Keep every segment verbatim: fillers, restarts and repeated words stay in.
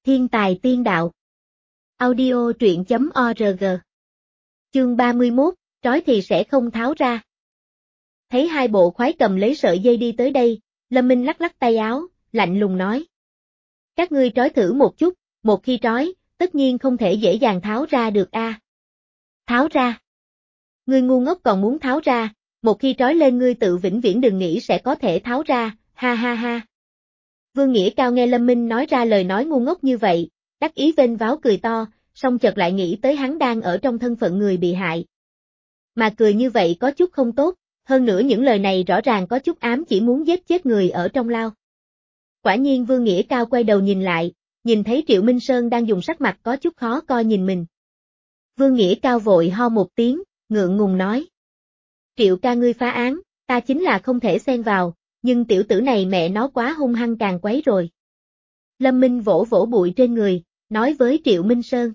Thiên tài tiên đạo. Audio truyện chấm org. Chương ba mươi mốt, trói thì sẽ không tháo ra. Thấy hai bộ khoái cầm lấy sợi dây đi tới đây, Lâm Minh lắc lắc tay áo, lạnh lùng nói. Các ngươi trói thử một chút, một khi trói, tất nhiên không thể dễ dàng tháo ra được a. À. Tháo ra? Ngươi ngu ngốc còn muốn tháo ra, một khi trói lên ngươi tự vĩnh viễn đừng nghĩ sẽ có thể tháo ra, ha ha ha. Vương Nghĩa Cao nghe Lâm Minh nói ra lời nói ngu ngốc như vậy, đắc ý vênh váo cười to, song chợt lại nghĩ tới hắn đang ở trong thân phận người bị hại. Mà cười như vậy có chút không tốt, hơn nữa những lời này rõ ràng có chút ám chỉ muốn giết chết người ở trong lao. Quả nhiên Vương Nghĩa Cao quay đầu nhìn lại, nhìn thấy Triệu Minh Sơn đang dùng sắc mặt có chút khó coi nhìn mình. Vương Nghĩa Cao vội ho một tiếng, ngượng ngùng nói. Triệu ca ngươi phá án, ta chính là không thể xen vào, nhưng tiểu tử này mẹ nó quá hung hăng càng quấy rồi. Lâm Minh vỗ vỗ bụi trên người, nói với Triệu Minh Sơn.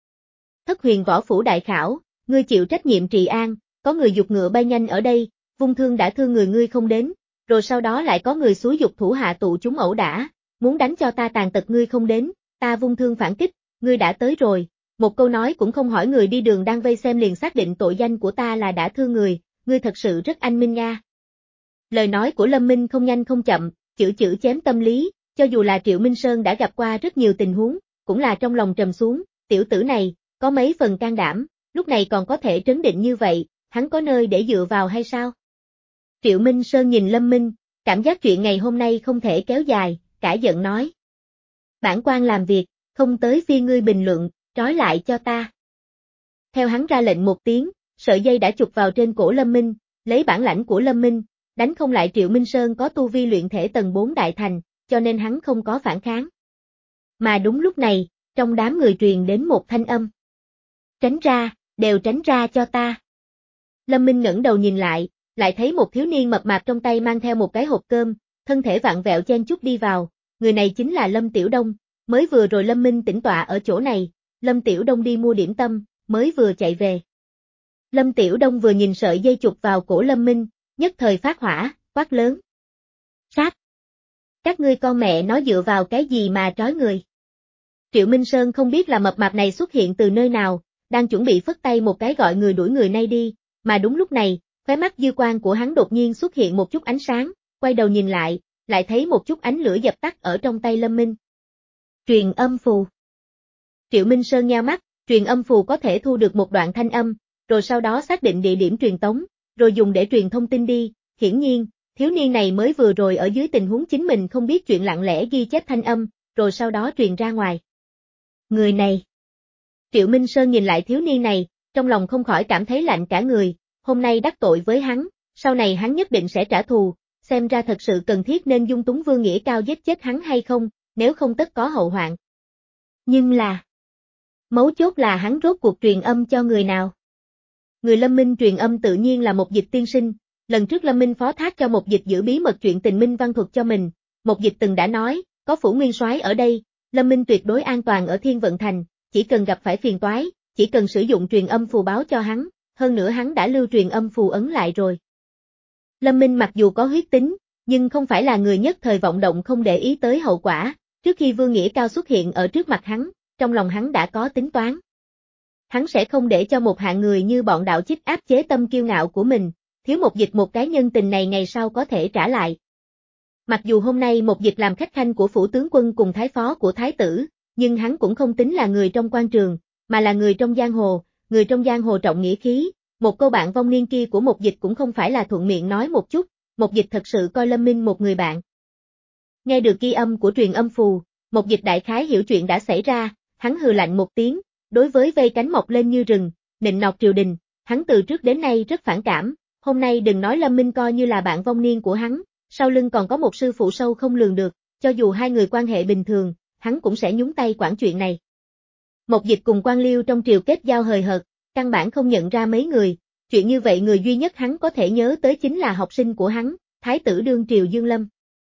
Thất huyền võ phủ đại khảo, ngươi chịu trách nhiệm trị an, có người giục ngựa bay nhanh ở đây, vung thương đã thương người ngươi không đến, rồi sau đó lại có người xúi giục thủ hạ tụ chúng ẩu đả, muốn đánh cho ta tàn tật ngươi không đến, ta vung thương phản kích, ngươi đã tới rồi, một câu nói cũng không hỏi người đi đường đang vây xem liền xác định tội danh của ta là đã thương người, ngươi thật sự rất anh minh nha. Lời nói của Lâm Minh không nhanh không chậm, chữ chữ chém tâm lý, cho dù là Triệu Minh Sơn đã gặp qua rất nhiều tình huống, cũng là trong lòng trầm xuống, tiểu tử này, có mấy phần can đảm, lúc này còn có thể trấn định như vậy, hắn có nơi để dựa vào hay sao? Triệu Minh Sơn nhìn Lâm Minh, cảm giác chuyện ngày hôm nay không thể kéo dài, cãi giận nói. Bản quan làm việc, không tới phi ngươi bình luận, trói lại cho ta. Theo hắn ra lệnh một tiếng, sợi dây đã chụp vào trên cổ Lâm Minh, lấy bản lãnh của Lâm Minh, đánh không lại Triệu Minh Sơn có tu vi luyện thể tầng bốn đại thành, cho nên hắn không có phản kháng. Mà đúng lúc này, trong đám người truyền đến một thanh âm. Tránh ra, đều tránh ra cho ta. Lâm Minh ngẩng đầu nhìn lại, lại thấy một thiếu niên mập mạp trong tay mang theo một cái hộp cơm, thân thể vặn vẹo chen chúc đi vào, người này chính là Lâm Tiểu Đông, mới vừa rồi Lâm Minh tĩnh tọa ở chỗ này, Lâm Tiểu Đông đi mua điểm tâm, mới vừa chạy về. Lâm Tiểu Đông vừa nhìn sợi dây chụp vào cổ Lâm Minh, nhất thời phát hỏa, quát lớn. Sát! Các ngươi con mẹ nó dựa vào cái gì mà trói người? Triệu Minh Sơn không biết là mập mạp này xuất hiện từ nơi nào, đang chuẩn bị phất tay một cái gọi người đuổi người này đi, mà đúng lúc này, khóe mắt dư quang của hắn đột nhiên xuất hiện một chút ánh sáng, quay đầu nhìn lại, lại thấy một chút ánh lửa dập tắt ở trong tay Lâm Minh. Truyền âm phù. Triệu Minh Sơn nheo mắt, truyền âm phù có thể thu được một đoạn thanh âm, rồi sau đó xác định địa điểm truyền tống, rồi dùng để truyền thông tin đi, hiển nhiên, thiếu niên này mới vừa rồi ở dưới tình huống chính mình không biết chuyện lặng lẽ ghi chép thanh âm, rồi sau đó truyền ra ngoài. Người này. Triệu Minh Sơn nhìn lại thiếu niên này, trong lòng không khỏi cảm thấy lạnh cả người, hôm nay đắc tội với hắn, sau này hắn nhất định sẽ trả thù, xem ra thật sự cần thiết nên dung túng Vương Nghĩa Cao giết chết hắn hay không, nếu không tất có hậu hoạn. Nhưng là, mấu chốt là hắn rốt cuộc truyền âm cho người nào? Người Lâm Minh truyền âm tự nhiên là một dịch tiên sinh, lần trước Lâm Minh phó thác cho một dịch giữ bí mật chuyện tình minh văn thuật cho mình, một dịch từng đã nói, có phủ nguyên soái ở đây, Lâm Minh tuyệt đối an toàn ở Thiên Vận Thành, chỉ cần gặp phải phiền toái, chỉ cần sử dụng truyền âm phù báo cho hắn, hơn nữa hắn đã lưu truyền âm phù ấn lại rồi. Lâm Minh mặc dù có huyết tính, nhưng không phải là người nhất thời vọng động không để ý tới hậu quả, trước khi Vương Nghĩa Cao xuất hiện ở trước mặt hắn, trong lòng hắn đã có tính toán. Hắn sẽ không để cho một hạng người như bọn đạo chích áp chế tâm kiêu ngạo của mình, thiếu một dịch một cái nhân tình này ngày sau có thể trả lại. Mặc dù hôm nay một dịch làm khách khanh của phủ tướng quân cùng thái phó của thái tử, nhưng hắn cũng không tính là người trong quan trường, mà là người trong giang hồ, người trong giang hồ trọng nghĩa khí, một câu bạn vong niên kia của một dịch cũng không phải là thuận miệng nói một chút, một dịch thật sự coi Lâm Minh một người bạn. Nghe được ghi âm của truyền âm phù, một dịch đại khái hiểu chuyện đã xảy ra, hắn hừ lạnh một tiếng, đối với vây cánh mọc lên như rừng, nịnh nọt triều đình, hắn từ trước đến nay rất phản cảm, hôm nay đừng nói Lâm Minh coi như là bạn vong niên của hắn, sau lưng còn có một sư phụ sâu không lường được, cho dù hai người quan hệ bình thường, hắn cũng sẽ nhúng tay quản chuyện này. Một dịch cùng quan liêu trong triều kết giao hời hợt, căn bản không nhận ra mấy người, chuyện như vậy người duy nhất hắn có thể nhớ tới chính là học sinh của hắn, Thái tử đương triều Dương Lâm.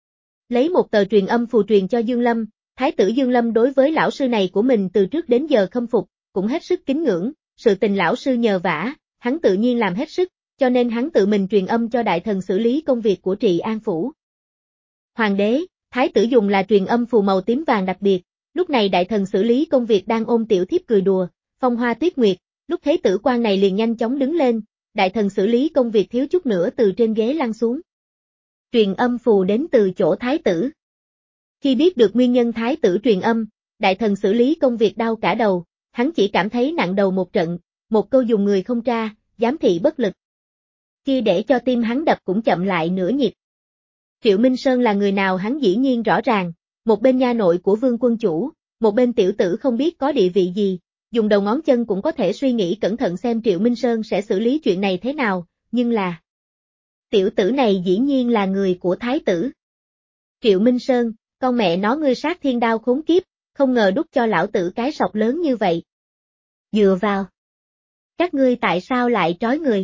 Lấy một tờ truyền âm phù truyền cho Dương Lâm, Thái tử Dương Lâm đối với lão sư này của mình từ trước đến giờ khâm phục, cũng hết sức kính ngưỡng, sự tình lão sư nhờ vả, hắn tự nhiên làm hết sức, cho nên hắn tự mình truyền âm cho đại thần xử lý công việc của Trị An Phủ. Hoàng đế, Thái tử dùng là truyền âm phù màu tím vàng đặc biệt, Lúc này đại thần xử lý công việc đang ôm tiểu thiếp cười đùa, phong hoa tuyết nguyệt, lúc thấy tử quan này liền nhanh chóng đứng lên, đại thần xử lý công việc thiếu chút nữa từ trên ghế lăn xuống. Truyền âm phù đến từ chỗ thái tử. Khi biết được nguyên nhân thái tử truyền âm, đại thần xử lý công việc đau cả đầu, hắn chỉ cảm thấy nặng đầu một trận, một câu dùng người không tra, giám thị bất lực. Khi để cho tim hắn đập cũng chậm lại nửa nhịp. Triệu Minh Sơn là người nào hắn dĩ nhiên rõ ràng, một bên nha nội của vương quân chủ, một bên tiểu tử không biết có địa vị gì, dùng đầu ngón chân cũng có thể suy nghĩ cẩn thận xem Triệu Minh Sơn sẽ xử lý chuyện này thế nào, nhưng là... Tiểu tử này dĩ nhiên là người của thái tử. Triệu Minh Sơn, con mẹ nó ngươi sát thiên đao khốn kiếp, không ngờ đút cho lão tử cái sọc lớn như vậy. Dựa vào. Các ngươi tại sao lại trói người?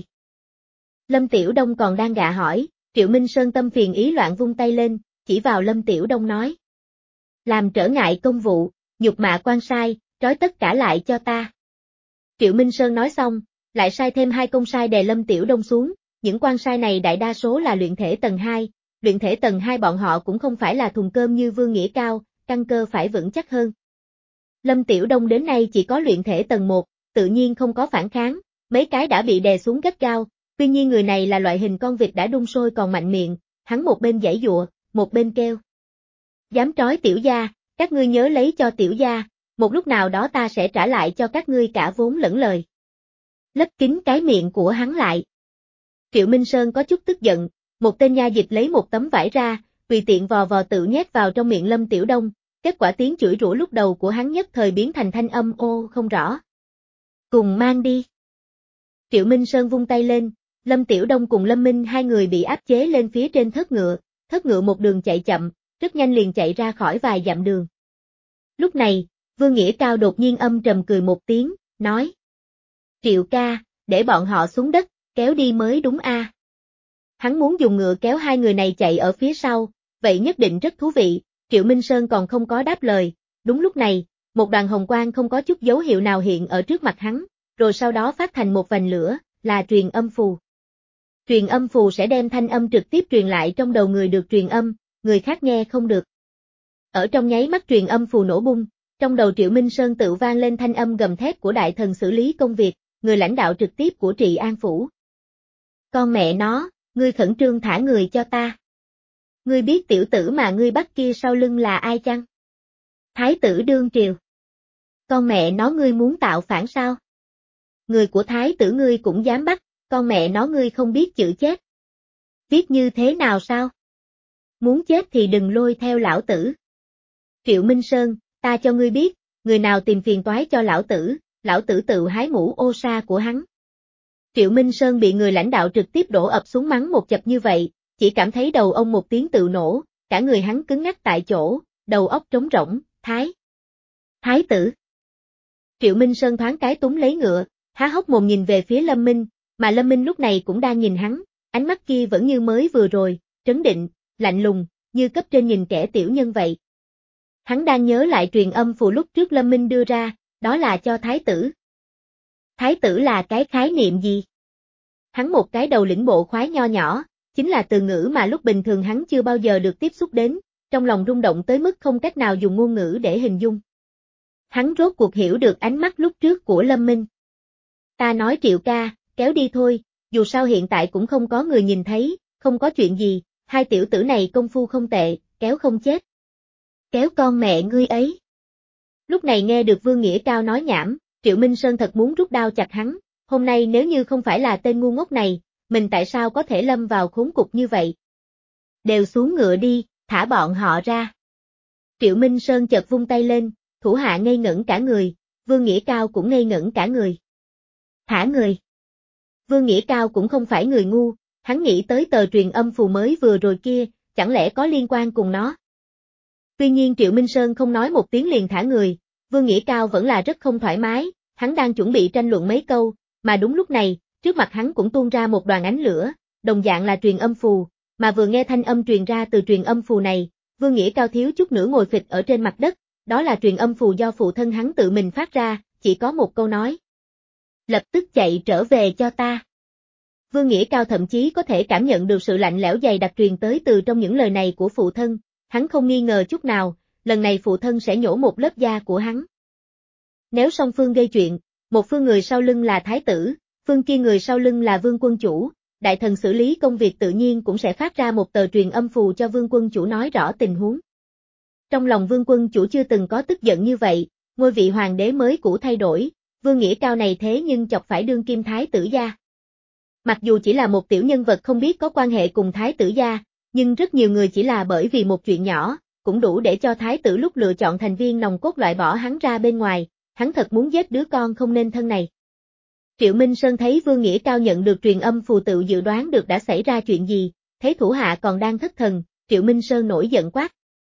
Lâm Tiểu Đông còn đang gạ hỏi, Triệu Minh Sơn tâm phiền ý loạn vung tay lên, chỉ vào Lâm Tiểu Đông nói. Làm trở ngại công vụ, nhục mạ quan sai, trói tất cả lại cho ta. Triệu Minh Sơn nói xong, lại sai thêm hai công sai đè Lâm Tiểu Đông xuống, những quan sai này đại đa số là luyện thể tầng hai, luyện thể tầng hai bọn họ cũng không phải là thùng cơm như Vương Nghĩa Cao, căn cơ phải vững chắc hơn. Lâm Tiểu Đông đến nay chỉ có luyện thể tầng một, tự nhiên không có phản kháng, mấy cái đã bị đè xuống gắt gao, tuy nhiên người này là loại hình con vịt đã đun sôi còn mạnh miệng, hắn một bên giãy giụa, một bên kêu. Dám trói tiểu gia, các ngươi nhớ lấy cho tiểu gia, một lúc nào đó ta sẽ trả lại cho các ngươi cả vốn lẫn lời. Lấp kín cái miệng của hắn lại. Triệu Minh Sơn có chút tức giận, một tên nha dịch lấy một tấm vải ra, tùy tiện vò vò tự nhét vào trong miệng Lâm Tiểu Đông, kết quả tiếng chửi rủa lúc đầu của hắn nhất thời biến thành thanh âm ô không rõ. Cùng mang đi. Triệu Minh Sơn vung tay lên, Lâm Tiểu Đông cùng Lâm Minh hai người bị áp chế lên phía trên thớt ngựa, thớt ngựa một đường chạy chậm, rất nhanh liền chạy ra khỏi vài dặm đường. Lúc này, Vương Nghĩa Cao đột nhiên âm trầm cười một tiếng, nói. Triệu ca, để bọn họ xuống đất, kéo đi mới đúng a. À. Hắn muốn dùng ngựa kéo hai người này chạy ở phía sau, vậy nhất định rất thú vị, Triệu Minh Sơn còn không có đáp lời, đúng lúc này, một đoàn hồng quang không có chút dấu hiệu nào hiện ở trước mặt hắn, rồi sau đó phát thành một vành lửa, là truyền âm phù. Truyền âm phù sẽ đem thanh âm trực tiếp truyền lại trong đầu người được truyền âm, người khác nghe không được. Ở trong nháy mắt truyền âm phù nổ bung, trong đầu Triệu Minh Sơn tự vang lên thanh âm gầm thét của đại thần xử lý công việc, người lãnh đạo trực tiếp của Trị An Phủ. Con mẹ nó, ngươi khẩn trương thả người cho ta. Ngươi biết tiểu tử mà ngươi bắt kia sau lưng là ai chăng? Thái tử đương triều. Con mẹ nó ngươi muốn tạo phản sao? Người của thái tử ngươi cũng dám bắt, con mẹ nó ngươi không biết chữ chết. Viết như thế nào sao? Muốn chết thì đừng lôi theo lão tử. Triệu Minh Sơn, ta cho ngươi biết, người nào tìm phiền toái cho lão tử, lão tử tự hái mũ ô sa của hắn. Triệu Minh Sơn bị người lãnh đạo trực tiếp đổ ập xuống mắng một chập như vậy, chỉ cảm thấy đầu ông một tiếng tự nổ, cả người hắn cứng ngắc tại chỗ, đầu óc trống rỗng, thái. Thái tử. Triệu Minh Sơn thoáng cái túm lấy ngựa, há hốc mồm nhìn về phía Lâm Minh, mà Lâm Minh lúc này cũng đang nhìn hắn, ánh mắt kia vẫn như mới vừa rồi, trấn định, lạnh lùng, như cấp trên nhìn kẻ tiểu nhân vậy. Hắn đang nhớ lại truyền âm phù lúc trước Lâm Minh đưa ra, đó là cho thái tử. Thái tử là cái khái niệm gì? Hắn một cái đầu lĩnh bộ khoái nho nhỏ, chính là từ ngữ mà lúc bình thường hắn chưa bao giờ được tiếp xúc đến, trong lòng rung động tới mức không cách nào dùng ngôn ngữ để hình dung. Hắn rốt cuộc hiểu được ánh mắt lúc trước của Lâm Minh. Ta nói Triệu ca, kéo đi thôi, dù sao hiện tại cũng không có người nhìn thấy, không có chuyện gì, hai tiểu tử này công phu không tệ, kéo không chết. Kéo con mẹ ngươi ấy. Lúc này nghe được Vương Nghĩa Cao nói nhảm, Triệu Minh Sơn thật muốn rút đao chặt hắn, hôm nay nếu như không phải là tên ngu ngốc này, mình tại sao có thể lâm vào khốn cục như vậy? Đều xuống ngựa đi, thả bọn họ ra. Triệu Minh Sơn chợt vung tay lên, thủ hạ ngây ngẩn cả người, Vương Nghĩa Cao cũng ngây ngẩn cả người. Thả người. Vương Nghĩa Cao cũng không phải người ngu, hắn nghĩ tới tờ truyền âm phù mới vừa rồi kia, chẳng lẽ có liên quan cùng nó? Tuy nhiên Triệu Minh Sơn không nói một tiếng liền thả người, Vương Nghĩa Cao vẫn là rất không thoải mái, hắn đang chuẩn bị tranh luận mấy câu, mà đúng lúc này, trước mặt hắn cũng tuôn ra một đoàn ánh lửa, đồng dạng là truyền âm phù, mà vừa nghe thanh âm truyền ra từ truyền âm phù này, Vương Nghĩa Cao thiếu chút nữa ngồi phịch ở trên mặt đất, đó là truyền âm phù do phụ thân hắn tự mình phát ra, chỉ có một câu nói. Lập tức chạy trở về cho ta. Vương Nghĩa Cao thậm chí có thể cảm nhận được sự lạnh lẽo dày đặc truyền tới từ trong những lời này của phụ thân, hắn không nghi ngờ chút nào, lần này phụ thân sẽ nhổ một lớp da của hắn. Nếu song phương gây chuyện, một phương người sau lưng là thái tử, phương kia người sau lưng là vương quân chủ, đại thần xử lý công việc tự nhiên cũng sẽ phát ra một tờ truyền âm phù cho vương quân chủ nói rõ tình huống. Trong lòng vương quân chủ chưa từng có tức giận như vậy, ngôi vị hoàng đế mới cũ thay đổi, Vương Nghĩa Cao này thế nhưng chọc phải đương kim thái tử gia. Mặc dù chỉ là một tiểu nhân vật không biết có quan hệ cùng thái tử gia, nhưng rất nhiều người chỉ là bởi vì một chuyện nhỏ, cũng đủ để cho thái tử lúc lựa chọn thành viên nòng cốt loại bỏ hắn ra bên ngoài, hắn thật muốn giết đứa con không nên thân này. Triệu Minh Sơn thấy Vương Nghĩa Cao nhận được truyền âm phù tự dự đoán được đã xảy ra chuyện gì, thấy thủ hạ còn đang thất thần, Triệu Minh Sơn nổi giận quát.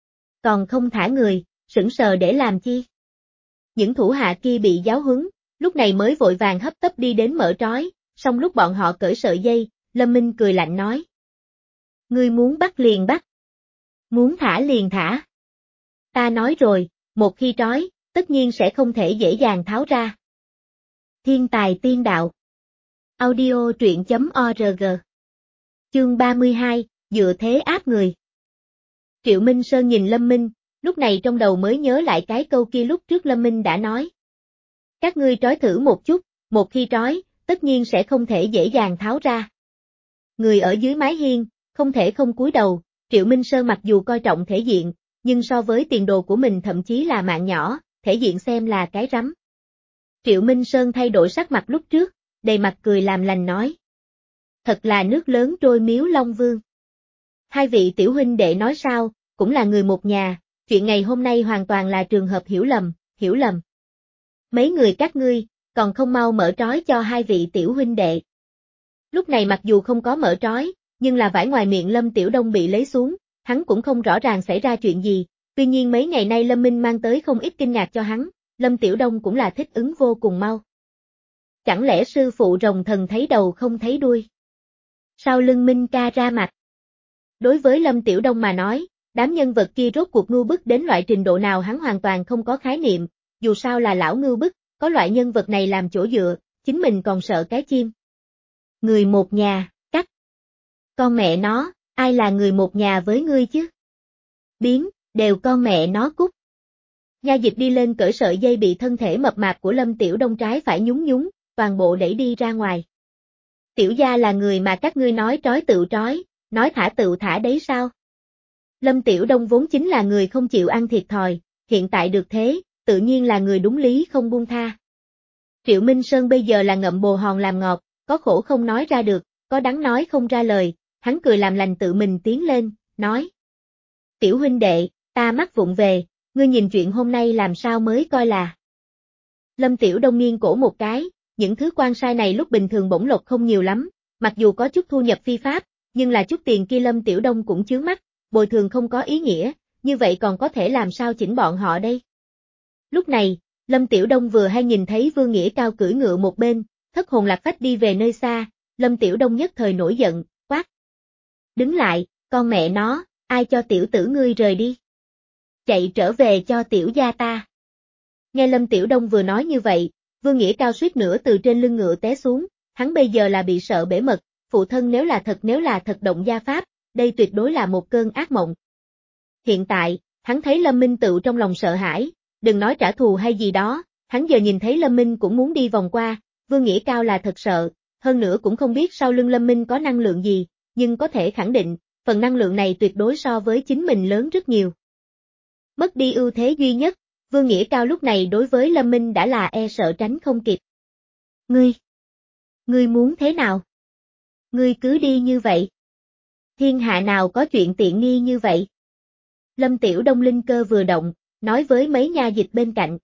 Còn không thả người, sững sờ để làm chi? Những thủ hạ kia bị giáo huấn, lúc này mới vội vàng hấp tấp đi đến mở trói, xong lúc bọn họ cởi sợi dây, Lâm Minh cười lạnh nói. Ngươi muốn bắt liền bắt. Muốn thả liền thả. Ta nói rồi, một khi trói, tất nhiên sẽ không thể dễ dàng tháo ra. Thiên tài tiên đạo. Audio truyện chấm org. Chương ba mươi hai, dựa thế áp người. Triệu Minh Sơn nhìn Lâm Minh, lúc này trong đầu mới nhớ lại cái câu kia lúc trước Lâm Minh đã nói. Các ngươi trói thử một chút, một khi trói, tất nhiên sẽ không thể dễ dàng tháo ra. Người ở dưới mái hiên, không thể không cúi đầu, Triệu Minh Sơn mặc dù coi trọng thể diện, nhưng so với tiền đồ của mình thậm chí là mạng nhỏ, thể diện xem là cái rắm. Triệu Minh Sơn thay đổi sắc mặt lúc trước, đầy mặt cười làm lành nói. Thật là nước lớn trôi miếu Long Vương. Hai vị tiểu huynh đệ nói sao, cũng là người một nhà, chuyện ngày hôm nay hoàn toàn là trường hợp hiểu lầm, hiểu lầm. Mấy người các ngươi, còn không mau mở trói cho hai vị tiểu huynh đệ. Lúc này mặc dù không có mở trói, nhưng là vải ngoài miệng Lâm Tiểu Đông bị lấy xuống, hắn cũng không rõ ràng xảy ra chuyện gì, tuy nhiên mấy ngày nay Lâm Minh mang tới không ít kinh ngạc cho hắn, Lâm Tiểu Đông cũng là thích ứng vô cùng mau. Chẳng lẽ sư phụ rồng thần thấy đầu không thấy đuôi? Sau lưng Minh ca ra mặt. Đối với Lâm Tiểu Đông mà nói, đám nhân vật kia rốt cuộc ngu bức đến loại trình độ nào hắn hoàn toàn không có khái niệm, dù sao là lão ngưu bức, có loại nhân vật này làm chỗ dựa, chính mình còn sợ cái chim. Người một nhà, cắt. Con mẹ nó, ai là người một nhà với ngươi chứ? Biến, đều con mẹ nó cút. Nha dịch đi lên cởi sợi dây bị thân thể mập mạp của Lâm Tiểu Đông trái phải nhún nhún, toàn bộ đẩy đi ra ngoài. Tiểu gia là người mà các ngươi nói trói tự trói, nói thả tự thả đấy sao? Lâm Tiểu Đông vốn chính là người không chịu ăn thiệt thòi, hiện tại được thế, tự nhiên là người đúng lý không buông tha. Triệu Minh Sơn bây giờ là ngậm bồ hòn làm ngọt, có khổ không nói ra được, có đắng nói không ra lời, hắn cười làm lành tự mình tiến lên, nói. Tiểu huynh đệ, ta mắc vụng về, ngươi nhìn chuyện hôm nay làm sao mới coi là. Lâm Tiểu Đông nghiêng cổ một cái, những thứ quan sai này lúc bình thường bổng lộc không nhiều lắm, mặc dù có chút thu nhập phi pháp, nhưng là chút tiền kia Lâm Tiểu Đông cũng chướng mắt, bồi thường không có ý nghĩa, như vậy còn có thể làm sao chỉnh bọn họ đây. Lúc này, Lâm Tiểu Đông vừa hay nhìn thấy Vương Nghĩa Cao cưỡi ngựa một bên, thất hồn lạc phách đi về nơi xa, Lâm Tiểu Đông nhất thời nổi giận, quát. Đứng lại, con mẹ nó, ai cho tiểu tử ngươi rời đi. Chạy trở về cho tiểu gia ta. Nghe Lâm Tiểu Đông vừa nói như vậy, Vương Nghĩa Cao suýt nữa từ trên lưng ngựa té xuống, hắn bây giờ là bị sợ bể mật, phụ thân nếu là thật nếu là thật động gia pháp, đây tuyệt đối là một cơn ác mộng. Hiện tại, hắn thấy Lâm Minh Tự trong lòng sợ hãi, đừng nói trả thù hay gì đó, hắn giờ nhìn thấy Lâm Minh cũng muốn đi vòng qua, Vương Nghĩa Cao là thật sợ, hơn nữa cũng không biết sau lưng Lâm Minh có năng lượng gì, nhưng có thể khẳng định, phần năng lượng này tuyệt đối so với chính mình lớn rất nhiều. Mất đi ưu thế duy nhất, Vương Nghĩa Cao lúc này đối với Lâm Minh đã là e sợ tránh không kịp. Ngươi! Ngươi muốn thế nào? Ngươi cứ đi như vậy. Thiên hạ nào có chuyện tiện nghi như vậy? Lâm Tiểu Đông linh cơ vừa động, nói với mấy nha dịch bên cạnh.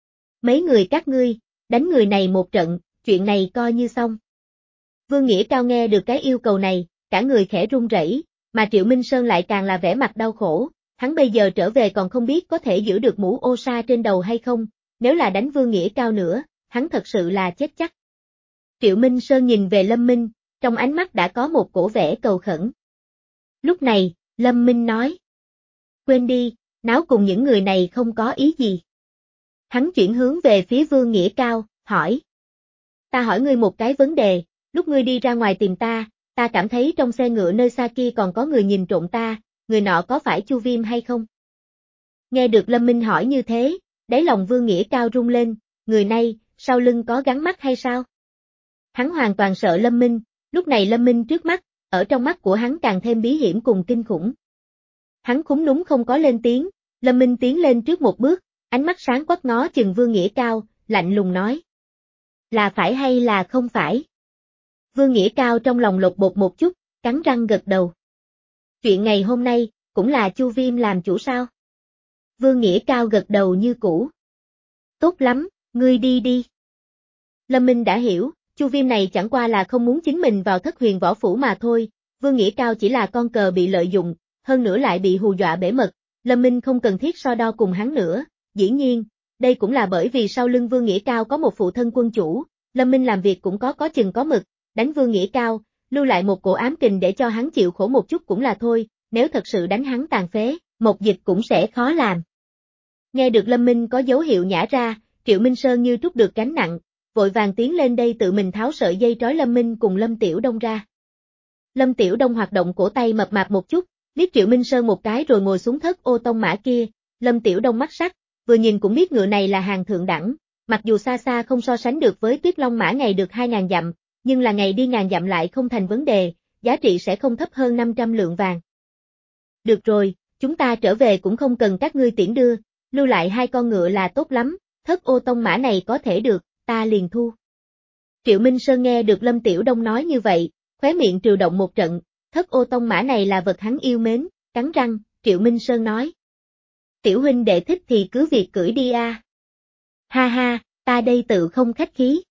Mấy người các ngươi, đánh người này một trận, chuyện này coi như xong. Vương Nghĩa Cao nghe được cái yêu cầu này, cả người khẽ run rẩy, mà Triệu Minh Sơn lại càng là vẻ mặt đau khổ, hắn bây giờ trở về còn không biết có thể giữ được mũ ô sa trên đầu hay không, nếu là đánh Vương Nghĩa Cao nữa, hắn thật sự là chết chắc. Triệu Minh Sơn nhìn về Lâm Minh, trong ánh mắt đã có một cổ vẻ cầu khẩn. Lúc này, Lâm Minh nói. Quên đi, náo cùng những người này không có ý gì. Hắn chuyển hướng về phía Vương Nghĩa Cao, hỏi. Ta hỏi ngươi một cái vấn đề, lúc ngươi đi ra ngoài tìm ta, ta cảm thấy trong xe ngựa nơi xa kia còn có người nhìn trộm ta, người nọ có phải Chu Viêm hay không? Nghe được Lâm Minh hỏi như thế, đáy lòng Vương Nghĩa Cao rung lên, người này, sau lưng có gắn mắt hay sao? Hắn hoàn toàn sợ Lâm Minh, lúc này Lâm Minh trước mắt, ở trong mắt của hắn càng thêm bí hiểm cùng kinh khủng. Hắn khúm núm không có lên tiếng, Lâm Minh tiến lên trước một bước, ánh mắt sáng quắc ngó chừng Vương Nghĩa Cao, lạnh lùng nói. Là phải hay là không phải? Vương Nghĩa Cao trong lòng lột bột một chút, cắn răng gật đầu. Chuyện ngày hôm nay, cũng là Chu Viêm làm chủ sao? Vương Nghĩa Cao gật đầu như cũ. Tốt lắm, ngươi đi đi. Lâm Minh đã hiểu, Chu Viêm này chẳng qua là không muốn chính mình vào Thất Huyền Võ Phủ mà thôi, Vương Nghĩa Cao chỉ là con cờ bị lợi dụng, hơn nữa lại bị hù dọa bể mật, Lâm Minh không cần thiết so đo cùng hắn nữa, dĩ nhiên, đây cũng là bởi vì sau lưng Vương Nghĩa Cao có một phụ thân quân chủ, Lâm Minh làm việc cũng có có chừng có mực, đánh Vương Nghĩa Cao, lưu lại một cổ ám kình để cho hắn chịu khổ một chút cũng là thôi, nếu thật sự đánh hắn tàn phế, một dịch cũng sẽ khó làm. Nghe được Lâm Minh có dấu hiệu nhả ra, Triệu Minh Sơn như trút được gánh nặng, vội vàng tiến lên đây tự mình tháo sợi dây trói Lâm Minh cùng Lâm Tiểu Đông ra. Lâm Tiểu Đông hoạt động cổ tay mập mạp một chút, liếc Triệu Minh Sơn một cái rồi ngồi xuống thất ô tông mã kia, Lâm Tiểu Đông mắt sắc, vừa nhìn cũng biết ngựa này là hàng thượng đẳng, mặc dù xa xa không so sánh được với Tuyết Long mã ngày được hai ngàn dặm, nhưng là ngày đi ngàn dặm lại không thành vấn đề, giá trị sẽ không thấp hơn năm trăm lượng vàng. Được rồi, chúng ta trở về cũng không cần các ngươi tiễn đưa, lưu lại hai con ngựa là tốt lắm, thất ô tông mã này có thể được, ta liền thu. Triệu Minh Sơn nghe được Lâm Tiểu Đông nói như vậy, khóe miệng trừ động một trận, thất ô tông mã này là vật hắn yêu mến, cắn răng, Triệu Minh Sơn nói. Tiểu huynh đệ thích thì cứ việc cưỡi đi a. Ha ha, ta đây tự không khách khí.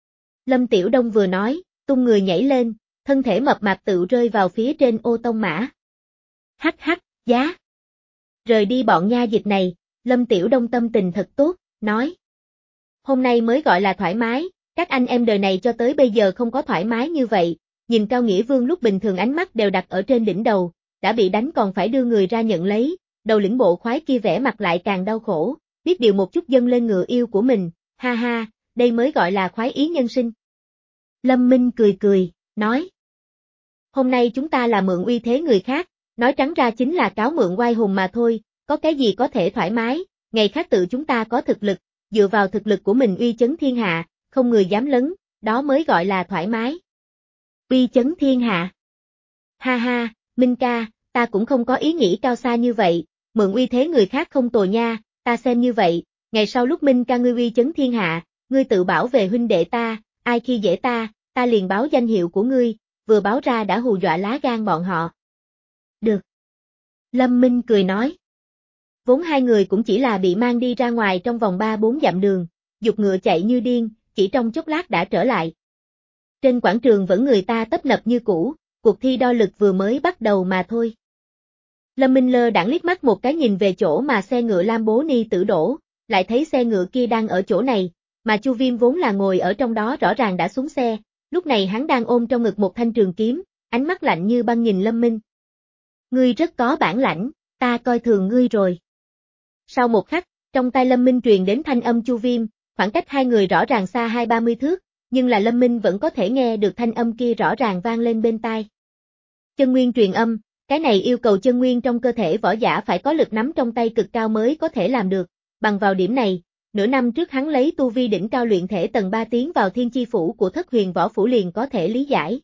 Lâm Tiểu Đông vừa nói, tung người nhảy lên, thân thể mập mạp tự rơi vào phía trên ô tông mã. Hắc hắc, giá. Rời đi bọn nha dịch này, Lâm Tiểu Đông tâm tình thật tốt, nói. Hôm nay mới gọi là thoải mái, các anh em đời này cho tới bây giờ không có thoải mái như vậy, nhìn Cao Nghĩa Vương lúc bình thường ánh mắt đều đặt ở trên đỉnh đầu, đã bị đánh còn phải đưa người ra nhận lấy, đầu lĩnh bộ khoái kia vẻ mặt lại càng đau khổ, biết điều một chút dâng lên ngựa yêu của mình, ha ha, đây mới gọi là khoái ý nhân sinh. Lâm Minh cười cười, nói. Hôm nay chúng ta là mượn uy thế người khác, nói trắng ra chính là cáo mượn oai hùng mà thôi, có cái gì có thể thoải mái, ngày khác tự chúng ta có thực lực, dựa vào thực lực của mình uy chấn thiên hạ, không người dám lấn, đó mới gọi là thoải mái. Uy chấn thiên hạ. Ha ha, Minh ca, ta cũng không có ý nghĩ cao xa như vậy, mượn uy thế người khác không tồi nha, ta xem như vậy, ngày sau lúc Minh ca ngươi uy chấn thiên hạ, ngươi tự bảo vệ huynh đệ ta, ai khi dễ ta, ta liền báo danh hiệu của ngươi, vừa báo ra đã hù dọa lá gan bọn họ. Được. Lâm Minh cười nói. Vốn hai người cũng chỉ là bị mang đi ra ngoài trong vòng ba bốn dặm đường, dục ngựa chạy như điên, chỉ trong chốc lát đã trở lại. Trên quảng trường vẫn người ta tấp nập như cũ, cuộc thi đo lực vừa mới bắt đầu mà thôi. Lâm Minh lơ đãng liếc mắt một cái nhìn về chỗ mà xe ngựa Lam Bố Ni tử đổ, lại thấy xe ngựa kia đang ở chỗ này, mà Chu Viêm vốn là ngồi ở trong đó rõ ràng đã xuống xe, lúc này hắn đang ôm trong ngực một thanh trường kiếm, ánh mắt lạnh như băng nhìn Lâm Minh. Ngươi rất có bản lãnh, ta coi thường ngươi rồi. Sau một khắc, trong tai Lâm Minh truyền đến thanh âm Chu Viêm, khoảng cách hai người rõ ràng xa hai ba mươi thước, nhưng là Lâm Minh vẫn có thể nghe được thanh âm kia rõ ràng vang lên bên tai. Chân nguyên truyền âm, cái này yêu cầu chân nguyên trong cơ thể võ giả phải có lực nắm trong tay cực cao mới có thể làm được, bằng vào điểm này, nửa năm trước hắn lấy tu vi đỉnh cao luyện thể tầng ba tiến vào thiên chi phủ của Thất Huyền Võ Phủ liền có thể lý giải.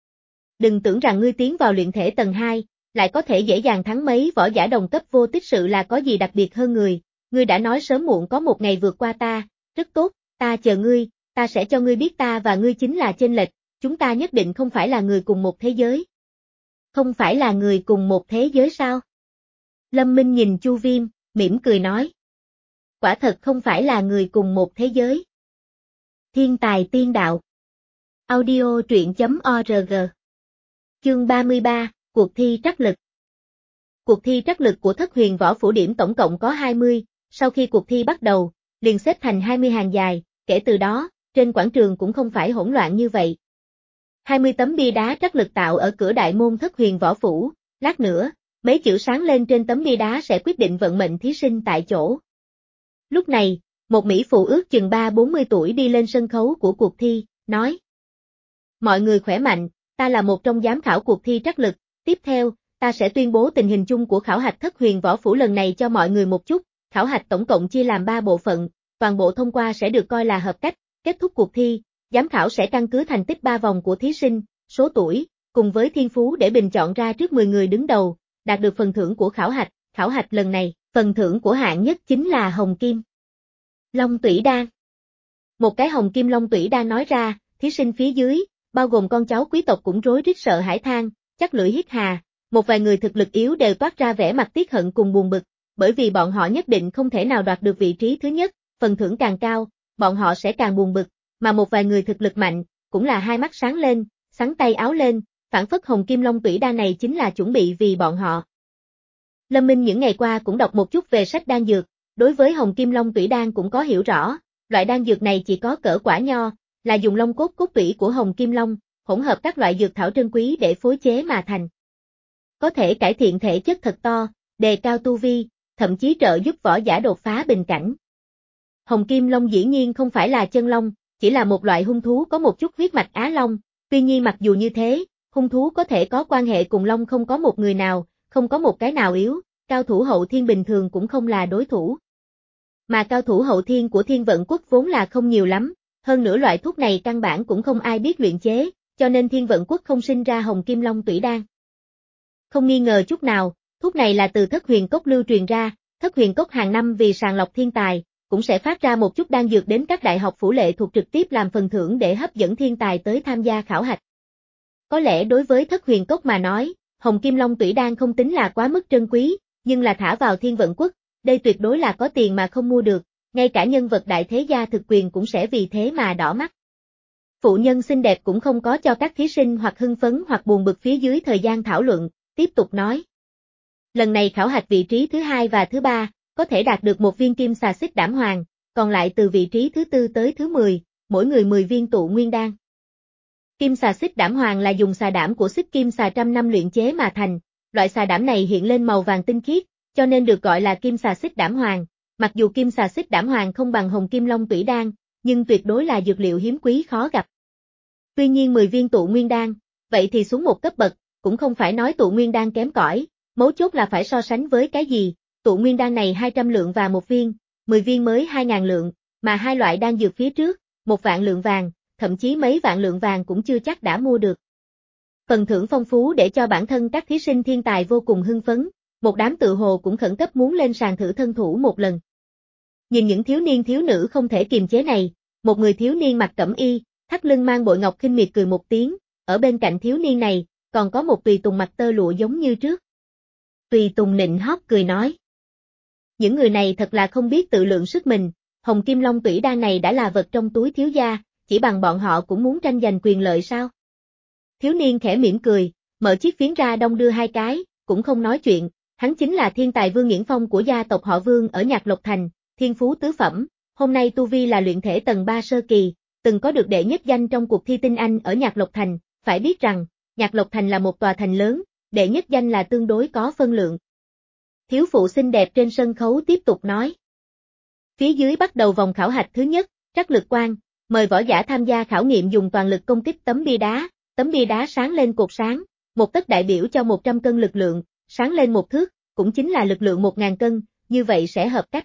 Đừng tưởng rằng ngươi tiến vào luyện thể tầng hai, lại có thể dễ dàng thắng mấy võ giả đồng cấp vô tích sự là có gì đặc biệt hơn người, ngươi đã nói sớm muộn có một ngày vượt qua ta, rất tốt, ta chờ ngươi, ta sẽ cho ngươi biết ta và ngươi chính là chênh lệch, chúng ta nhất định không phải là người cùng một thế giới. Không phải là người cùng một thế giới sao? Lâm Minh nhìn Chu Viêm, mỉm cười nói. Quả thật không phải là người cùng một thế giới. Thiên tài tiên đạo. Audio truyện chấm org. Chương ba mươi ba, cuộc thi trắc lực. Cuộc thi trắc lực của Thất Huyền Võ Phủ điểm tổng cộng có hai mươi, sau khi cuộc thi bắt đầu, liền xếp thành hai mươi hàng dài, kể từ đó, trên quảng trường cũng không phải hỗn loạn như vậy. hai mươi tấm bia đá trắc lực tạo ở cửa đại môn Thất Huyền Võ Phủ, lát nữa, mấy chữ sáng lên trên tấm bia đá sẽ quyết định vận mệnh thí sinh tại chỗ. Lúc này, một mỹ phụ ước chừng ba bốn mươi tuổi đi lên sân khấu của cuộc thi, nói. Mọi người khỏe mạnh, ta là một trong giám khảo cuộc thi trắc lực, tiếp theo, ta sẽ tuyên bố tình hình chung của khảo hạch Thất Huyền Võ Phủ lần này cho mọi người một chút, khảo hạch tổng cộng chia làm ba bộ phận, toàn bộ thông qua sẽ được coi là hợp cách, kết thúc cuộc thi, giám khảo sẽ căn cứ thành tích ba vòng của thí sinh, số tuổi, cùng với thiên phú để bình chọn ra trước mười người đứng đầu, đạt được phần thưởng của khảo hạch, khảo hạch lần này, phần thưởng của hạng nhất chính là hồng kim long tủy đan. Một cái hồng kim long tủy đan nói ra, thí sinh phía dưới, bao gồm con cháu quý tộc cũng rối rít sợ hãi than, chắc lưỡi hít hà, một vài người thực lực yếu đều toát ra vẻ mặt tiếc hận cùng buồn bực, bởi vì bọn họ nhất định không thể nào đoạt được vị trí thứ nhất, phần thưởng càng cao, bọn họ sẽ càng buồn bực, mà một vài người thực lực mạnh, cũng là hai mắt sáng lên, xắn tay áo lên, phản phất hồng kim long tủy đan này chính là chuẩn bị vì bọn họ. Lâm Minh những ngày qua cũng đọc một chút về sách đan dược, đối với hồng kim long tủy đan cũng có hiểu rõ, loại đan dược này chỉ có cỡ quả nho, là dùng long cốt cốt tủy của hồng kim long, hỗn hợp các loại dược thảo trân quý để phối chế mà thành. Có thể cải thiện thể chất thật to, đề cao tu vi, thậm chí trợ giúp võ giả đột phá bình cảnh. Hồng kim long dĩ nhiên không phải là chân long, chỉ là một loại hung thú có một chút huyết mạch Á Long, tuy nhiên mặc dù như thế, hung thú có thể có quan hệ cùng long không có một người nào, không có một cái nào yếu, cao thủ hậu thiên bình thường cũng không là đối thủ. Mà cao thủ hậu thiên của Thiên Vận Quốc vốn là không nhiều lắm, hơn nữa loại thuốc này căn bản cũng không ai biết luyện chế, cho nên Thiên Vận Quốc không sinh ra hồng kim long tủy đan. Không nghi ngờ chút nào, thuốc này là từ Thất Huyền Cốc lưu truyền ra, Thất Huyền Cốc hàng năm vì sàng lọc thiên tài, cũng sẽ phát ra một chút đan dược đến các đại học phủ lệ thuộc trực tiếp làm phần thưởng để hấp dẫn thiên tài tới tham gia khảo hạch. Có lẽ đối với Thất Huyền Cốc mà nói, hồng kim long tủy đan không tính là quá mức trân quý, nhưng là thả vào Thiên Vận Quốc, đây tuyệt đối là có tiền mà không mua được, ngay cả nhân vật đại thế gia thực quyền cũng sẽ vì thế mà đỏ mắt. Phụ nhân xinh đẹp cũng không có cho các thí sinh hoặc hưng phấn hoặc buồn bực phía dưới thời gian thảo luận, tiếp tục nói. Lần này khảo hạch vị trí thứ hai và thứ ba, có thể đạt được một viên kim xà xích đảm hoàng, còn lại từ vị trí thứ tư tới thứ mười, mỗi người mười viên tụ nguyên đan. Kim xà xích đảm hoàng là dùng xà đảm của xích kim xà trăm năm luyện chế mà thành, loại xà đảm này hiện lên màu vàng tinh khiết, cho nên được gọi là kim xà xích đảm hoàng, mặc dù kim xà xích đảm hoàng không bằng hồng kim long tủy đan, nhưng tuyệt đối là dược liệu hiếm quý khó gặp. Tuy nhiên mười viên tụ nguyên đan, vậy thì xuống một cấp bậc, cũng không phải nói tụ nguyên đan kém cỏi, mấu chốt là phải so sánh với cái gì, tụ nguyên đan này hai trăm lượng và một viên, mười viên mới hai nghìn lượng, mà hai loại đan dược phía trước, một vạn lượng vàng, thậm chí mấy vạn lượng vàng cũng chưa chắc đã mua được. Phần thưởng phong phú để cho bản thân các thí sinh thiên tài vô cùng hưng phấn, một đám tự hồ cũng khẩn cấp muốn lên sàn thử thân thủ một lần. Nhìn những thiếu niên thiếu nữ không thể kiềm chế này, một người thiếu niên mặc cẩm y, thắt lưng mang bội ngọc khinh miệt cười một tiếng, ở bên cạnh thiếu niên này, còn có một tùy tùng mặc tơ lụa giống như trước. Tùy tùng nịnh hót cười nói. Những người này thật là không biết tự lượng sức mình, hồng kim long tủy đan này đã là vật trong túi thiếu gia, chỉ bằng bọn họ cũng muốn tranh giành quyền lợi sao? Thiếu niên khẽ mỉm cười, mở chiếc phiến ra đong đưa hai cái, cũng không nói chuyện, hắn chính là thiên tài Vương Nghiễn Phong của gia tộc họ Vương ở Nhạc Lộc Thành, thiên phú tứ phẩm, hôm nay tu vi là luyện thể tầng ba sơ kỳ, từng có được đệ nhất danh trong cuộc thi tinh anh ở Nhạc Lộc Thành, phải biết rằng, Nhạc Lộc Thành là một tòa thành lớn, đệ nhất danh là tương đối có phân lượng. Thiếu phụ xinh đẹp trên sân khấu tiếp tục nói. Phía dưới bắt đầu vòng khảo hạch thứ nhất, trắc lực quan, mời võ giả tham gia khảo nghiệm dùng toàn lực công kích tấm bia đá, tấm bia đá sáng lên cột sáng, một tấc đại biểu cho một trăm cân lực lượng, sáng lên một thước, cũng chính là lực lượng một nghìn cân, như vậy sẽ hợp cách.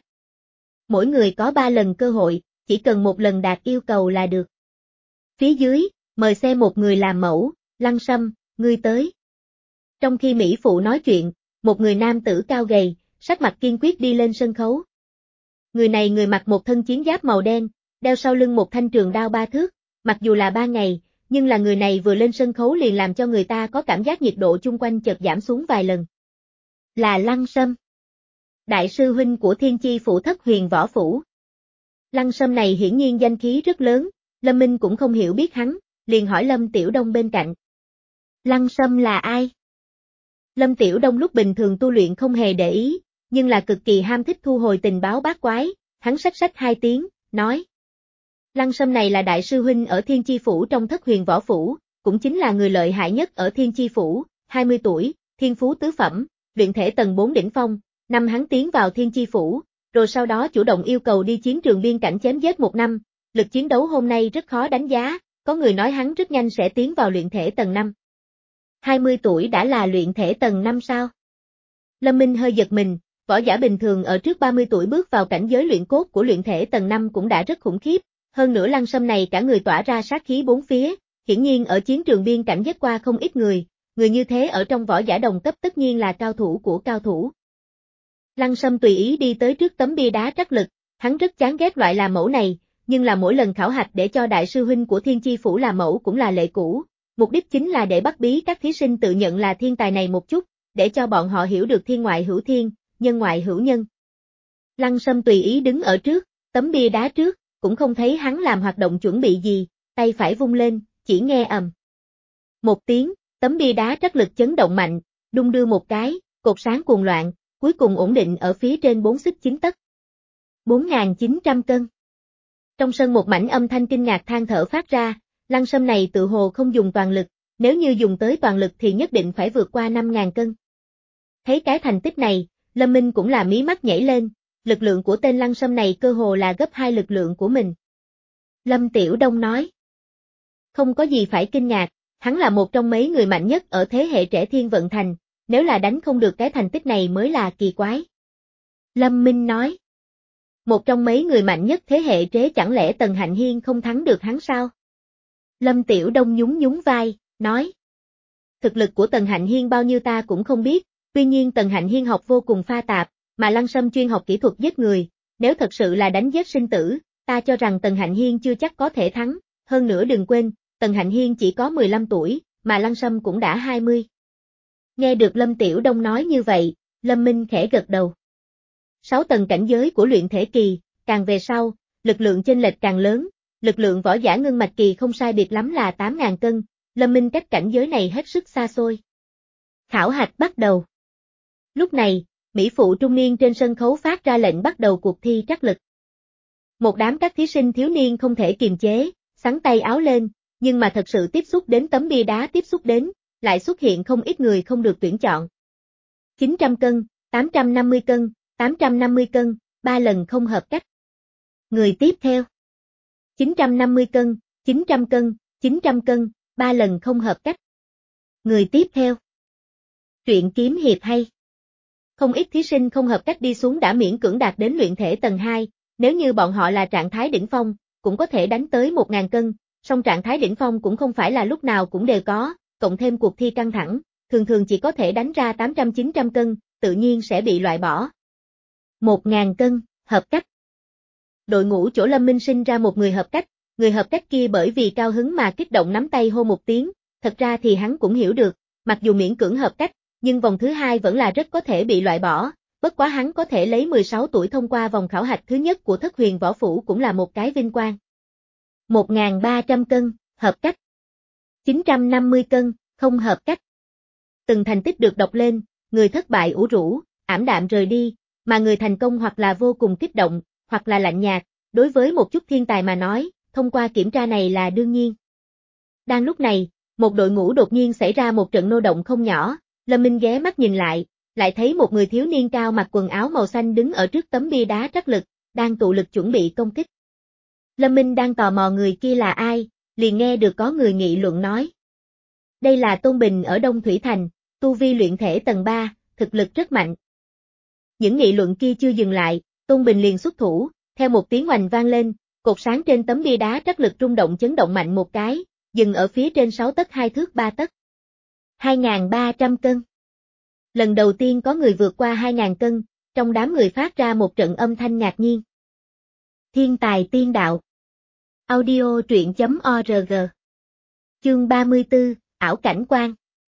Mỗi người có ba lần cơ hội, chỉ cần một lần đạt yêu cầu là được. Phía dưới, mời xem một người làm mẫu, Lăng Sâm, ngươi tới. Trong khi Mỹ Phụ nói chuyện, một người nam tử cao gầy, sắc mặt kiên quyết đi lên sân khấu. Người này người mặc một thân chiến giáp màu đen, đeo sau lưng một thanh trường đao ba thước, mặc dù là ba ngày, nhưng là người này vừa lên sân khấu liền làm cho người ta có cảm giác nhiệt độ chung quanh chợt giảm xuống vài lần. Là Lăng Sâm. Đại sư huynh của Thiên Chi Phủ Thất Huyền Võ Phủ. Lăng Sâm này hiển nhiên danh khí rất lớn, Lâm Minh cũng không hiểu biết hắn, liền hỏi Lâm Tiểu Đông bên cạnh. Lăng Sâm là ai? Lâm Tiểu Đông lúc bình thường tu luyện không hề để ý, nhưng là cực kỳ ham thích thu hồi tình báo bát quái, hắn xách xách hai tiếng, nói. Lăng Sâm này là đại sư huynh ở Thiên Chi Phủ trong Thất Huyền Võ Phủ, cũng chính là người lợi hại nhất ở Thiên Chi Phủ, hai mươi tuổi, thiên phú tứ phẩm, luyện thể tầng bốn đỉnh phong, năm hắn tiến vào Thiên Chi Phủ, rồi sau đó chủ động yêu cầu đi chiến trường biên cảnh chém giết một năm, lực chiến đấu hôm nay rất khó đánh giá, có người nói hắn rất nhanh sẽ tiến vào luyện thể tầng năm. hai mươi tuổi đã là luyện thể tầng năm sao? Lâm Minh hơi giật mình, võ giả bình thường ở trước ba mươi tuổi bước vào cảnh giới luyện cốt của luyện thể tầng năm cũng đã rất khủng khiếp, hơn nữa Lăng Sâm này cả người tỏa ra sát khí bốn phía, hiển nhiên ở chiến trường biên cảnh giết qua không ít người, người như thế ở trong võ giả đồng cấp tất nhiên là cao thủ của cao thủ. Lăng Sâm tùy ý đi tới trước tấm bia đá trắc lực, hắn rất chán ghét loại làm mẫu này, nhưng là mỗi lần khảo hạch để cho đại sư huynh của Thiên Chi Phủ làm mẫu cũng là lệ cũ, mục đích chính là để bắt bí các thí sinh tự nhận là thiên tài này một chút, để cho bọn họ hiểu được thiên ngoại hữu thiên, nhân ngoại hữu nhân. Lăng Sâm tùy ý đứng ở trước, tấm bia đá trước, cũng không thấy hắn làm hoạt động chuẩn bị gì, tay phải vung lên, chỉ nghe ầm. Một tiếng, tấm bia đá trắc lực chấn động mạnh, đung đưa một cái, cột sáng cuồng loạn, cuối cùng ổn định ở phía trên bốn xích chín tấc. bốn nghìn chín trăm cân. Trong sân một mảnh âm thanh kinh ngạc than thở phát ra, Lăng Sâm này tự hồ không dùng toàn lực, nếu như dùng tới toàn lực thì nhất định phải vượt qua năm nghìn cân. Thấy cái thành tích này, Lâm Minh cũng là mí mắt nhảy lên, lực lượng của tên Lăng Sâm này cơ hồ là gấp hai lực lượng của mình. Lâm Tiểu Đông nói. Không có gì phải kinh ngạc, hắn là một trong mấy người mạnh nhất ở thế hệ trẻ Thiên Vận Thành, nếu là đánh không được cái thành tích này mới là kỳ quái. Lâm Minh nói. Một trong mấy người mạnh nhất thế hệ trế chẳng lẽ Tần Hạnh Hiên không thắng được hắn sao? Lâm Tiểu Đông nhún nhún vai, nói. Thực lực của Tần Hạnh Hiên bao nhiêu ta cũng không biết, tuy nhiên Tần Hạnh Hiên học vô cùng pha tạp, mà Lăng Sâm chuyên học kỹ thuật giết người, nếu thật sự là đánh giết sinh tử, ta cho rằng Tần Hạnh Hiên chưa chắc có thể thắng, hơn nữa đừng quên, Tần Hạnh Hiên chỉ có mười lăm tuổi, mà Lăng Sâm cũng đã hai mươi. Nghe được Lâm Tiểu Đông nói như vậy, Lâm Minh khẽ gật đầu. Sáu tầng cảnh giới của luyện thể kỳ, càng về sau, lực lượng chênh lệch càng lớn, lực lượng võ giả ngưng mạch kỳ không sai biệt lắm là tám nghìn cân, Lâm Minh cách cảnh giới này hết sức xa xôi. Khảo hạch bắt đầu. Lúc này, mỹ phụ trung niên trên sân khấu phát ra lệnh bắt đầu cuộc thi trắc lực. Một đám các thí sinh thiếu niên không thể kiềm chế, xắn tay áo lên, nhưng mà thật sự tiếp xúc đến tấm bia đá tiếp xúc đến, lại xuất hiện không ít người không được tuyển chọn. chín trăm cân, tám trăm năm mươi cân, tám trăm năm mươi cân, ba lần không hợp cách. Người tiếp theo. chín trăm năm mươi cân, chín trăm cân, chín trăm cân, ba lần không hợp cách. Người tiếp theo. Truyện kiếm hiệp hay. Không ít thí sinh không hợp cách đi xuống đã miễn cưỡng đạt đến luyện thể tầng hai, nếu như bọn họ là trạng thái đỉnh phong, cũng có thể đánh tới một nghìn cân, song trạng thái đỉnh phong cũng không phải là lúc nào cũng đều có, cộng thêm cuộc thi căng thẳng, thường thường chỉ có thể đánh ra tám trăm chín trăm cân, tự nhiên sẽ bị loại bỏ. một nghìn cân, hợp cách. Đội ngũ chỗ Lâm Minh sinh ra một người hợp cách, người hợp cách kia bởi vì cao hứng mà kích động nắm tay hô một tiếng, thật ra thì hắn cũng hiểu được, mặc dù miễn cưỡng hợp cách, nhưng vòng thứ hai vẫn là rất có thể bị loại bỏ, bất quá hắn có thể lấy mười sáu tuổi thông qua vòng khảo hạch thứ nhất của Thất Huyền Võ Phủ cũng là một cái vinh quang. một nghìn ba trăm cân, hợp cách. chín trăm năm mươi cân, không hợp cách. Từng thành tích được đọc lên, người thất bại ủ rũ, ảm đạm rời đi, mà người thành công hoặc là vô cùng kích động, hoặc là lạnh nhạt, đối với một chút thiên tài mà nói, thông qua kiểm tra này là đương nhiên. Đang lúc này, một đội ngũ đột nhiên xảy ra một trận nô động không nhỏ, Lâm Minh ghé mắt nhìn lại, lại thấy một người thiếu niên cao mặc quần áo màu xanh đứng ở trước tấm bia đá trắc lực, đang tụ lực chuẩn bị công kích. Lâm Minh đang tò mò người kia là ai, liền nghe được có người nghị luận nói. Đây là Tôn Bình ở Đông Thủy Thành, tu vi luyện thể tầng ba, thực lực rất mạnh. Những nghị luận kia chưa dừng lại, Tôn Bình liền xuất thủ, theo một tiếng oành vang lên, cột sáng trên tấm bia đá trắc lực rung động chấn động mạnh một cái, dừng ở phía trên sáu tấc hai thước ba tấc. hai nghìn ba trăm cân. Lần đầu tiên có người vượt qua hai nghìn cân, trong đám người phát ra một trận âm thanh ngạc nhiên. Thiên tài tiên đạo. Audio truyện chấm org. Chương ba mươi tư, ảo cảnh quan.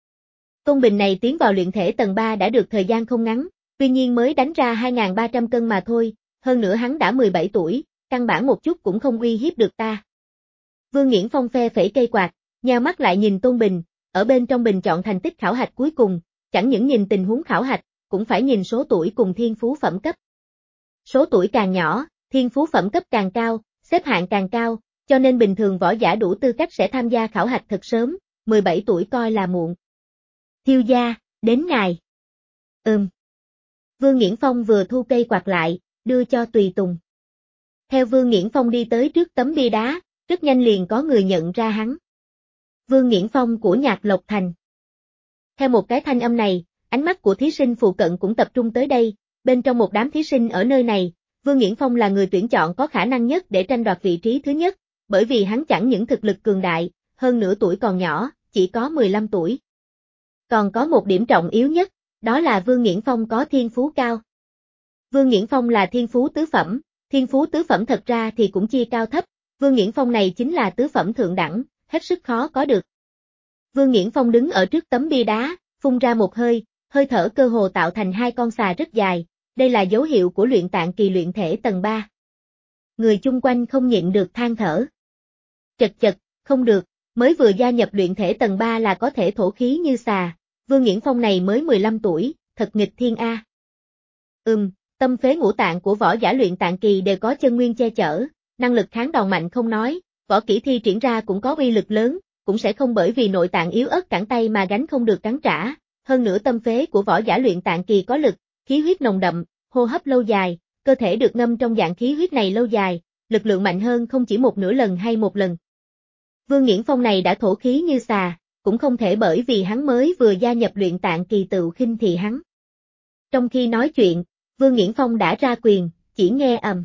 Tôn Bình này tiến vào luyện thể tầng ba đã được thời gian không ngắn, tuy nhiên mới đánh ra hai nghìn ba trăm cân mà thôi, hơn nữa hắn đã mười bảy tuổi, căn bản một chút cũng không uy hiếp được ta. Vương Nghiễn Phong phe phẩy cây quạt, nheo mắt lại nhìn Tôn Bình, ở bên trong bình chọn thành tích khảo hạch cuối cùng, chẳng những nhìn tình huống khảo hạch, cũng phải nhìn số tuổi cùng thiên phú phẩm cấp. Số tuổi càng nhỏ, thiên phú phẩm cấp càng cao, xếp hạng càng cao, cho nên bình thường võ giả đủ tư cách sẽ tham gia khảo hạch thật sớm, mười bảy tuổi coi là muộn. Thiêu gia, đến ngài. Ừm. Vương Nghiễn Phong vừa thu cây quạt lại, đưa cho Tùy Tùng. Theo Vương Nghiễn Phong đi tới trước tấm bia đá, rất nhanh liền có người nhận ra hắn. Vương Nghiễn Phong của Nhạc Lộc Thành. Theo một cái thanh âm này, ánh mắt của thí sinh phụ cận cũng tập trung tới đây, Bên trong một đám thí sinh ở nơi này, Vương Nghiễn Phong là người tuyển chọn có khả năng nhất để tranh đoạt vị trí thứ nhất, bởi vì hắn chẳng những thực lực cường đại, hơn nữa tuổi còn nhỏ, chỉ có mười lăm tuổi. Còn có một điểm trọng yếu nhất, đó là Vương Nghiễn Phong có thiên phú cao. Vương Nghiễn Phong là thiên phú tứ phẩm, thiên phú tứ phẩm thật ra thì cũng chia cao thấp, Vương Nghiễn Phong này chính là tứ phẩm thượng đẳng, hết sức khó có được. Vương Nghiễn Phong đứng ở trước tấm bia đá, phun ra một hơi, hơi thở cơ hồ tạo thành hai con xà rất dài, đây là dấu hiệu của luyện tạng kỳ luyện thể tầng ba. Người chung quanh không nhịn được than thở. Chật chật, không được, mới vừa gia nhập luyện thể tầng ba là có thể thổ khí như xà, Vương Nghiễn Phong này mới mười lăm tuổi, thật nghịch thiên a. Ừm, tâm phế ngũ tạng của võ giả luyện tạng kỳ đều có chân nguyên che chở, năng lực kháng đòn mạnh không nói, võ kỹ thi triển ra cũng có uy lực lớn, cũng sẽ không bởi vì nội tạng yếu ớt cẳng tay mà gánh không được cắn trả, hơn nữa tâm phế của võ giả luyện tạng kỳ có lực, khí huyết nồng đậm, hô hấp lâu dài, cơ thể được ngâm trong dạng khí huyết này lâu dài, lực lượng mạnh hơn không chỉ một nửa lần hay một lần. Vương Nghiễn Phong này đã thổ khí như xà, cũng không thể bởi vì hắn mới vừa gia nhập luyện tạng kỳ tự khinh thị hắn. Trong khi nói chuyện, Vương Nghiễn Phong đã ra quyền, chỉ nghe ầm.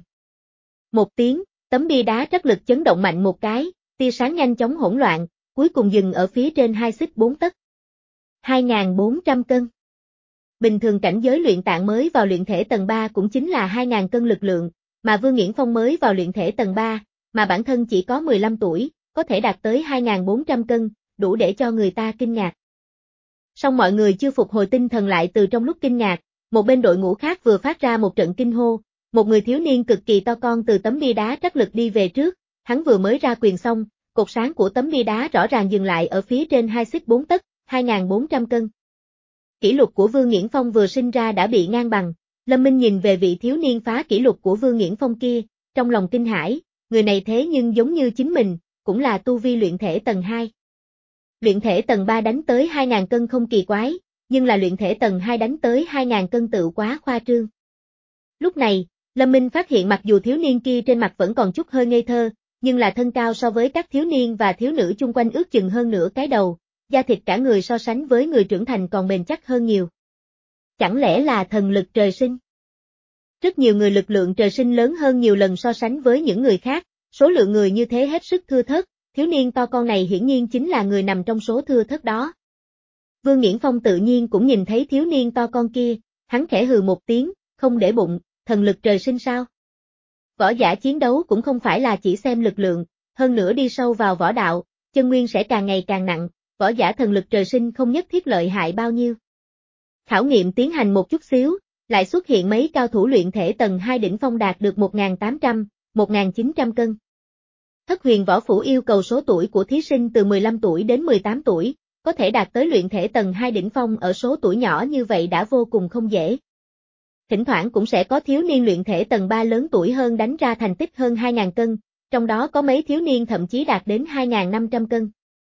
Một tiếng, tấm bia đá trắc lực chấn động mạnh một cái, tia sáng nhanh chóng hỗn loạn, cuối cùng dừng ở phía trên hai xích bốn tấc. hai nghìn bốn trăm cân. Bình thường cảnh giới luyện tạng mới vào luyện thể tầng ba cũng chính là hai nghìn cân lực lượng, mà Vương Nghiễn Phong mới vào luyện thể tầng ba, mà bản thân chỉ có mười lăm tuổi, có thể đạt tới hai nghìn bốn trăm cân, đủ để cho người ta kinh ngạc. Song mọi người chưa phục hồi tinh thần lại từ trong lúc kinh ngạc, một bên đội ngũ khác vừa phát ra một trận kinh hô, một người thiếu niên cực kỳ to con từ tấm bia đá trắc lực đi về trước, hắn vừa mới ra quyền xong, cột sáng của tấm bia đá rõ ràng dừng lại ở phía trên hai xích bốn tấc, hai nghìn bốn trăm cân. Kỷ lục của Vương Nghiễn Phong vừa sinh ra đã bị ngang bằng, Lâm Minh nhìn về vị thiếu niên phá kỷ lục của Vương Nghiễn Phong kia, trong lòng kinh hãi, người này thế nhưng giống như chính mình, cũng là tu vi luyện thể tầng hai. Luyện thể tầng ba đánh tới hai nghìn cân không kỳ quái, nhưng là luyện thể tầng hai đánh tới hai nghìn cân tự quá khoa trương. Lúc này, Lâm Minh phát hiện mặc dù thiếu niên kia trên mặt vẫn còn chút hơi ngây thơ, nhưng là thân cao so với các thiếu niên và thiếu nữ chung quanh ước chừng hơn nửa cái đầu, da thịt cả người so sánh với người trưởng thành còn bền chắc hơn nhiều. Chẳng lẽ là thần lực trời sinh? Rất nhiều người lực lượng trời sinh lớn hơn nhiều lần so sánh với những người khác, số lượng người như thế hết sức thưa thớt, thiếu niên to con này hiển nhiên chính là người nằm trong số thưa thớt đó. Vương Nghiễn Phong tự nhiên cũng nhìn thấy thiếu niên to con kia, hắn khẽ hừ một tiếng, không để bụng, thần lực trời sinh sao? Võ giả chiến đấu cũng không phải là chỉ xem lực lượng, hơn nữa đi sâu vào võ đạo, chân nguyên sẽ càng ngày càng nặng, võ giả thần lực trời sinh không nhất thiết lợi hại bao nhiêu. Khảo nghiệm tiến hành một chút xíu, lại xuất hiện mấy cao thủ luyện thể tầng hai đỉnh phong đạt được một nghìn tám trăm, một nghìn chín trăm cân. Thất Huyền Võ Phủ yêu cầu số tuổi của thí sinh từ mười lăm tuổi đến mười tám tuổi, có thể đạt tới luyện thể tầng hai đỉnh phong ở số tuổi nhỏ như vậy đã vô cùng không dễ. Thỉnh thoảng cũng sẽ có thiếu niên luyện thể tầng ba lớn tuổi hơn đánh ra thành tích hơn hai nghìn cân, trong đó có mấy thiếu niên thậm chí đạt đến hai nghìn năm trăm cân.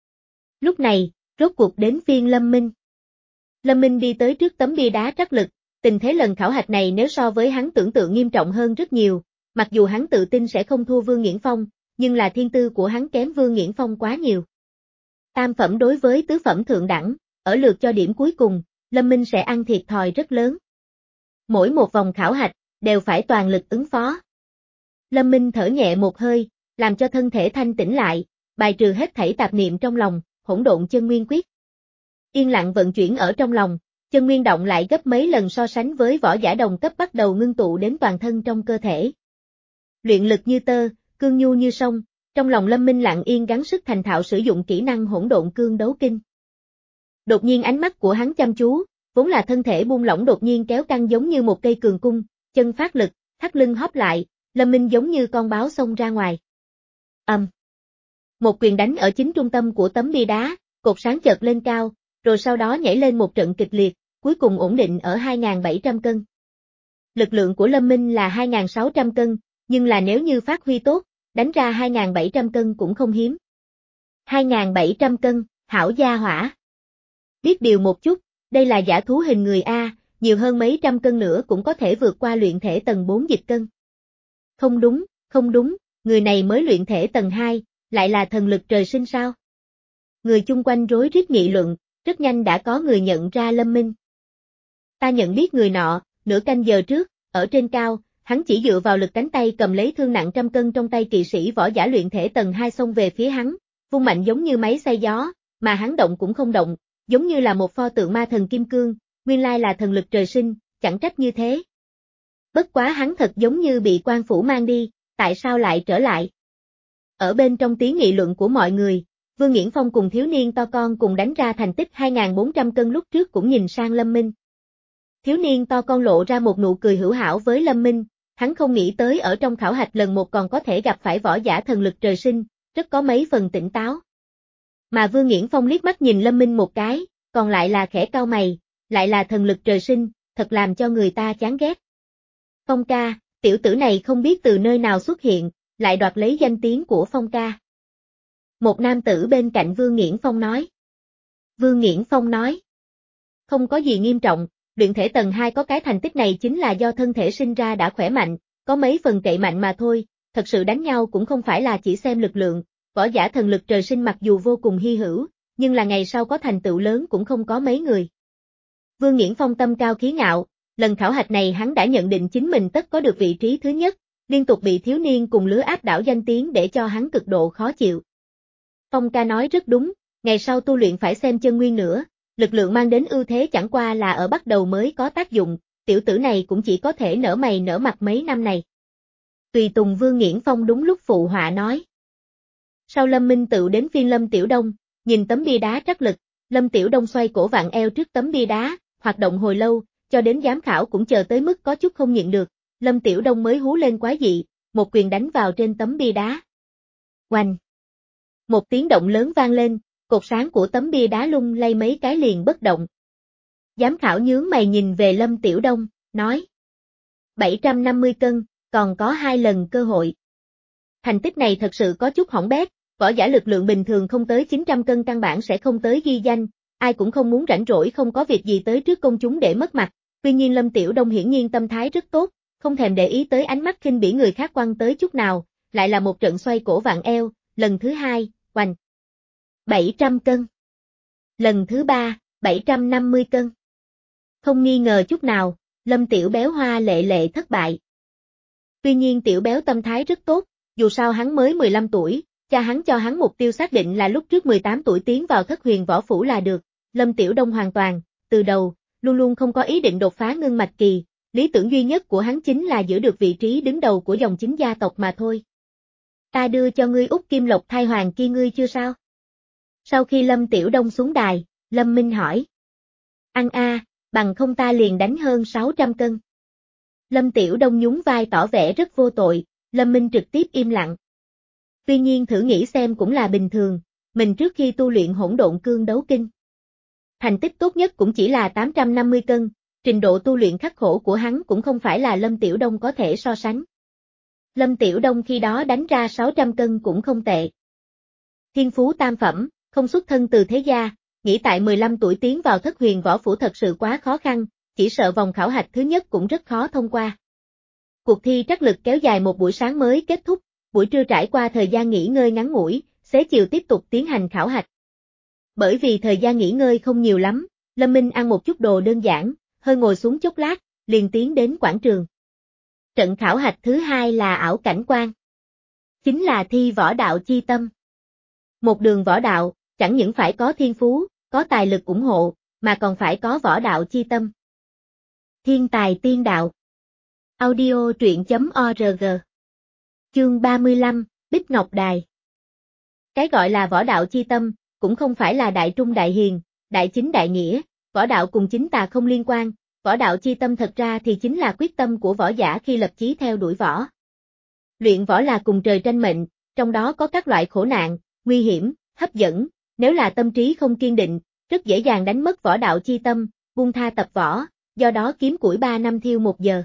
Lúc này, rốt cuộc đến phiên Lâm Minh. Lâm Minh đi tới trước tấm bia đá trắc lực, tình thế lần khảo hạch này nếu so với hắn tưởng tượng nghiêm trọng hơn rất nhiều, mặc dù hắn tự tin sẽ không thua Vương Nghiễn Phong, nhưng là thiên tư của hắn kém Vương Nghiễn Phong quá nhiều. Tam phẩm đối với tứ phẩm thượng đẳng, ở lượt cho điểm cuối cùng, Lâm Minh sẽ ăn thiệt thòi rất lớn. Mỗi một vòng khảo hạch, đều phải toàn lực ứng phó. Lâm Minh thở nhẹ một hơi, làm cho thân thể thanh tĩnh lại, bài trừ hết thảy tạp niệm trong lòng, hỗn độn chân nguyên quyết. Yên lặng vận chuyển ở trong lòng, chân nguyên động lại gấp mấy lần so sánh với võ giả đồng cấp bắt đầu ngưng tụ đến toàn thân trong cơ thể. Luyện lực như tơ, cương nhu như sông, trong lòng Lâm Minh lặng yên gắng sức thành thạo sử dụng kỹ năng hỗn độn cương đấu kinh. Đột nhiên ánh mắt của hắn chăm chú, vốn là thân thể buông lỏng đột nhiên kéo căng giống như một cây cường cung, chân phát lực, thắt lưng hóp lại, Lâm Minh giống như con báo xông ra ngoài. Ầm. Um. Một quyền đánh ở chính trung tâm của tấm bia đá, cột sáng chợt lên cao, rồi sau đó nhảy lên một trận kịch liệt, cuối cùng ổn định ở hai nghìn bảy trăm cân. Lực lượng của Lâm Minh là hai nghìn sáu trăm cân, nhưng là nếu như phát huy tốt, đánh ra hai nghìn bảy trăm cân cũng không hiếm. hai nghìn bảy trăm cân, hảo gia hỏa. Biết điều một chút, đây là giả thú hình người A, nhiều hơn mấy trăm cân nữa cũng có thể vượt qua luyện thể tầng bốn dịch cân. Không đúng, không đúng, người này mới luyện thể tầng hai, lại là thần lực trời sinh sao? Người chung quanh rối rít nghị luận, rất nhanh đã có người nhận ra Lâm Minh. Ta nhận biết người nọ, nửa canh giờ trước, ở trên cao, hắn chỉ dựa vào lực cánh tay cầm lấy thương nặng trăm cân trong tay kỵ sĩ võ giả luyện thể tầng hai xông về phía hắn, vung mạnh giống như máy xay gió, mà hắn động cũng không động, giống như là một pho tượng ma thần kim cương, nguyên lai là thần lực trời sinh, chẳng trách như thế. Bất quá hắn thật giống như bị quan phủ mang đi, tại sao lại trở lại? Ở bên trong tiếng nghị luận của mọi người, Vương Nghiễn Phong cùng thiếu niên to con cùng đánh ra thành tích hai nghìn bốn trăm cân lúc trước cũng nhìn sang Lâm Minh. Thiếu niên to con lộ ra một nụ cười hữu hảo với Lâm Minh, hắn không nghĩ tới ở trong khảo hạch lần một còn có thể gặp phải võ giả thần lực trời sinh, rất có mấy phần tỉnh táo. Mà Vương Nghiễn Phong liếc mắt nhìn Lâm Minh một cái, còn lại là khẽ cau mày, lại là thần lực trời sinh, thật làm cho người ta chán ghét. Phong ca, tiểu tử này không biết từ nơi nào xuất hiện, lại đoạt lấy danh tiếng của Phong ca. Một nam tử bên cạnh Vương Nghiễn Phong nói. Vương Nghiễn Phong nói. Không có gì nghiêm trọng, luyện thể tầng hai có cái thành tích này chính là do thân thể sinh ra đã khỏe mạnh, có mấy phần cậy mạnh mà thôi, thật sự đánh nhau cũng không phải là chỉ xem lực lượng, võ giả thần lực trời sinh mặc dù vô cùng hy hữu, nhưng là ngày sau có thành tựu lớn cũng không có mấy người. Vương Nghiễn Phong tâm cao khí ngạo, lần khảo hạch này hắn đã nhận định chính mình tất có được vị trí thứ nhất, liên tục bị thiếu niên cùng lứa áp đảo danh tiếng để cho hắn cực độ khó chịu. Phong ca nói rất đúng, ngày sau tu luyện phải xem chân nguyên nữa, lực lượng mang đến ưu thế chẳng qua là ở bắt đầu mới có tác dụng, tiểu tử này cũng chỉ có thể nở mày nở mặt mấy năm này. Tùy tùng Vương Nghiễn Phong đúng lúc phụ họa nói. Sau Lâm Minh tự đến phiên Lâm Tiểu Đông, nhìn tấm bia đá trắc lực, Lâm Tiểu Đông xoay cổ vặn eo trước tấm bia đá, hoạt động hồi lâu, cho đến giám khảo cũng chờ tới mức có chút không nhịn được, Lâm Tiểu Đông mới hú lên quái dị, một quyền đánh vào trên tấm bia đá. Oanh! Một tiếng động lớn vang lên, cột sáng của tấm bia đá lung lay mấy cái liền bất động. Giám khảo nhướng mày nhìn về Lâm Tiểu Đông, nói. bảy trăm năm mươi cân, còn có hai lần cơ hội. Thành tích này thật sự có chút hỏng bét, võ giả lực lượng bình thường không tới chín trăm cân căn bản sẽ không tới ghi danh, ai cũng không muốn rảnh rỗi không có việc gì tới trước công chúng để mất mặt, tuy nhiên Lâm Tiểu Đông hiển nhiên tâm thái rất tốt, không thèm để ý tới ánh mắt khinh bỉ người khác quăng tới chút nào, lại là một trận xoay cổ vặn eo, lần thứ hai, oanh. bảy trăm cân. Lần thứ ba, bảy trăm năm mươi cân. Không nghi ngờ chút nào, Lâm Tiểu Béo hoa lệ lệ thất bại. Tuy nhiên Tiểu Béo tâm thái rất tốt, dù sao hắn mới mười lăm tuổi, cha hắn cho hắn mục tiêu xác định là lúc trước mười tám tuổi tiến vào thất huyền võ phủ là được, Lâm Tiểu Đông hoàn toàn, từ đầu, luôn luôn không có ý định đột phá ngưng mạch kỳ, lý tưởng duy nhất của hắn chính là giữ được vị trí đứng đầu của dòng chính gia tộc mà thôi. Ta đưa cho ngươi Úc Kim Lộc thai hoàng kia ngươi chưa sao? Sau khi Lâm Tiểu Đông xuống đài, Lâm Minh hỏi. Ăn a, bằng không ta liền đánh hơn sáu trăm cân. Lâm Tiểu Đông nhún vai tỏ vẻ rất vô tội, Lâm Minh trực tiếp im lặng. Tuy nhiên thử nghĩ xem cũng là bình thường, mình trước khi tu luyện hỗn độn cương đấu kinh. Thành tích tốt nhất cũng chỉ là tám trăm năm mươi cân, trình độ tu luyện khắc khổ của hắn cũng không phải là Lâm Tiểu Đông có thể so sánh. Lâm Tiểu Đông khi đó đánh ra sáu trăm cân cũng không tệ. Thiên phú tam phẩm, không xuất thân từ thế gia, nghĩ tại mười lăm tuổi tiến vào thất huyền võ phủ thật sự quá khó khăn, chỉ sợ vòng khảo hạch thứ nhất cũng rất khó thông qua. Cuộc thi trắc lực kéo dài một buổi sáng mới kết thúc, buổi trưa trải qua thời gian nghỉ ngơi ngắn ngủi, xế chiều tiếp tục tiến hành khảo hạch. Bởi vì thời gian nghỉ ngơi không nhiều lắm, Lâm Minh ăn một chút đồ đơn giản, hơi ngồi xuống chốc lát, liền tiến đến quảng trường. Trận khảo hạch thứ hai là ảo cảnh quan. Chính là thi võ đạo chi tâm. Một đường võ đạo, chẳng những phải có thiên phú, có tài lực ủng hộ, mà còn phải có võ đạo chi tâm. Thiên tài tiên đạo. Audio truyện chấm org. Chương ba mươi lăm, Bích Ngọc Đài. Cái gọi là võ đạo chi tâm, cũng không phải là đại trung đại hiền, đại chính đại nghĩa, võ đạo cùng chính tà không liên quan, võ đạo chi tâm thật ra thì chính là quyết tâm của võ giả khi lập chí theo đuổi võ. Luyện võ là cùng trời tranh mệnh, trong đó có các loại khổ nạn, nguy hiểm, hấp dẫn, nếu là tâm trí không kiên định, rất dễ dàng đánh mất võ đạo chi tâm, buông tha tập võ, do đó kiếm củi ba năm thiêu một giờ.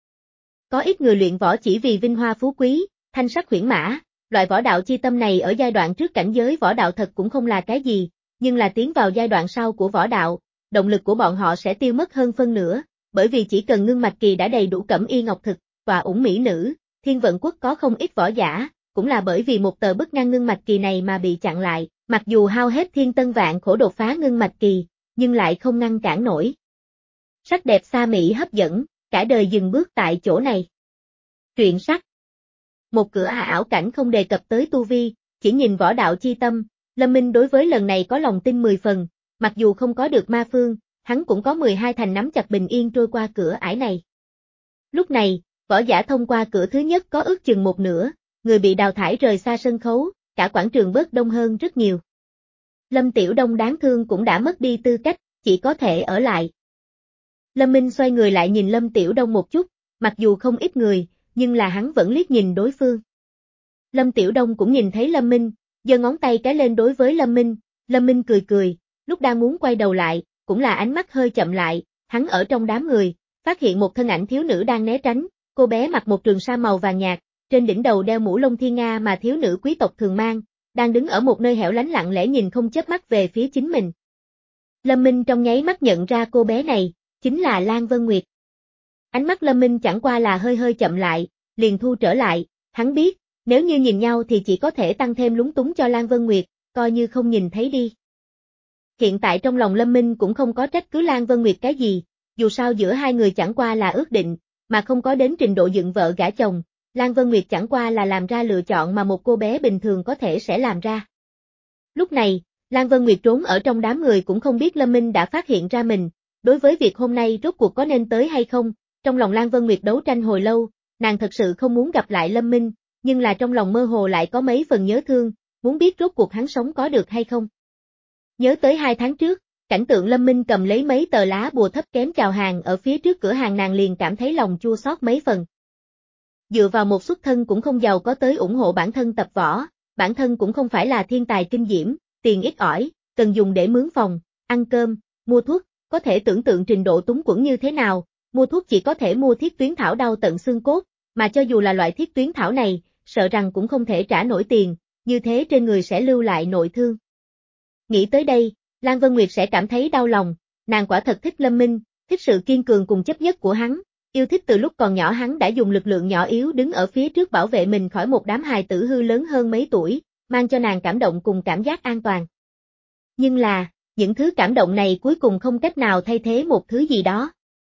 Có ít người luyện võ chỉ vì vinh hoa phú quý, thanh sắc huyễn mã, loại võ đạo chi tâm này ở giai đoạn trước cảnh giới võ đạo thật cũng không là cái gì, nhưng là tiến vào giai đoạn sau của võ đạo, động lực của bọn họ sẽ tiêu mất hơn phân nửa, bởi vì chỉ cần ngưng mạch kỳ đã đầy đủ cẩm y ngọc thực, và ủng mỹ nữ, Thiên Vận Quốc có không ít võ giả, cũng là bởi vì một tờ bức ngăn ngưng mạch kỳ này mà bị chặn lại, mặc dù hao hết thiên tân vạn khổ đột phá ngưng mạch kỳ, nhưng lại không ngăn cản nổi. Sắc đẹp xa mỹ hấp dẫn, cả đời dừng bước tại chỗ này. Truyện sách. Một cửa ảo cảnh không đề cập tới tu vi, chỉ nhìn võ đạo chi tâm, Lâm Minh đối với lần này có lòng tin mười phần, mặc dù không có được ma phương, hắn cũng có mười hai thành nắm chặt bình yên trôi qua cửa ải này. Lúc này, võ giả thông qua cửa thứ nhất có ước chừng một nửa, người bị đào thải rời xa sân khấu, cả quảng trường bớt đông hơn rất nhiều. Lâm Tiểu Đông đáng thương cũng đã mất đi tư cách, chỉ có thể ở lại. Lâm Minh xoay người lại nhìn Lâm Tiểu Đông một chút, mặc dù không ít người, nhưng là hắn vẫn liếc nhìn đối phương. Lâm Tiểu Đông cũng nhìn thấy Lâm Minh, giơ ngón tay cái lên đối với Lâm Minh, Lâm Minh cười cười, lúc đang muốn quay đầu lại, cũng là ánh mắt hơi chậm lại, hắn ở trong đám người, phát hiện một thân ảnh thiếu nữ đang né tránh, cô bé mặc một trường sa màu vàng nhạt, trên đỉnh đầu đeo mũ lông thiên nga mà thiếu nữ quý tộc thường mang, đang đứng ở một nơi hẻo lánh lặng lẽ nhìn không chớp mắt về phía chính mình. Lâm Minh trong nháy mắt nhận ra cô bé này, chính là Lan Vân Nguyệt. Ánh mắt Lâm Minh chẳng qua là hơi hơi chậm lại, liền thu trở lại, hắn biết, nếu như nhìn nhau thì chỉ có thể tăng thêm lúng túng cho Lan Vân Nguyệt, coi như không nhìn thấy đi. Hiện tại trong lòng Lâm Minh cũng không có trách cứ Lan Vân Nguyệt cái gì, dù sao giữa hai người chẳng qua là ước định, mà không có đến trình độ dựng vợ gả chồng, Lan Vân Nguyệt chẳng qua là làm ra lựa chọn mà một cô bé bình thường có thể sẽ làm ra. Lúc này, Lan Vân Nguyệt trốn ở trong đám người cũng không biết Lâm Minh đã phát hiện ra mình, đối với việc hôm nay rốt cuộc có nên tới hay không, trong lòng Lan Vân Nguyệt đấu tranh hồi lâu, nàng thật sự không muốn gặp lại Lâm Minh, nhưng là trong lòng mơ hồ lại có mấy phần nhớ thương, muốn biết rốt cuộc hắn sống có được hay không. Nhớ tới hai tháng trước, cảnh tượng Lâm Minh cầm lấy mấy tờ lá bùa thấp kém chào hàng ở phía trước cửa hàng nàng liền cảm thấy lòng chua xót mấy phần. Dựa vào một xuất thân cũng không giàu có tới ủng hộ bản thân tập võ, bản thân cũng không phải là thiên tài kinh diễm, tiền ít ỏi, cần dùng để mướn phòng, ăn cơm, mua thuốc, có thể tưởng tượng trình độ túng quẫn như thế nào, mua thuốc chỉ có thể mua thiết tuyến thảo đau tận xương cốt, mà cho dù là loại thiết tuyến thảo này, sợ rằng cũng không thể trả nổi tiền, như thế trên người sẽ lưu lại nội thương. Nghĩ tới đây, Lan Vân Nguyệt sẽ cảm thấy đau lòng, nàng quả thật thích Lâm Minh, thích sự kiên cường cùng chấp nhất của hắn, yêu thích từ lúc còn nhỏ hắn đã dùng lực lượng nhỏ yếu đứng ở phía trước bảo vệ mình khỏi một đám hài tử hư lớn hơn mấy tuổi, mang cho nàng cảm động cùng cảm giác an toàn. Nhưng là, những thứ cảm động này cuối cùng không cách nào thay thế một thứ gì đó.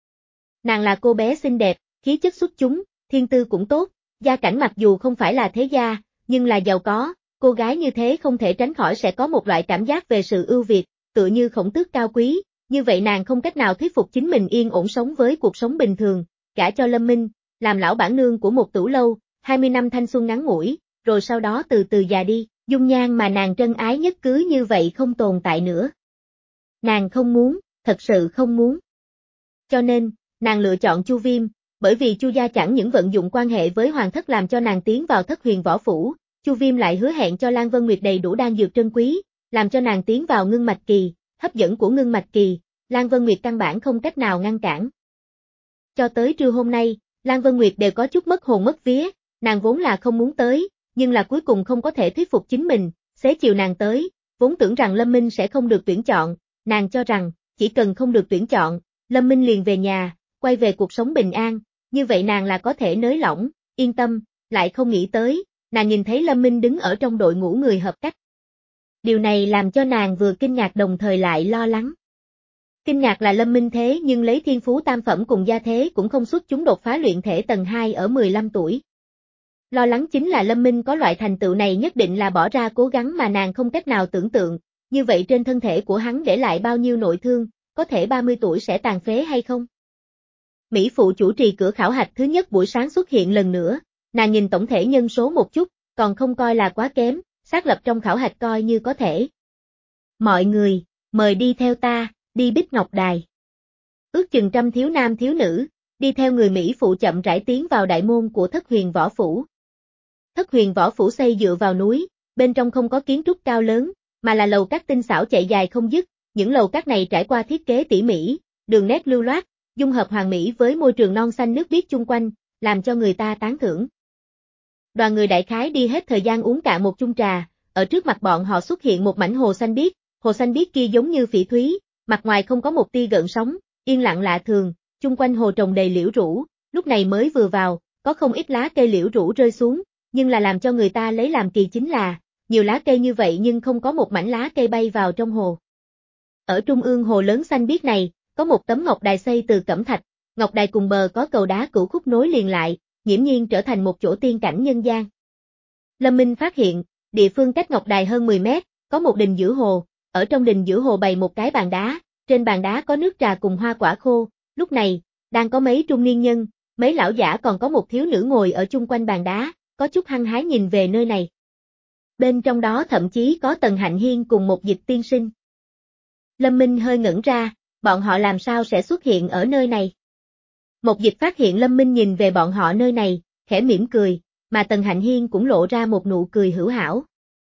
Nàng là cô bé xinh đẹp, khí chất xuất chúng, thiên tư cũng tốt, gia cảnh mặc dù không phải là thế gia, nhưng là giàu có, cô gái như thế không thể tránh khỏi sẽ có một loại cảm giác về sự ưu việt, tựa như khổng tước cao quý, như vậy nàng không cách nào thuyết phục chính mình yên ổn sống với cuộc sống bình thường, gả cho Lâm Minh, làm lão bản nương của một tửu lâu, hai mươi năm thanh xuân ngắn ngủi, rồi sau đó từ từ già đi, dung nhan mà nàng trân ái nhất cứ như vậy không tồn tại nữa. Nàng không muốn, thật sự không muốn. Cho nên, nàng lựa chọn Chu Viêm, bởi vì Chu gia chẳng những vận dụng quan hệ với hoàng thất làm cho nàng tiến vào thất huyền võ phủ, Chu Viêm lại hứa hẹn cho Lan Vân Nguyệt đầy đủ đan dược trân quý, làm cho nàng tiến vào ngưng mạch kỳ, hấp dẫn của ngưng mạch kỳ, Lan Vân Nguyệt căn bản không cách nào ngăn cản. Cho tới trưa hôm nay, Lan Vân Nguyệt đều có chút mất hồn mất vía, nàng vốn là không muốn tới, nhưng là cuối cùng không có thể thuyết phục chính mình, xế chiều nàng tới, vốn tưởng rằng Lâm Minh sẽ không được tuyển chọn, nàng cho rằng, chỉ cần không được tuyển chọn, Lâm Minh liền về nhà, quay về cuộc sống bình an, như vậy nàng là có thể nới lỏng, yên tâm, lại không nghĩ tới, nàng nhìn thấy Lâm Minh đứng ở trong đội ngũ người hợp cách. Điều này làm cho nàng vừa kinh ngạc đồng thời lại lo lắng. Kinh ngạc là Lâm Minh thế nhưng lấy thiên phú tam phẩm cùng gia thế cũng không xuất chúng đột phá luyện thể tầng hai ở mười lăm tuổi. Lo lắng chính là Lâm Minh có loại thành tựu này nhất định là bỏ ra cố gắng mà nàng không cách nào tưởng tượng, như vậy trên thân thể của hắn để lại bao nhiêu nội thương, có thể ba mươi tuổi sẽ tàn phế hay không? Mỹ phụ chủ trì cửa khảo hạch thứ nhất buổi sáng xuất hiện lần nữa, nàng nhìn tổng thể nhân số một chút, còn không coi là quá kém, xác lập trong khảo hạch coi như có thể. Mọi người, mời đi theo ta, đi Bích Ngọc Đài. Ước chừng trăm thiếu nam thiếu nữ, đi theo người Mỹ phụ chậm rãi tiến vào đại môn của Thất Huyền Võ Phủ. Thất Huyền Võ Phủ xây dựa vào núi, bên trong không có kiến trúc cao lớn, mà là lầu các tinh xảo chạy dài không dứt, những lầu các này trải qua thiết kế tỉ mỉ, đường nét lưu loát, dung hợp hoàn mỹ với môi trường non xanh nước biếc chung quanh, làm cho người ta tán thưởng. Đoàn người đại khái đi hết thời gian uống cạn một chung trà, ở trước mặt bọn họ xuất hiện một mảnh hồ xanh biếc, hồ xanh biếc kia giống như phỉ thúy, mặt ngoài không có một tia gợn sóng, yên lặng lạ thường, chung quanh hồ trồng đầy liễu rủ, lúc này mới vừa vào, có không ít lá cây liễu rủ rơi xuống, nhưng là làm cho người ta lấy làm kỳ chính là, nhiều lá cây như vậy nhưng không có một mảnh lá cây bay vào trong hồ. Ở trung ương hồ lớn xanh biếc này, có một tấm ngọc đài xây từ cẩm thạch, ngọc đài cùng bờ có cầu đá cửu khúc nối liền lại, nghiễm nhiên trở thành một chỗ tiên cảnh nhân gian. Lâm Minh phát hiện, địa phương cách ngọc đài hơn mười mét, có một đình giữa hồ, ở trong đình giữa hồ bày một cái bàn đá, trên bàn đá có nước trà cùng hoa quả khô, lúc này, đang có mấy trung niên nhân, mấy lão giả còn có một thiếu nữ ngồi ở chung quanh bàn đá, có chút hăng hái nhìn về nơi này. Bên trong đó thậm chí có Tần Hạnh Hiên cùng một Dịch tiên sinh. Lâm Minh hơi ngẩn ra, bọn họ làm sao sẽ xuất hiện ở nơi này? Một Dịch phát hiện Lâm Minh nhìn về bọn họ nơi này, khẽ mỉm cười, mà Tần Hạnh Hiên cũng lộ ra một nụ cười hữu hảo.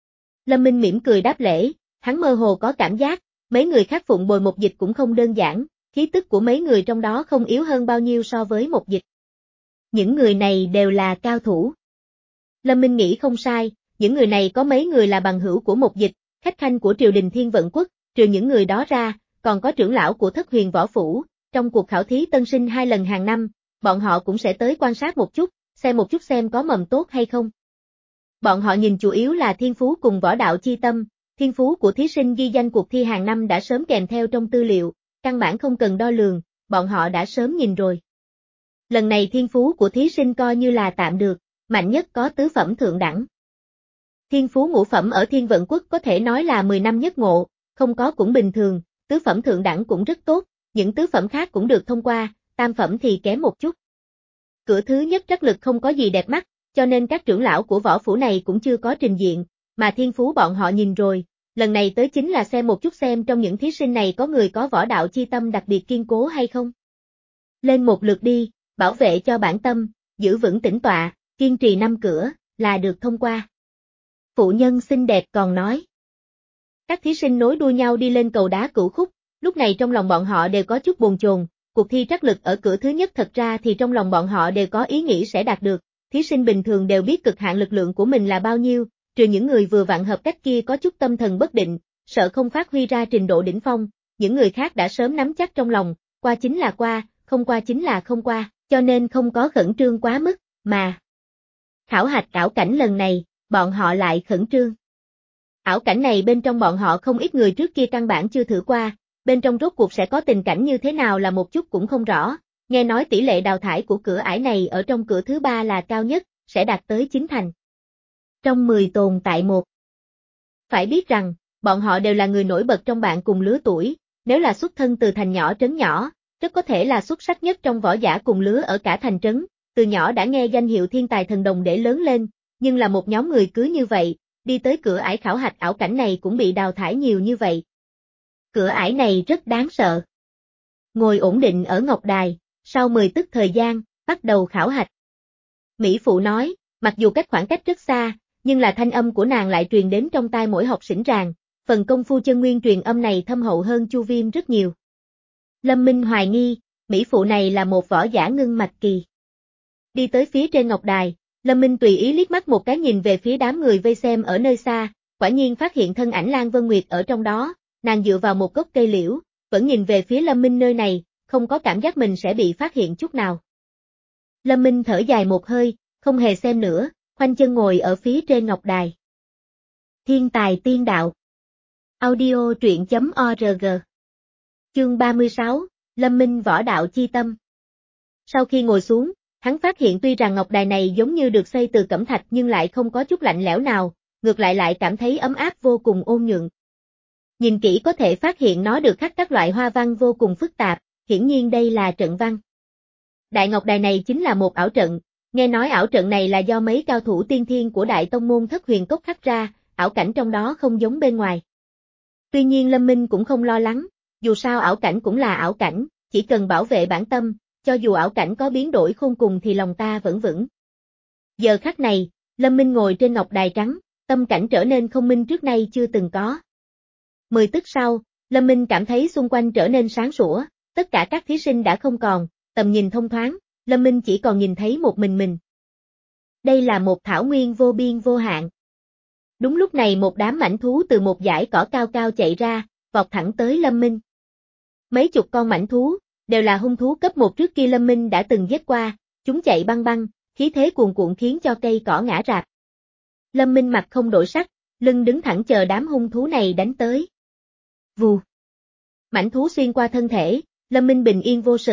Lâm Minh mỉm cười đáp lễ, hắn mơ hồ có cảm giác, mấy người khác phụng bồi một Dịch cũng không đơn giản, khí tức của mấy người trong đó không yếu hơn bao nhiêu so với một Dịch. Những người này đều là cao thủ. Lâm Minh nghĩ không sai, những người này có mấy người là bằng hữu của một Dịch, khách khanh của triều đình Thiên Vận Quốc, trừ những người đó ra, còn có trưởng lão của Thất Huyền Võ Phủ, trong cuộc khảo thí tân sinh hai lần hàng năm, bọn họ cũng sẽ tới quan sát một chút, xem một chút xem có mầm tốt hay không. Bọn họ nhìn chủ yếu là thiên phú cùng võ đạo chi tâm, thiên phú của thí sinh ghi danh cuộc thi hàng năm đã sớm kèm theo trong tư liệu, căn bản không cần đo lường, bọn họ đã sớm nhìn rồi. Lần này thiên phú của thí sinh coi như là tạm được, mạnh nhất có tứ phẩm thượng đẳng. Thiên phú ngũ phẩm ở Thiên Vận Quốc có thể nói là mười năm nhất ngộ, không có cũng bình thường, tứ phẩm thượng đẳng cũng rất tốt, những tứ phẩm khác cũng được thông qua, tam phẩm thì kém một chút. Cửa thứ nhất trắc lực không có gì đẹp mắt, cho nên các trưởng lão của võ phủ này cũng chưa có trình diện, mà thiên phú bọn họ nhìn rồi, lần này tới chính là xem một chút xem trong những thí sinh này có người có võ đạo chi tâm đặc biệt kiên cố hay không. Lên một lượt đi, bảo vệ cho bản tâm, giữ vững tĩnh tọa, kiên trì năm cửa, là được thông qua. Phụ nhân xinh đẹp còn nói. Các thí sinh nối đuôi nhau đi lên cầu đá cửu khúc, lúc này trong lòng bọn họ đều có chút bồn chồn, cuộc thi trắc lực ở cửa thứ nhất thật ra thì trong lòng bọn họ đều có ý nghĩ sẽ đạt được, thí sinh bình thường đều biết cực hạn lực lượng của mình là bao nhiêu, trừ những người vừa vặn hợp cách kia có chút tâm thần bất định, sợ không phát huy ra trình độ đỉnh phong, những người khác đã sớm nắm chắc trong lòng, qua chính là qua, không qua chính là không qua, cho nên không có khẩn trương quá mức, mà khảo hạch ảo cảnh lần này, bọn họ lại khẩn trương. Ảo cảnh này bên trong bọn họ không ít người trước kia căn bản chưa thử qua, bên trong rốt cuộc sẽ có tình cảnh như thế nào là một chút cũng không rõ, nghe nói tỷ lệ đào thải của cửa ải này ở trong cửa thứ ba là cao nhất, sẽ đạt tới chín thành. Trong mười tồn tại một. Phải biết rằng, bọn họ đều là người nổi bật trong bạn cùng lứa tuổi, nếu là xuất thân từ thành nhỏ trấn nhỏ, rất có thể là xuất sắc nhất trong võ giả cùng lứa ở cả thành trấn, từ nhỏ đã nghe danh hiệu thiên tài thần đồng để lớn lên, nhưng là một nhóm người cứ như vậy, đi tới cửa ải khảo hạch ảo cảnh này cũng bị đào thải nhiều như vậy. Cửa ải này rất đáng sợ. Ngồi ổn định ở ngọc đài, sau mười tức thời gian, bắt đầu khảo hạch. Mỹ Phụ nói, mặc dù cách khoảng cách rất xa, nhưng là thanh âm của nàng lại truyền đến trong tai mỗi học sinh ràng, phần công phu chân nguyên truyền âm này thâm hậu hơn Chu Viêm rất nhiều. Lâm Minh hoài nghi, Mỹ Phụ này là một võ giả ngưng mạch kỳ. Đi tới phía trên ngọc đài, Lâm Minh tùy ý liếc mắt một cái nhìn về phía đám người vây xem ở nơi xa, quả nhiên phát hiện thân ảnh Lan Vân Nguyệt ở trong đó, nàng dựa vào một gốc cây liễu, vẫn nhìn về phía Lâm Minh nơi này, không có cảm giác mình sẽ bị phát hiện chút nào. Lâm Minh thở dài một hơi, không hề xem nữa, khoanh chân ngồi ở phía trên ngọc đài. Thiên tài tiên đạo. Audio truyện chấm org. Chương ba mươi sáu, Lâm Minh võ đạo chi tâm. Sau khi ngồi xuống, hắn phát hiện tuy rằng ngọc đài này giống như được xây từ cẩm thạch nhưng lại không có chút lạnh lẽo nào, ngược lại lại cảm thấy ấm áp vô cùng ôn nhuận. Nhìn kỹ có thể phát hiện nó được khắc các loại hoa văn vô cùng phức tạp, hiển nhiên đây là trận văn. Đại ngọc đài này chính là một ảo trận, nghe nói ảo trận này là do mấy cao thủ tiên thiên của đại tông môn Thất Huyền Cốc khắc ra, ảo cảnh trong đó không giống bên ngoài. Tuy nhiên Lâm Minh cũng không lo lắng, dù sao ảo cảnh cũng là ảo cảnh, chỉ cần bảo vệ bản tâm, cho dù ảo cảnh có biến đổi khôn cùng thì lòng ta vẫn vững. Giờ khắc này, Lâm Minh ngồi trên ngọc đài trắng, tâm cảnh trở nên không minh trước nay chưa từng có. Mười tức sau, Lâm Minh cảm thấy xung quanh trở nên sáng sủa, tất cả các thí sinh đã không còn, tầm nhìn thông thoáng, Lâm Minh chỉ còn nhìn thấy một mình mình. Đây là một thảo nguyên vô biên vô hạn. Đúng lúc này một đám mãnh thú từ một dải cỏ cao cao chạy ra, vọt thẳng tới Lâm Minh. Mấy chục con mãnh thú, đều là hung thú cấp một trước kia Lâm Minh đã từng giết qua, chúng chạy băng băng, khí thế cuồn cuộn khiến cho cây cỏ ngã rạp. Lâm Minh mặt không đổi sắc, lưng đứng thẳng chờ đám hung thú này đánh tới. Vù. Mãnh thú xuyên qua thân thể, Lâm Minh bình yên vô sự,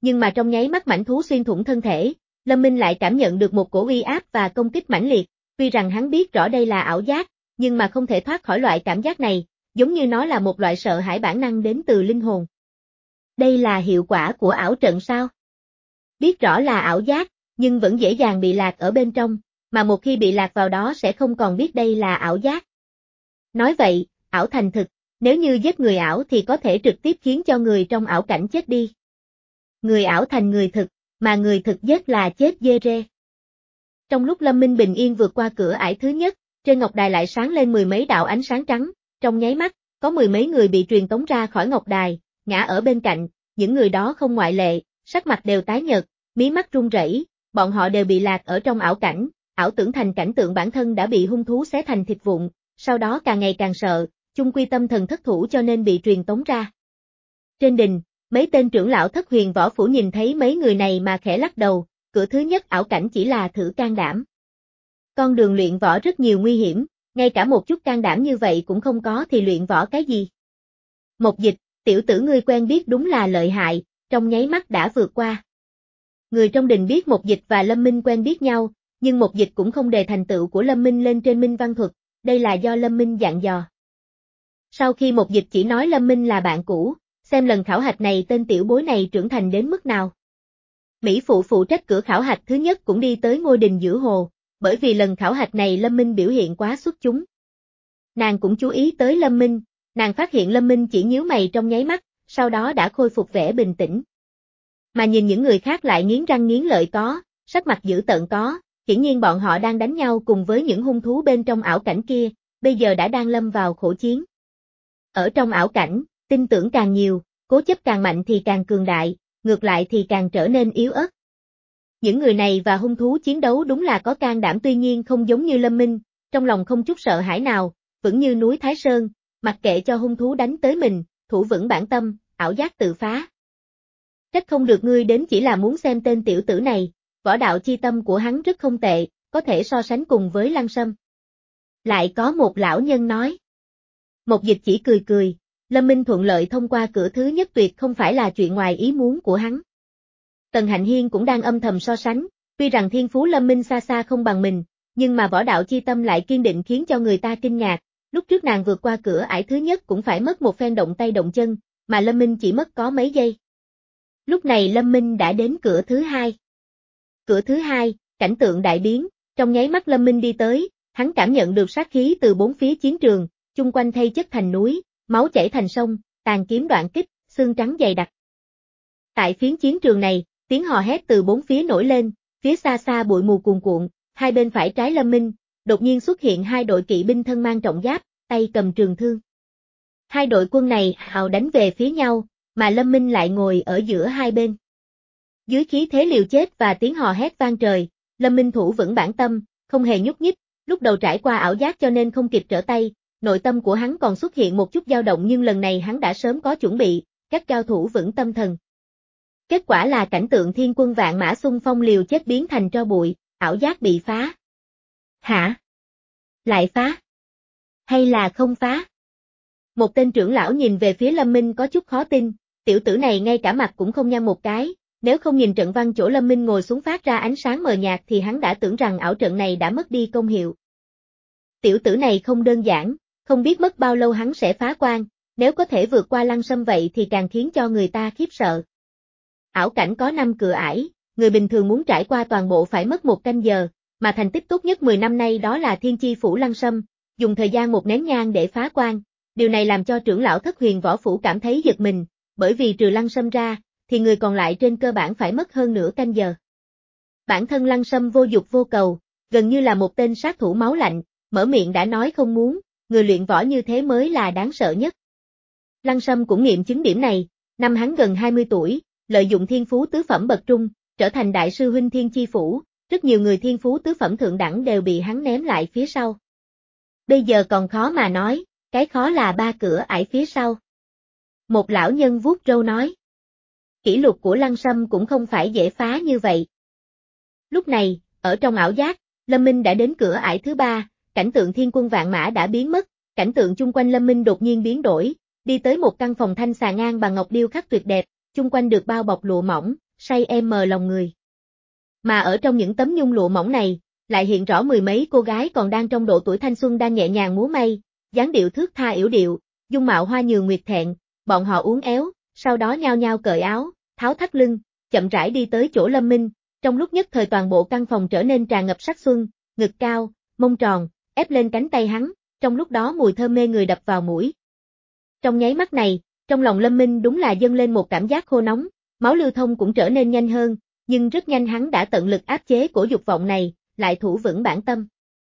nhưng mà trong nháy mắt mãnh thú xuyên thủng thân thể, Lâm Minh lại cảm nhận được một cổ uy áp và công kích mãnh liệt, tuy rằng hắn biết rõ đây là ảo giác, nhưng mà không thể thoát khỏi loại cảm giác này, giống như nó là một loại sợ hãi bản năng đến từ linh hồn. Đây là hiệu quả của ảo trận sao? Biết rõ là ảo giác, nhưng vẫn dễ dàng bị lạc ở bên trong, mà một khi bị lạc vào đó sẽ không còn biết đây là ảo giác. Nói vậy, ảo thành thực, nếu như giết người ảo thì có thể trực tiếp khiến cho người trong ảo cảnh chết đi. Người ảo thành người thực, mà người thực giết là chết dê rê. Trong lúc Lâm Minh bình yên vượt qua cửa ải thứ nhất, trên ngọc đài lại sáng lên mười mấy đạo ánh sáng trắng, trong nháy mắt, có mười mấy người bị truyền tống ra khỏi ngọc đài, ngã ở bên cạnh, những người đó không ngoại lệ, sắc mặt đều tái nhợt, mí mắt run rẩy, bọn họ đều bị lạc ở trong ảo cảnh, ảo tưởng thành cảnh tượng bản thân đã bị hung thú xé thành thịt vụn, sau đó càng ngày càng sợ, chung quy tâm thần thất thủ cho nên bị truyền tống ra. Trên đình, mấy tên trưởng lão Thất Huyền Võ Phủ nhìn thấy mấy người này mà khẽ lắc đầu, cửa thứ nhất ảo cảnh chỉ là thử can đảm. Con đường luyện võ rất nhiều nguy hiểm, ngay cả một chút can đảm như vậy cũng không có thì luyện võ cái gì. Một Dịch, tiểu tử ngươi quen biết đúng là lợi hại, trong nháy mắt đã vượt qua. Người trong đình biết Một Dịch và Lâm Minh quen biết nhau, nhưng Một Dịch cũng không đề thành tựu của Lâm Minh lên trên Minh Văn Thuật, đây là do Lâm Minh dặn dò. Sau khi Một Dịch chỉ nói Lâm Minh là bạn cũ, xem lần khảo hạch này tên tiểu bối này trưởng thành đến mức nào. Mỹ Phụ phụ trách cửa khảo hạch thứ nhất cũng đi tới ngôi đình giữa hồ, bởi vì lần khảo hạch này Lâm Minh biểu hiện quá xuất chúng. Nàng cũng chú ý tới Lâm Minh, nàng phát hiện Lâm Minh chỉ nhíu mày trong nháy mắt, sau đó đã khôi phục vẻ bình tĩnh. Mà nhìn những người khác lại nghiến răng nghiến lợi có, sắc mặt dữ tợn có, hiển nhiên bọn họ đang đánh nhau cùng với những hung thú bên trong ảo cảnh kia, bây giờ đã đang lâm vào khổ chiến. Ở trong ảo cảnh, tin tưởng càng nhiều, cố chấp càng mạnh thì càng cường đại, ngược lại thì càng trở nên yếu ớt. Những người này và hung thú chiến đấu đúng là có can đảm tuy nhiên không giống như Lâm Minh, trong lòng không chút sợ hãi nào, vững như núi Thái Sơn, mặc kệ cho hung thú đánh tới mình, thủ vững bản tâm, ảo giác tự phá. Trách không được ngươi đến chỉ là muốn xem tên tiểu tử này, võ đạo chi tâm của hắn rất không tệ, có thể so sánh cùng với Lăng Sâm. Lại có một lão nhân nói. Một Dịch chỉ cười cười, Lâm Minh thuận lợi thông qua cửa thứ nhất tuyệt không phải là chuyện ngoài ý muốn của hắn. Tần Hạnh Hiên cũng đang âm thầm so sánh, tuy rằng thiên phú Lâm Minh xa xa không bằng mình, nhưng mà võ đạo chi tâm lại kiên định khiến cho người ta kinh ngạc, lúc trước nàng vượt qua cửa ải thứ nhất cũng phải mất một phen động tay động chân, mà Lâm Minh chỉ mất có mấy giây. Lúc này Lâm Minh đã đến cửa thứ hai. Cửa thứ hai, cảnh tượng đại biến, trong nháy mắt Lâm Minh đi tới, hắn cảm nhận được sát khí từ bốn phía chiến trường, chung quanh thây chất thành núi, máu chảy thành sông, tàn kiếm đoạn kích, xương trắng dày đặc. Tại phiến chiến trường này, tiếng hò hét từ bốn phía nổi lên, phía xa xa bụi mù cuồn cuộn, hai bên phải trái Lâm Minh, đột nhiên xuất hiện hai đội kỵ binh thân mang trọng giáp, tay cầm trường thương. Hai đội quân này hào đánh về phía nhau, mà Lâm Minh lại ngồi ở giữa hai bên. Dưới khí thế liều chết và tiếng hò hét vang trời, Lâm Minh thủ vững bản tâm, không hề nhúc nhích, lúc đầu trải qua ảo giác cho nên không kịp trở tay, nội tâm của hắn còn xuất hiện một chút dao động nhưng lần này hắn đã sớm có chuẩn bị, các cao thủ vững tâm thần. Kết quả là cảnh tượng thiên quân vạn mã xung phong liều chết biến thành tro bụi, ảo giác bị phá. Hả? Lại phá? Hay là không phá? Một tên trưởng lão nhìn về phía Lâm Minh có chút khó tin, tiểu tử này ngay cả mặt cũng không nhăn một cái, nếu không nhìn trận văn chỗ Lâm Minh ngồi xuống phát ra ánh sáng mờ nhạt thì hắn đã tưởng rằng ảo trận này đã mất đi công hiệu. Tiểu tử này không đơn giản, không biết mất bao lâu hắn sẽ phá quan, nếu có thể vượt qua Lăng Sâm vậy thì càng khiến cho người ta khiếp sợ. Ảo cảnh có năm cửa ải, người bình thường muốn trải qua toàn bộ phải mất một canh giờ, mà thành tích tốt nhất mười năm nay đó là Thiên Chi Phủ Lăng Sâm, dùng thời gian một nén nhang để phá quan. Điều này làm cho trưởng lão Thất Huyền Võ Phủ cảm thấy giật mình, bởi vì trừ Lăng Sâm ra, thì người còn lại trên cơ bản phải mất hơn nửa canh giờ. Bản thân Lăng Sâm vô dục vô cầu, gần như là một tên sát thủ máu lạnh, mở miệng đã nói không muốn, người luyện võ như thế mới là đáng sợ nhất. Lăng Sâm cũng nghiệm chứng điểm này, năm hắn gần hai mươi tuổi, lợi dụng thiên phú tứ phẩm bậc trung, trở thành đại sư huynh Thiên Chi Phủ, rất nhiều người thiên phú tứ phẩm thượng đẳng đều bị hắn ném lại phía sau. Bây giờ còn khó mà nói, cái khó là ba cửa ải phía sau. Một lão nhân vuốt râu nói. Kỷ lục của Lăng Sâm cũng không phải dễ phá như vậy. Lúc này, ở trong ảo giác, Lâm Minh đã đến cửa ải thứ ba, cảnh tượng thiên quân vạn mã đã biến mất, cảnh tượng chung quanh Lâm Minh đột nhiên biến đổi, đi tới một căn phòng thanh xà ngang bằng ngọc điêu khắc tuyệt đẹp, chung quanh được bao bọc lụa mỏng, say em mờ lòng người. Mà ở trong những tấm nhung lụa mỏng này, lại hiện rõ mười mấy cô gái còn đang trong độ tuổi thanh xuân đang nhẹ nhàng múa may, dáng điệu thướt tha yểu điệu, dung mạo hoa nhường nguyệt thẹn, bọn họ uốn éo, sau đó nhao nhao cởi áo, tháo thắt lưng, chậm rãi đi tới chỗ Lâm Minh, trong lúc nhất thời toàn bộ căn phòng trở nên tràn ngập sắc xuân, ngực cao, mông tròn, ép lên cánh tay hắn, trong lúc đó mùi thơm mê người đập vào mũi. Trong nháy mắt này, trong lòng Lâm Minh đúng là dâng lên một cảm giác khô nóng, máu lưu thông cũng trở nên nhanh hơn, nhưng rất nhanh hắn đã tận lực áp chế cổ dục vọng này, lại thủ vững bản tâm.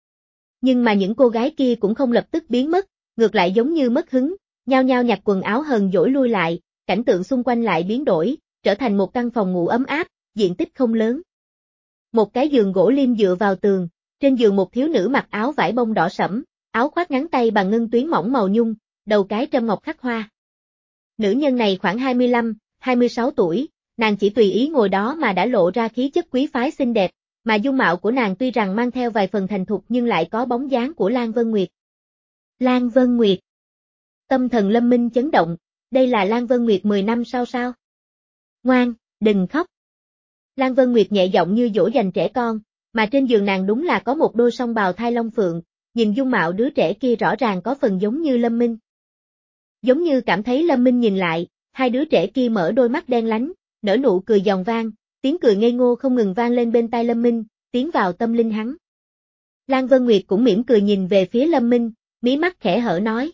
Nhưng mà những cô gái kia cũng không lập tức biến mất, ngược lại giống như mất hứng, nhao nhao nhặt quần áo hờn dỗi lui lại, cảnh tượng xung quanh lại biến đổi, trở thành một căn phòng ngủ ấm áp, diện tích không lớn. Một cái giường gỗ lim dựa vào tường, trên giường một thiếu nữ mặc áo vải bông đỏ sẫm, áo khoác ngắn tay bằng ngân tuyến mỏng màu nhung, đầu cái trâm ngọc khắc hoa. Nữ nhân này khoảng hai mươi lăm, hai mươi sáu tuổi, nàng chỉ tùy ý ngồi đó mà đã lộ ra khí chất quý phái xinh đẹp, mà dung mạo của nàng tuy rằng mang theo vài phần thành thục nhưng lại có bóng dáng của Lan Vân Nguyệt. Lan Vân Nguyệt. Tâm thần Lâm Minh chấn động, đây là Lan Vân Nguyệt mười năm sau sao? Ngoan, đừng khóc. Lan Vân Nguyệt nhẹ giọng như dỗ dành trẻ con, mà trên giường nàng đúng là có một đôi song bào thai long phượng, nhìn dung mạo đứa trẻ kia rõ ràng có phần giống như Lâm Minh. Giống như cảm thấy Lâm Minh nhìn lại, hai đứa trẻ kia mở đôi mắt đen lánh, nở nụ cười giòn vang, tiếng cười ngây ngô không ngừng vang lên bên tai Lâm Minh, tiến vào tâm linh hắn. Lan Vân Nguyệt cũng mỉm cười nhìn về phía Lâm Minh, mí mắt khẽ hở nói.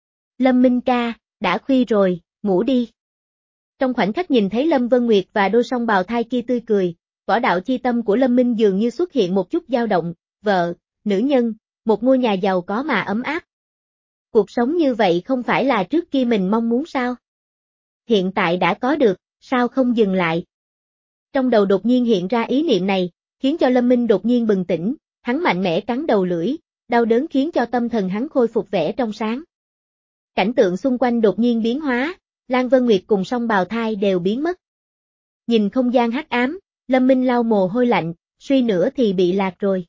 Lâm Minh ca, đã khuya rồi, ngủ đi. Trong khoảnh khắc nhìn thấy Lâm Vân Nguyệt và đôi song bào thai kia tươi cười, võ đạo chi tâm của Lâm Minh dường như xuất hiện một chút dao động, vợ, nữ nhân, một ngôi nhà giàu có mà ấm áp. Cuộc sống như vậy không phải là trước kia mình mong muốn sao? Hiện tại đã có được, sao không dừng lại? Trong đầu đột nhiên hiện ra ý niệm này, khiến cho Lâm Minh đột nhiên bừng tỉnh, hắn mạnh mẽ cắn đầu lưỡi, đau đớn khiến cho tâm thần hắn khôi phục vẻ trong sáng. Cảnh tượng xung quanh đột nhiên biến hóa, Lan Vân Nguyệt cùng song bào thai đều biến mất. Nhìn không gian hắc ám, Lâm Minh lau mồ hôi lạnh, suy nữa thì bị lạc rồi.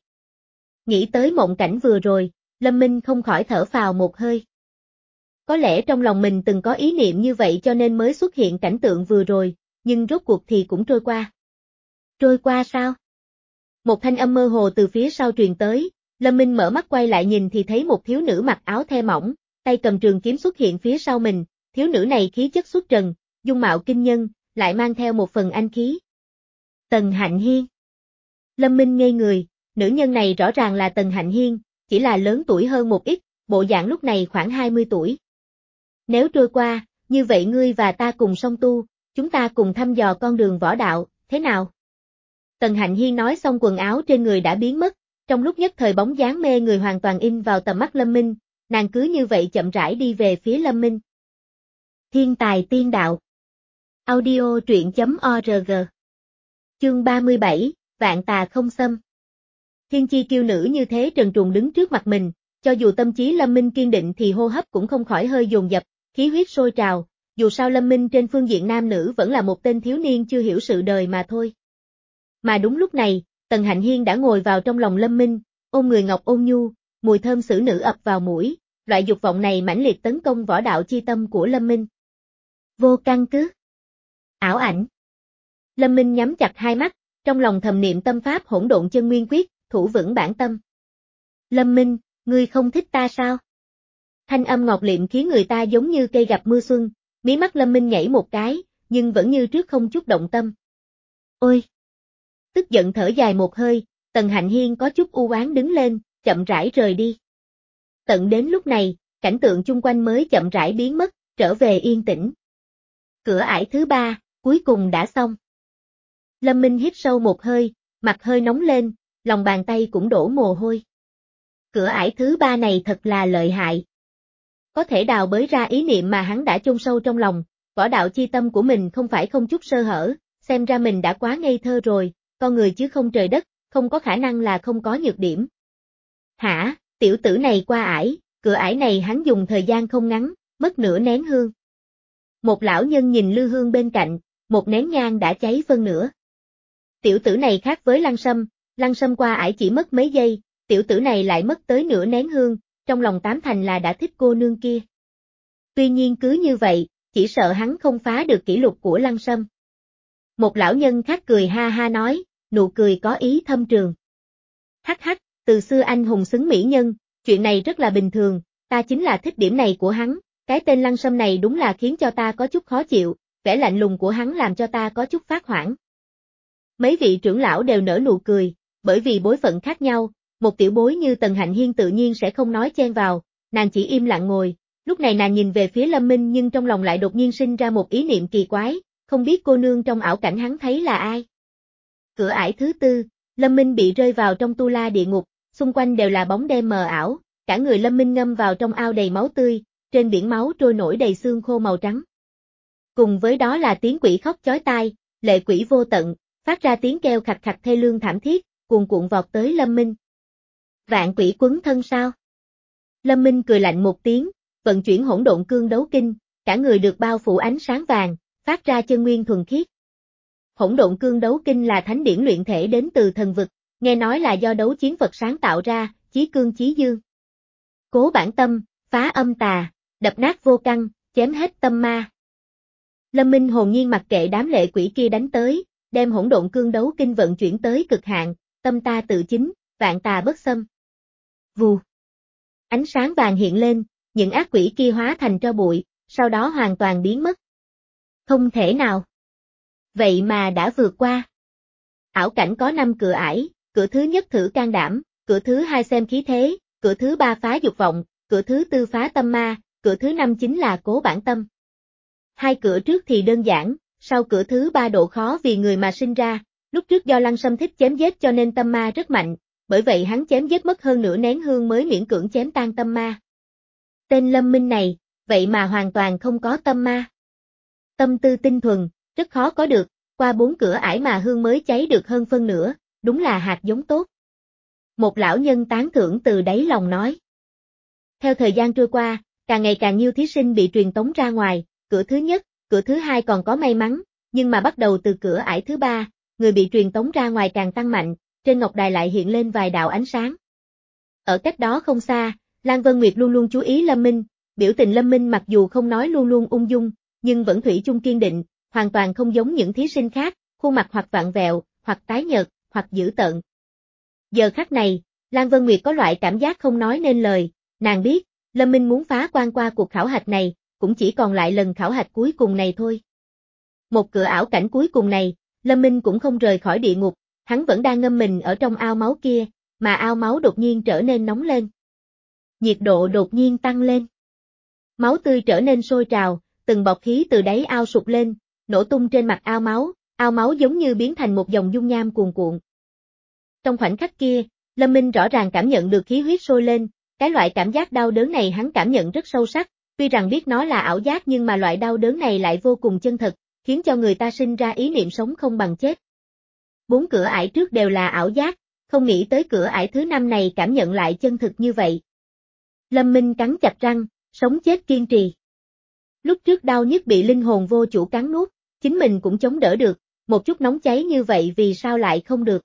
Nghĩ tới mộng cảnh vừa rồi, Lâm Minh không khỏi thở phào một hơi. Có lẽ trong lòng mình từng có ý niệm như vậy cho nên mới xuất hiện cảnh tượng vừa rồi, nhưng rốt cuộc thì cũng trôi qua. Trôi qua sao? Một thanh âm mơ hồ từ phía sau truyền tới, Lâm Minh mở mắt quay lại nhìn thì thấy một thiếu nữ mặc áo the mỏng, tay cầm trường kiếm xuất hiện phía sau mình, thiếu nữ này khí chất xuất trần, dung mạo kinh nhân, lại mang theo một phần anh khí. Tần Hạnh Hiên. Lâm Minh ngây người, nữ nhân này rõ ràng là Tần Hạnh Hiên, chỉ là lớn tuổi hơn một ít, bộ dạng lúc này khoảng hai mươi tuổi. Nếu trôi qua, như vậy ngươi và ta cùng song tu, chúng ta cùng thăm dò con đường võ đạo, thế nào? Tần Hạnh Hiên nói xong quần áo trên người đã biến mất, trong lúc nhất thời bóng dáng mê người hoàn toàn in vào tầm mắt Lâm Minh, nàng cứ như vậy chậm rãi đi về phía Lâm Minh. Thiên tài tiên đạo. Audio truyện chấm org. Chương ba mươi bảy, Vạn tà không xâm. Thiên chi kiêu nữ như thế trần truồng đứng trước mặt mình, cho dù tâm trí Lâm Minh kiên định thì hô hấp cũng không khỏi hơi dồn dập, khí huyết sôi trào, dù sao Lâm Minh trên phương diện nam nữ vẫn là một tên thiếu niên chưa hiểu sự đời mà thôi. Mà đúng lúc này, Tần Hạnh Hiên đã ngồi vào trong lòng Lâm Minh, ôm người ngọc ôn nhu, mùi thơm xử nữ ập vào mũi, loại dục vọng này mãnh liệt tấn công võ đạo chi tâm của Lâm Minh. Vô căn cứ. Ảo ảnh. Lâm Minh nhắm chặt hai mắt, trong lòng thầm niệm tâm pháp hỗn độn chân nguyên quyết, thủ vững bản tâm. Lâm Minh, ngươi không thích ta sao? Thanh âm ngọt liệm khiến người ta giống như cây gặp mưa xuân, mí mắt Lâm Minh nhảy một cái, nhưng vẫn như trước không chút động tâm. Ôi! Tức giận thở dài một hơi, Tần Hạnh Hiên có chút u oán đứng lên, chậm rãi rời đi. Tận đến lúc này, cảnh tượng chung quanh mới chậm rãi biến mất, trở về yên tĩnh. Cửa ải thứ ba, cuối cùng đã xong. Lâm Minh hít sâu một hơi, mặt hơi nóng lên, lòng bàn tay cũng đổ mồ hôi. Cửa ải thứ ba này thật là lợi hại. Có thể đào bới ra ý niệm mà hắn đã chôn sâu trong lòng, võ đạo chi tâm của mình không phải không chút sơ hở, xem ra mình đã quá ngây thơ rồi, con người chứ không trời đất, không có khả năng là không có nhược điểm. Hả, tiểu tử này qua ải, cửa ải này hắn dùng thời gian không ngắn, mất nửa nén hương. Một lão nhân nhìn lư hương bên cạnh, một nén nhang đã cháy phân nửa. Tiểu tử này khác với Lăng Sâm, Lăng Sâm qua ải chỉ mất mấy giây, tiểu tử này lại mất tới nửa nén hương, trong lòng tám thành là đã thích cô nương kia. Tuy nhiên cứ như vậy, chỉ sợ hắn không phá được kỷ lục của Lăng Sâm. Một lão nhân khác cười ha ha nói, nụ cười có ý thâm trường. Hắc hắc, từ xưa anh hùng xứng mỹ nhân, chuyện này rất là bình thường, ta chính là thích điểm này của hắn, cái tên Lăng Sâm này đúng là khiến cho ta có chút khó chịu, vẻ lạnh lùng của hắn làm cho ta có chút phát hoảng. Mấy vị trưởng lão đều nở nụ cười, bởi vì bối phận khác nhau, một tiểu bối như Tần Hạnh Hiên tự nhiên sẽ không nói chen vào, nàng chỉ im lặng ngồi, lúc này nàng nhìn về phía Lâm Minh nhưng trong lòng lại đột nhiên sinh ra một ý niệm kỳ quái, không biết cô nương trong ảo cảnh hắn thấy là ai. Cửa ải thứ tư, Lâm Minh bị rơi vào trong tu la địa ngục, xung quanh đều là bóng đêm mờ ảo, cả người Lâm Minh ngâm vào trong ao đầy máu tươi, trên biển máu trôi nổi đầy xương khô màu trắng. Cùng với đó là tiếng quỷ khóc chói tai, lệ quỷ vô tận, phát ra tiếng kêu khạch khạch thê lương thảm thiết, cuồn cuộn vọt tới Lâm Minh. Vạn quỷ quấn thân sao? Lâm Minh cười lạnh một tiếng, vận chuyển hỗn độn cương đấu kinh, cả người được bao phủ ánh sáng vàng, phát ra chân nguyên thuần khiết. Hỗn độn cương đấu kinh là thánh điển luyện thể đến từ thần vực, nghe nói là do đấu chiến Phật sáng tạo ra, chí cương chí dương. Cố bản tâm, phá âm tà, đập nát vô căn, chém hết tâm ma. Lâm Minh hồn nhiên mặc kệ đám lệ quỷ kia đánh tới, đem hỗn độn cương đấu kinh vận chuyển tới cực hạn, tâm ta tự chính, vạn tà bất xâm. Vù. Ánh sáng vàng hiện lên, những ác quỷ kia hóa thành tro bụi, sau đó hoàn toàn biến mất. Không thể nào. Vậy mà đã vượt qua. Ảo cảnh có năm cửa ải, cửa thứ nhất thử can đảm, cửa thứ hai xem khí thế, cửa thứ ba phá dục vọng, cửa thứ tư phá tâm ma, cửa thứ năm chính là cố bản tâm. Hai cửa trước thì đơn giản, sau cửa thứ ba độ khó vì người mà sinh ra, lúc trước do Lăng Sâm thích chém giết cho nên tâm ma rất mạnh, bởi vậy hắn chém giết mất hơn nửa nén hương mới miễn cưỡng chém tan tâm ma. Tên Lâm Minh này, vậy mà hoàn toàn không có tâm ma. Tâm tư tinh thuần, rất khó có được, qua bốn cửa ải mà hương mới cháy được hơn phân nửa, đúng là hạt giống tốt. Một lão nhân tán thưởng từ đáy lòng nói. Theo thời gian trôi qua, càng ngày càng nhiều thí sinh bị truyền tống ra ngoài, cửa thứ nhất, cửa thứ hai còn có may mắn, nhưng mà bắt đầu từ cửa ải thứ ba, người bị truyền tống ra ngoài càng tăng mạnh, trên ngọc đài lại hiện lên vài đạo ánh sáng. Ở cách đó không xa, Lan Vân Nguyệt luôn luôn chú ý Lâm Minh, biểu tình Lâm Minh mặc dù không nói luôn luôn ung dung, nhưng vẫn thủy chung kiên định, hoàn toàn không giống những thí sinh khác, khuôn mặt hoặc vặn vẹo, hoặc tái nhợt, hoặc dữ tợn. Giờ khắc này, Lan Vân Nguyệt có loại cảm giác không nói nên lời, nàng biết, Lâm Minh muốn phá quan qua cuộc khảo hạch này, cũng chỉ còn lại lần khảo hạch cuối cùng này thôi. Một cửa ảo cảnh cuối cùng này, Lâm Minh cũng không rời khỏi địa ngục, hắn vẫn đang ngâm mình ở trong ao máu kia, mà ao máu đột nhiên trở nên nóng lên. Nhiệt độ đột nhiên tăng lên. Máu tươi trở nên sôi trào, từng bọt khí từ đáy ao sụt lên, nổ tung trên mặt ao máu, ao máu giống như biến thành một dòng dung nham cuồn cuộn. Trong khoảnh khắc kia, Lâm Minh rõ ràng cảm nhận được khí huyết sôi lên, cái loại cảm giác đau đớn này hắn cảm nhận rất sâu sắc, tuy rằng biết nó là ảo giác nhưng mà loại đau đớn này lại vô cùng chân thật, khiến cho người ta sinh ra ý niệm sống không bằng chết. Bốn cửa ải trước đều là ảo giác, không nghĩ tới cửa ải thứ năm này cảm nhận lại chân thực như vậy. Lâm Minh cắn chặt răng, sống chết kiên trì. Lúc trước đau nhức bị linh hồn vô chủ cắn nuốt, chính mình cũng chống đỡ được, một chút nóng cháy như vậy vì sao lại không được.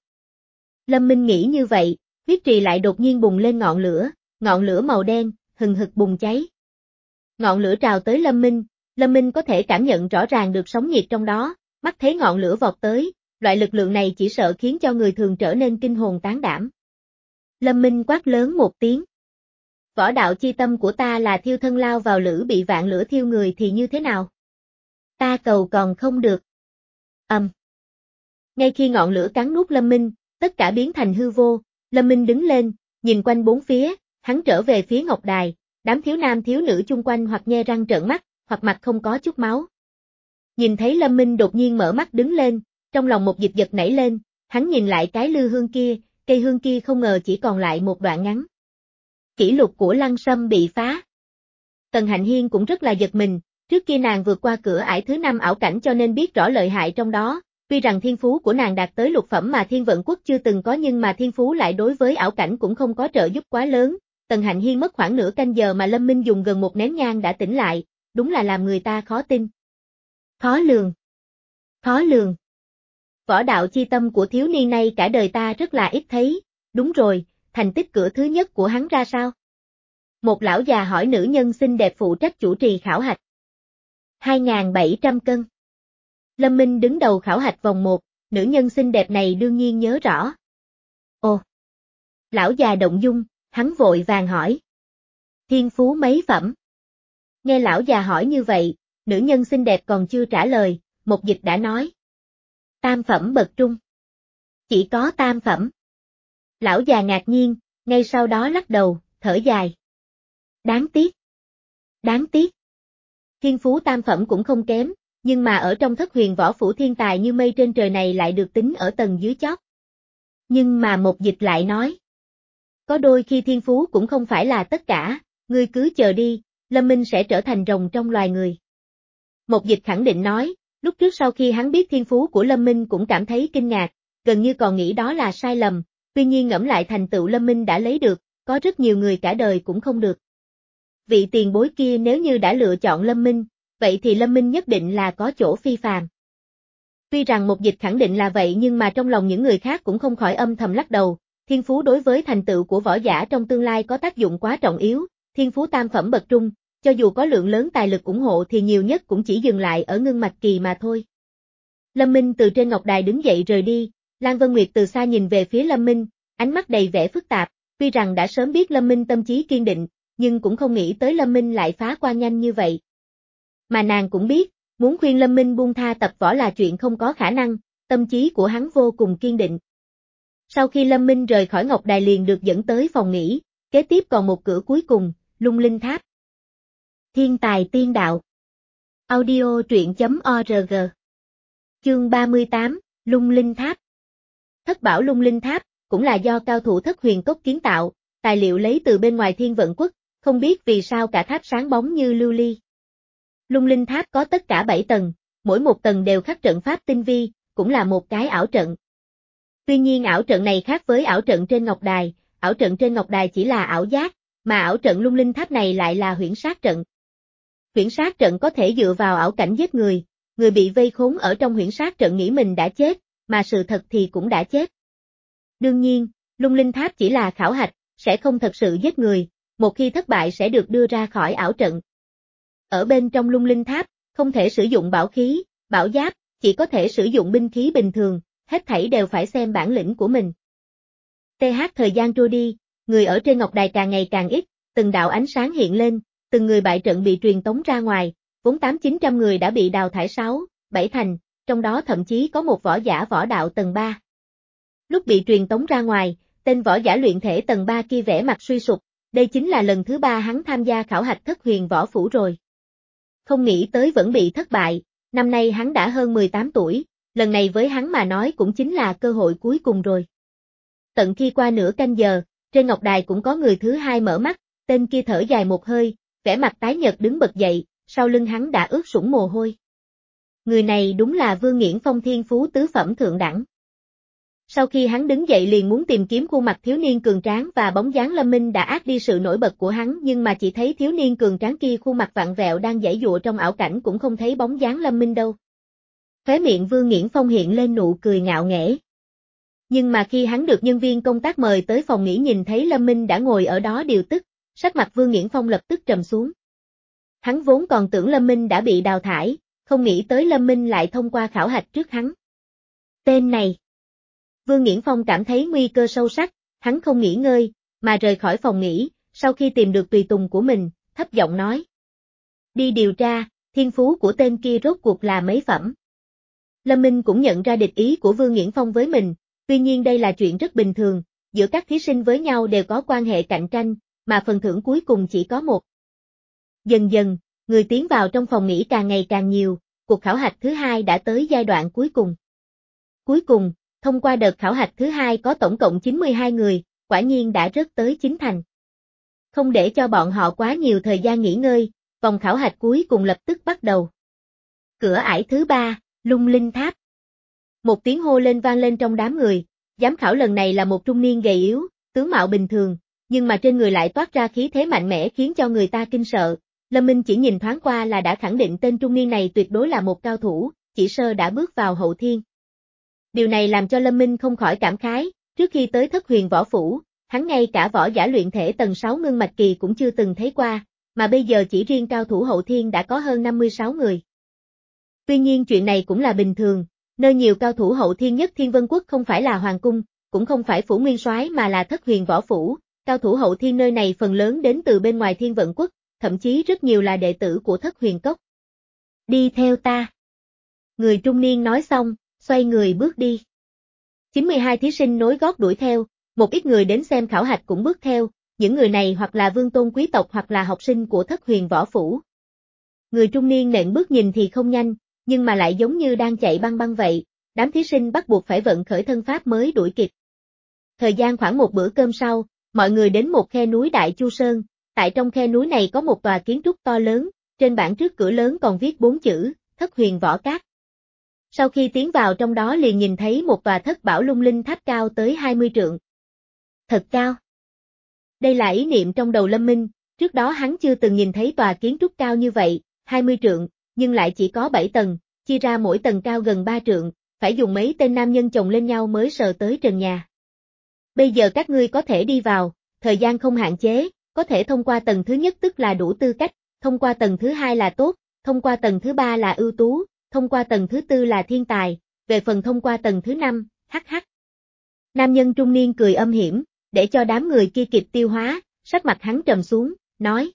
Lâm Minh nghĩ như vậy, huyết trì lại đột nhiên bùng lên ngọn lửa, ngọn lửa màu đen, hừng hực bùng cháy. Ngọn lửa trào tới Lâm Minh, Lâm Minh có thể cảm nhận rõ ràng được sóng nhiệt trong đó, mắt thấy ngọn lửa vọt tới, loại lực lượng này chỉ sợ khiến cho người thường trở nên kinh hồn tán đảm. Lâm Minh quát lớn một tiếng. Võ đạo chi tâm của ta là thiêu thân lao vào lửa bị vạn lửa thiêu người thì như thế nào? Ta cầu còn không được. Ầm. Um. Ngay khi ngọn lửa cắn nuốt Lâm Minh, tất cả biến thành hư vô, Lâm Minh đứng lên, nhìn quanh bốn phía, hắn trở về phía ngọc đài, đám thiếu nam thiếu nữ chung quanh hoặc nhe răng trợn mắt, hoặc mặt không có chút máu. Nhìn thấy Lâm Minh đột nhiên mở mắt đứng lên, trong lòng một dịch giật nảy lên, hắn nhìn lại cái lư hương kia, cây hương kia không ngờ chỉ còn lại một đoạn ngắn. Kỷ lục của Lăng Sâm bị phá. Tần Hạnh Hiên cũng rất là giật mình, trước kia nàng vượt qua cửa ải thứ năm ảo cảnh cho nên biết rõ lợi hại trong đó, tuy rằng thiên phú của nàng đạt tới lục phẩm mà Thiên Vận Quốc chưa từng có nhưng mà thiên phú lại đối với ảo cảnh cũng không có trợ giúp quá lớn. Tần Hạnh Hiên mất khoảng nửa canh giờ mà Lâm Minh dùng gần một nén nhang đã tỉnh lại, đúng là làm người ta khó tin. Khó lường. Khó lường. Võ đạo chi tâm của thiếu niên này cả đời ta rất là ít thấy, đúng rồi, thành tích cửa thứ nhất của hắn ra sao? Một lão già hỏi nữ nhân xinh đẹp phụ trách chủ trì khảo hạch. hai nghìn bảy trăm cân. Lâm Minh đứng đầu khảo hạch vòng một, nữ nhân xinh đẹp này đương nhiên nhớ rõ. Ồ! Lão già động dung, hắn vội vàng hỏi. Thiên phú mấy phẩm? Nghe lão già hỏi như vậy, nữ nhân xinh đẹp còn chưa trả lời, Mục Dịch đã nói. Tam phẩm bậc trung. Chỉ có tam phẩm. Lão già ngạc nhiên, ngay sau đó lắc đầu, thở dài. Đáng tiếc. Đáng tiếc. Thiên phú tam phẩm cũng không kém, nhưng mà ở trong Thất Huyền Võ Phủ thiên tài như mây trên trời này lại được tính ở tầng dưới chót. Nhưng mà Mục Dịch lại nói. Có đôi khi thiên phú cũng không phải là tất cả, ngươi cứ chờ đi, Lâm Minh sẽ trở thành rồng trong loài người. Mục Dịch khẳng định nói, lúc trước sau khi hắn biết thiên phú của Lâm Minh cũng cảm thấy kinh ngạc, gần như còn nghĩ đó là sai lầm, tuy nhiên ngẫm lại thành tựu Lâm Minh đã lấy được, có rất nhiều người cả đời cũng không được. Vị tiền bối kia nếu như đã lựa chọn Lâm Minh, vậy thì Lâm Minh nhất định là có chỗ phi phàm. Tuy rằng Mục Dịch khẳng định là vậy nhưng mà trong lòng những người khác cũng không khỏi âm thầm lắc đầu, thiên phú đối với thành tựu của võ giả trong tương lai có tác dụng quá trọng yếu, thiên phú tam phẩm bậc trung, cho dù có lượng lớn tài lực ủng hộ thì nhiều nhất cũng chỉ dừng lại ở ngưng mạch kỳ mà thôi. Lâm Minh từ trên ngọc đài đứng dậy rời đi, Lan Vân Nguyệt từ xa nhìn về phía Lâm Minh, ánh mắt đầy vẻ phức tạp, tuy rằng đã sớm biết Lâm Minh tâm trí kiên định, nhưng cũng không nghĩ tới Lâm Minh lại phá qua nhanh như vậy. Mà nàng cũng biết, muốn khuyên Lâm Minh buông tha tập võ là chuyện không có khả năng, tâm trí của hắn vô cùng kiên định. Sau khi Lâm Minh rời khỏi ngọc đài liền được dẫn tới phòng nghỉ, kế tiếp còn một cửa cuối cùng, Lung Linh Tháp. Thiên tài tiên đạo. Audio truyện chấm org. Chương ba mươi tám, Lung Linh Tháp. Thất bảo Lung Linh Tháp, cũng là do cao thủ Thất Huyền Cốc kiến tạo, tài liệu lấy từ bên ngoài Thiên Vận Quốc, không biết vì sao cả tháp sáng bóng như lưu ly. Lung Linh Tháp có tất cả bảy tầng, mỗi một tầng đều khắc trận pháp tinh vi, cũng là một cái ảo trận. Tuy nhiên ảo trận này khác với ảo trận trên ngọc đài, ảo trận trên ngọc đài chỉ là ảo giác, mà ảo trận Lung Linh Tháp này lại là huyễn sát trận. Huyễn sát trận có thể dựa vào ảo cảnh giết người, người bị vây khốn ở trong huyễn sát trận nghĩ mình đã chết, mà sự thật thì cũng đã chết. Đương nhiên, Lung Linh Tháp chỉ là khảo hạch, sẽ không thật sự giết người, một khi thất bại sẽ được đưa ra khỏi ảo trận. Ở bên trong Lung Linh Tháp, không thể sử dụng bảo khí, bảo giáp, chỉ có thể sử dụng binh khí bình thường, hết thảy đều phải xem bản lĩnh của mình. Th thời gian trôi đi, người ở trên ngọc đài càng ngày càng ít, từng đạo ánh sáng hiện lên, từng người bại trận bị truyền tống ra ngoài, vốn tám chín trăm người đã bị đào thải sáu, bảy thành, trong đó thậm chí có một võ giả võ đạo tầng ba. Lúc bị truyền tống ra ngoài, tên võ giả luyện thể tầng ba kia vẻ mặt suy sụp, đây chính là lần thứ ba hắn tham gia khảo hạch Thất Huyền Võ Phủ rồi. Không nghĩ tới vẫn bị thất bại, năm nay hắn đã hơn mười tám tuổi, lần này với hắn mà nói cũng chính là cơ hội cuối cùng rồi. Tận khi qua nửa canh giờ, trên ngọc đài cũng có người thứ hai mở mắt, tên kia thở dài một hơi, vẻ mặt tái nhợt đứng bật dậy, sau lưng hắn đã ướt sũng mồ hôi. Người này đúng là Vương Nghiễn Phong thiên phú tứ phẩm thượng đẳng. Sau khi hắn đứng dậy liền muốn tìm kiếm khuôn mặt thiếu niên cường tráng và bóng dáng Lâm Minh đã át đi sự nổi bật của hắn nhưng mà chỉ thấy thiếu niên cường tráng kia khuôn mặt vặn vẹo đang giãy giụa trong ảo cảnh cũng không thấy bóng dáng Lâm Minh đâu. Khóe miệng Vương Nghiễn Phong hiện lên nụ cười ngạo nghễ. Nhưng mà khi hắn được nhân viên công tác mời tới phòng nghỉ nhìn thấy Lâm Minh đã ngồi ở đó điều tức, sắc mặt Vương Nghiễn Phong lập tức trầm xuống. Hắn vốn còn tưởng Lâm Minh đã bị đào thải, không nghĩ tới Lâm Minh lại thông qua khảo hạch trước hắn. Tên này. Vương Nghiễn Phong cảm thấy nguy cơ sâu sắc, hắn không nghỉ ngơi, mà rời khỏi phòng nghỉ, sau khi tìm được tùy tùng của mình, thấp giọng nói. Đi điều tra, thiên phú của tên kia rốt cuộc là mấy phẩm. Lâm Minh cũng nhận ra địch ý của Vương Nghiễn Phong với mình, tuy nhiên đây là chuyện rất bình thường, giữa các thí sinh với nhau đều có quan hệ cạnh tranh, mà phần thưởng cuối cùng chỉ có một. Dần dần, người tiến vào trong phòng nghỉ càng ngày càng nhiều, cuộc khảo hạch thứ hai đã tới giai đoạn cuối cùng. Cuối cùng, thông qua đợt khảo hạch thứ hai có tổng cộng chín mươi hai người, quả nhiên đã rớt tới chín thành. Không để cho bọn họ quá nhiều thời gian nghỉ ngơi, vòng khảo hạch cuối cùng lập tức bắt đầu. Cửa ải thứ ba, Lung Linh Tháp. Một tiếng hô lên vang lên trong đám người, giám khảo lần này là một trung niên gầy yếu, tướng mạo bình thường, nhưng mà trên người lại toát ra khí thế mạnh mẽ khiến cho người ta kinh sợ. Lâm Minh chỉ nhìn thoáng qua là đã khẳng định tên trung niên này tuyệt đối là một cao thủ, chỉ sơ đã bước vào hậu thiên. Điều này làm cho Lâm Minh không khỏi cảm khái, trước khi tới Thất Huyền Võ Phủ, hắn ngay cả võ giả luyện thể tầng sáu ngưng mạch kỳ cũng chưa từng thấy qua, mà bây giờ chỉ riêng cao thủ hậu thiên đã có hơn năm mươi sáu người. Tuy nhiên chuyện này cũng là bình thường, nơi nhiều cao thủ hậu thiên nhất Thiên Vân Quốc không phải là hoàng cung, cũng không phải phủ nguyên soái mà là Thất Huyền Võ Phủ, cao thủ hậu thiên nơi này phần lớn đến từ bên ngoài Thiên Vận Quốc, thậm chí rất nhiều là đệ tử của Thất Huyền Cốc. Đi theo ta. Người trung niên nói xong, xoay người bước đi. chín mươi hai thí sinh nối gót đuổi theo, một ít người đến xem khảo hạch cũng bước theo, những người này hoặc là vương tôn quý tộc hoặc là học sinh của Thất Huyền Võ Phủ. Người trung niên nện bước nhìn thì không nhanh, nhưng mà lại giống như đang chạy băng băng vậy, đám thí sinh bắt buộc phải vận khởi thân pháp mới đuổi kịp. Thời gian khoảng một bữa cơm sau, mọi người đến một khe núi Đại Chu Sơn, tại trong khe núi này có một tòa kiến trúc to lớn, trên bảng trước cửa lớn còn viết bốn chữ, Thất Huyền Võ Các. Sau khi tiến vào trong đó liền nhìn thấy một tòa thất bảo lung linh tháp cao tới hai mươi trượng. Thật cao. Đây là ý niệm trong đầu Lâm Minh, trước đó hắn chưa từng nhìn thấy tòa kiến trúc cao như vậy, hai mươi trượng, nhưng lại chỉ có bảy tầng, chia ra mỗi tầng cao gần ba trượng, phải dùng mấy tên nam nhân chồng lên nhau mới sờ tới trần nhà. Bây giờ các ngươi có thể đi vào, thời gian không hạn chế, có thể thông qua tầng thứ nhất tức là đủ tư cách, thông qua tầng thứ hai là tốt, thông qua tầng thứ ba là ưu tú, thông qua tầng thứ tư là thiên tài, về phần thông qua tầng thứ năm, hắc hắc. Nam nhân trung niên cười âm hiểm, để cho đám người kia kịp tiêu hóa, sắc mặt hắn trầm xuống, nói.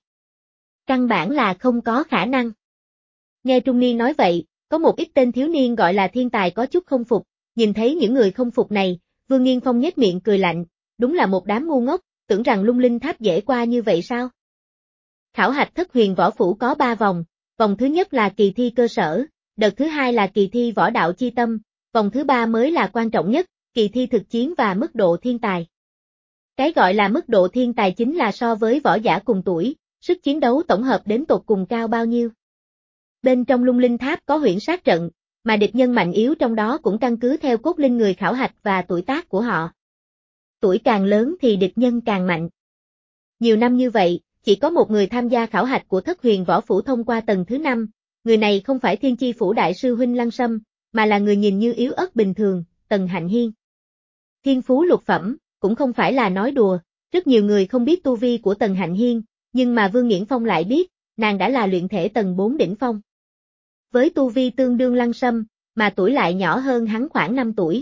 Căn bản là không có khả năng. Nghe trung niên nói vậy, có một ít tên thiếu niên gọi là thiên tài có chút không phục, nhìn thấy những người không phục này, Vương Nghiên Phong nhếch miệng cười lạnh, đúng là một đám ngu ngốc, tưởng rằng lung linh tháp dễ qua như vậy sao? Khảo hạch Thất Huyền Võ Phủ có ba vòng, vòng thứ nhất là kỳ thi cơ sở, đợt thứ hai là kỳ thi võ đạo chi tâm, vòng thứ ba mới là quan trọng nhất, kỳ thi thực chiến và mức độ thiên tài. Cái gọi là mức độ thiên tài chính là so với võ giả cùng tuổi, sức chiến đấu tổng hợp đến tột cùng cao bao nhiêu. Bên trong lung linh tháp có huyễn sát trận, mà địch nhân mạnh yếu trong đó cũng căn cứ theo cốt linh người khảo hạch và tuổi tác của họ. Tuổi càng lớn thì địch nhân càng mạnh. Nhiều năm như vậy, chỉ có một người tham gia khảo hạch của Thất Huyền Võ Phủ thông qua tầng thứ năm, người này không phải Thiên Chi Phủ Đại Sư Huynh Lăng Sâm, mà là người nhìn như yếu ớt bình thường, Tần Hạnh Hiên. Thiên phú lục phẩm, cũng không phải là nói đùa, rất nhiều người không biết tu vi của Tần Hạnh Hiên, nhưng mà Vương Nghiễn Phong lại biết, nàng đã là luyện thể tầng bốn đỉnh phong. Với tu vi tương đương Lăng Sâm, mà tuổi lại nhỏ hơn hắn khoảng năm tuổi.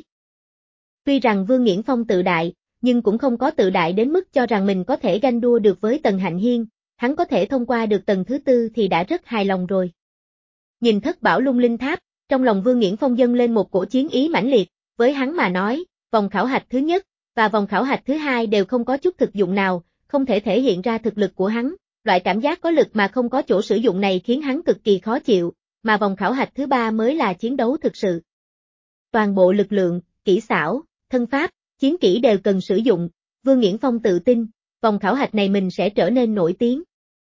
Tuy rằng Vương Nghiễn Phong tự đại, nhưng cũng không có tự đại đến mức cho rằng mình có thể ganh đua được với Tần Hạnh Hiên, hắn có thể thông qua được tầng thứ tư thì đã rất hài lòng rồi. Nhìn thất bảo lung linh tháp, trong lòng Vương Nghiễn Phong dâng lên một cổ chiến ý mãnh liệt, với hắn mà nói, vòng khảo hạch thứ nhất và vòng khảo hạch thứ hai đều không có chút thực dụng nào, không thể thể hiện ra thực lực của hắn, loại cảm giác có lực mà không có chỗ sử dụng này khiến hắn cực kỳ khó chịu, mà vòng khảo hạch thứ ba mới là chiến đấu thực sự. Toàn bộ lực lượng, kỹ xảo, thân pháp, chiến kỹ đều cần sử dụng, Vương Nghiễn Phong tự tin, vòng khảo hạch này mình sẽ trở nên nổi tiếng.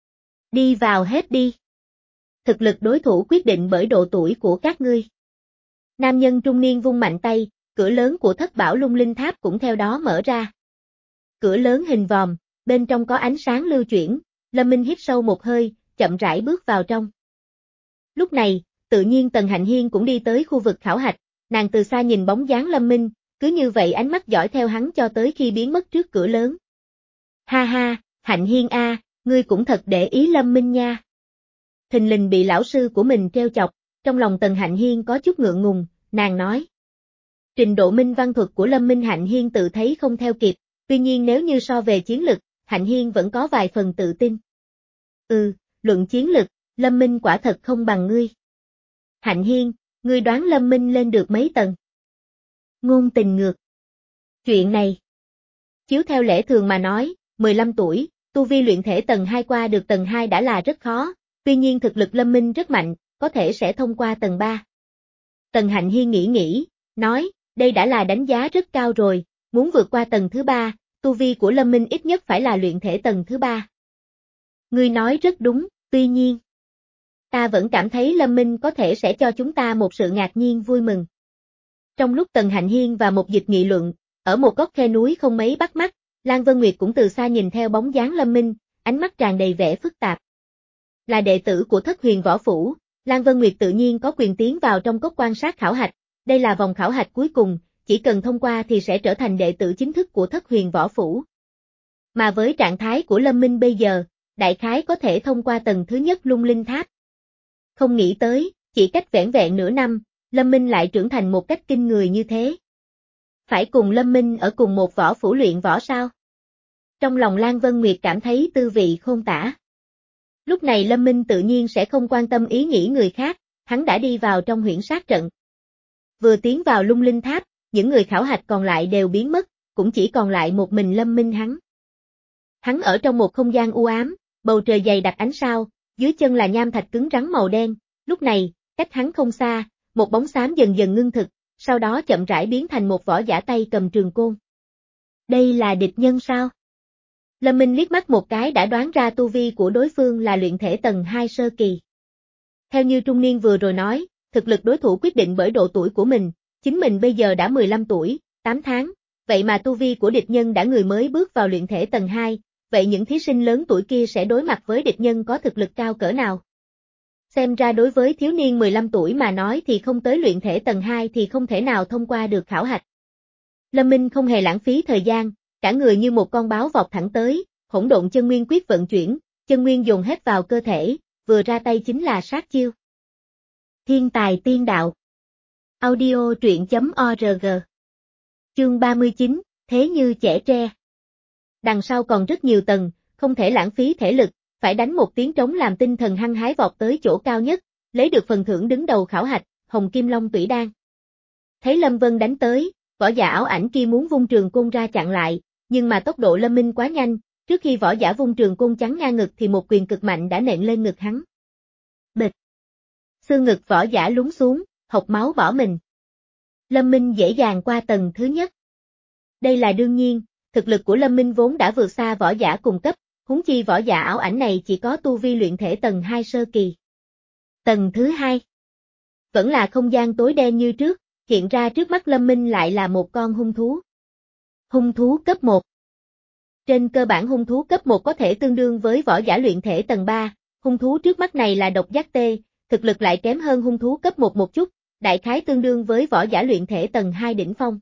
Đi vào hết đi. Thực lực đối thủ quyết định bởi độ tuổi của các ngươi. Nam nhân trung niên vung mạnh tay, cửa lớn của thất bảo lung linh tháp cũng theo đó mở ra. Cửa lớn hình vòm, bên trong có ánh sáng lưu chuyển, Lâm Minh hít sâu một hơi, chậm rãi bước vào trong. Lúc này, tự nhiên Tần Hạnh Hiên cũng đi tới khu vực khảo hạch, nàng từ xa nhìn bóng dáng Lâm Minh, cứ như vậy ánh mắt dõi theo hắn cho tới khi biến mất trước cửa lớn. Ha ha, Hạnh Hiên a, ngươi cũng thật để ý Lâm Minh nha. Thình lình bị lão sư của mình treo chọc, trong lòng Tần Hạnh Hiên có chút ngượng ngùng, nàng nói. Trình độ minh văn thuật của Lâm Minh Hạnh Hiên tự thấy không theo kịp, tuy nhiên nếu như so về chiến lực, Hạnh Hiên vẫn có vài phần tự tin. Ừ, luận chiến lực, Lâm Minh quả thật không bằng ngươi. Hạnh Hiên, ngươi đoán Lâm Minh lên được mấy tầng? Ngôn tình ngược. Chuyện này. Chiếu theo lẽ thường mà nói, mười lăm tuổi, tu vi luyện thể tầng hai qua được tầng hai đã là rất khó, tuy nhiên thực lực Lâm Minh rất mạnh, có thể sẽ thông qua tầng ba. Tần Hạnh Hiên nghĩ nghĩ, nói, đây đã là đánh giá rất cao rồi, muốn vượt qua tầng thứ ba, tu vi của Lâm Minh ít nhất phải là luyện thể tầng thứ ba. Ngươi nói rất đúng, tuy nhiên, ta vẫn cảm thấy Lâm Minh có thể sẽ cho chúng ta một sự ngạc nhiên vui mừng. Trong lúc Tần Hạnh Hiên và một dịch nghị luận, ở một góc khe núi không mấy bắt mắt, Lan Vân Nguyệt cũng từ xa nhìn theo bóng dáng Lâm Minh, ánh mắt tràn đầy vẻ phức tạp. Là đệ tử của Thất Huyền Võ Phủ, Lan Vân Nguyệt tự nhiên có quyền tiến vào trong cốc quan sát khảo hạch, đây là vòng khảo hạch cuối cùng, chỉ cần thông qua thì sẽ trở thành đệ tử chính thức của Thất Huyền Võ Phủ. Mà với trạng thái của Lâm Minh bây giờ, đại khái có thể thông qua tầng thứ nhất lung linh tháp. Không nghĩ tới, Chỉ cách vẻn vẹn nửa năm, Lâm Minh lại trưởng thành một cách kinh người như thế. Phải cùng Lâm Minh ở cùng một võ phủ luyện võ sao? Trong lòng Lan Vân Nguyệt cảm thấy tư vị khôn tả. Lúc này Lâm Minh tự nhiên sẽ không quan tâm ý nghĩ người khác, hắn đã đi vào trong huyễn sát trận. Vừa tiến vào lung linh tháp, những người khảo hạch còn lại đều biến mất, cũng chỉ còn lại một mình Lâm Minh hắn. Hắn ở trong một không gian u ám, bầu trời dày đặc ánh sao, dưới chân là nham thạch cứng rắn màu đen, lúc này, cách hắn không xa, một bóng xám dần dần ngưng thực, sau đó chậm rãi biến thành một võ giả tay cầm trường côn. Đây là địch nhân sao? Lâm Minh liếc mắt một cái đã đoán ra tu vi của đối phương là luyện thể tầng hai sơ kỳ. Theo như trung niên vừa rồi nói, thực lực đối thủ quyết định bởi độ tuổi của mình, chính mình bây giờ đã mười lăm tuổi, tám tháng, vậy mà tu vi của địch nhân đã người mới bước vào luyện thể tầng hai, vậy những thí sinh lớn tuổi kia sẽ đối mặt với địch nhân có thực lực cao cỡ nào? Xem ra đối với thiếu niên mười lăm tuổi mà nói thì không tới luyện thể tầng hai thì không thể nào thông qua được khảo hạch. Lâm Minh không hề lãng phí thời gian, cả người như một con báo vọt thẳng tới, hỗn độn chân nguyên quyết vận chuyển, chân nguyên dồn hết vào cơ thể, vừa ra tay chính là sát chiêu. Thiên tài tiên đạo. Audio truyện chấm org. Chương ba mươi chín, thế như trẻ tre. Đằng sau còn rất nhiều tầng, không thể lãng phí thể lực, phải đánh một tiếng trống làm tinh thần hăng hái vọt tới chỗ cao nhất, lấy được phần thưởng đứng đầu khảo hạch, Hồng Kim Long Tủy Đan. Thấy Lâm Vân đánh tới, võ giả áo ảnh kia muốn vung trường côn ra chặn lại, nhưng mà tốc độ Lâm Minh quá nhanh, trước khi võ giả vung trường côn chắn ngang ngực thì một quyền cực mạnh đã nện lên ngực hắn. Bịch. Xương ngực võ giả lún xuống, hộc máu bỏ mình. Lâm Minh dễ dàng qua tầng thứ nhất. Đây là đương nhiên, thực lực của Lâm Minh vốn đã vượt xa võ giả cùng cấp, huống chi võ giả áo ảnh này chỉ có tu vi luyện thể tầng hai sơ kỳ. Tầng thứ hai. Vẫn là không gian tối đen như trước, hiện ra trước mắt Lâm Minh lại là một con hung thú. Hung thú cấp một. Trên cơ bản hung thú cấp một có thể tương đương với võ giả luyện thể tầng ba, hung thú trước mắt này là độc giác tê, thực lực lại kém hơn hung thú cấp một một chút, đại khái tương đương với võ giả luyện thể tầng hai đỉnh phong.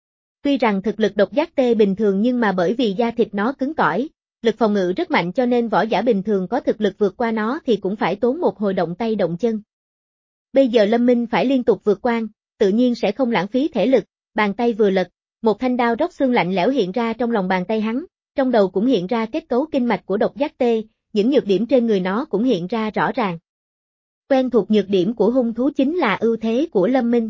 Tuy rằng thực lực độc giác tê bình thường nhưng mà bởi vì da thịt nó cứng cỏi, lực phòng ngự rất mạnh cho nên võ giả bình thường có thực lực vượt qua nó thì cũng phải tốn một hồi động tay động chân. Bây giờ Lâm Minh phải liên tục vượt qua, tự nhiên sẽ không lãng phí thể lực, bàn tay vừa lật, một thanh đao róc xương lạnh lẽo hiện ra trong lòng bàn tay hắn, trong đầu cũng hiện ra kết cấu kinh mạch của độc giác tê, những nhược điểm trên người nó cũng hiện ra rõ ràng. Quen thuộc nhược điểm của hung thú chính là ưu thế của Lâm Minh.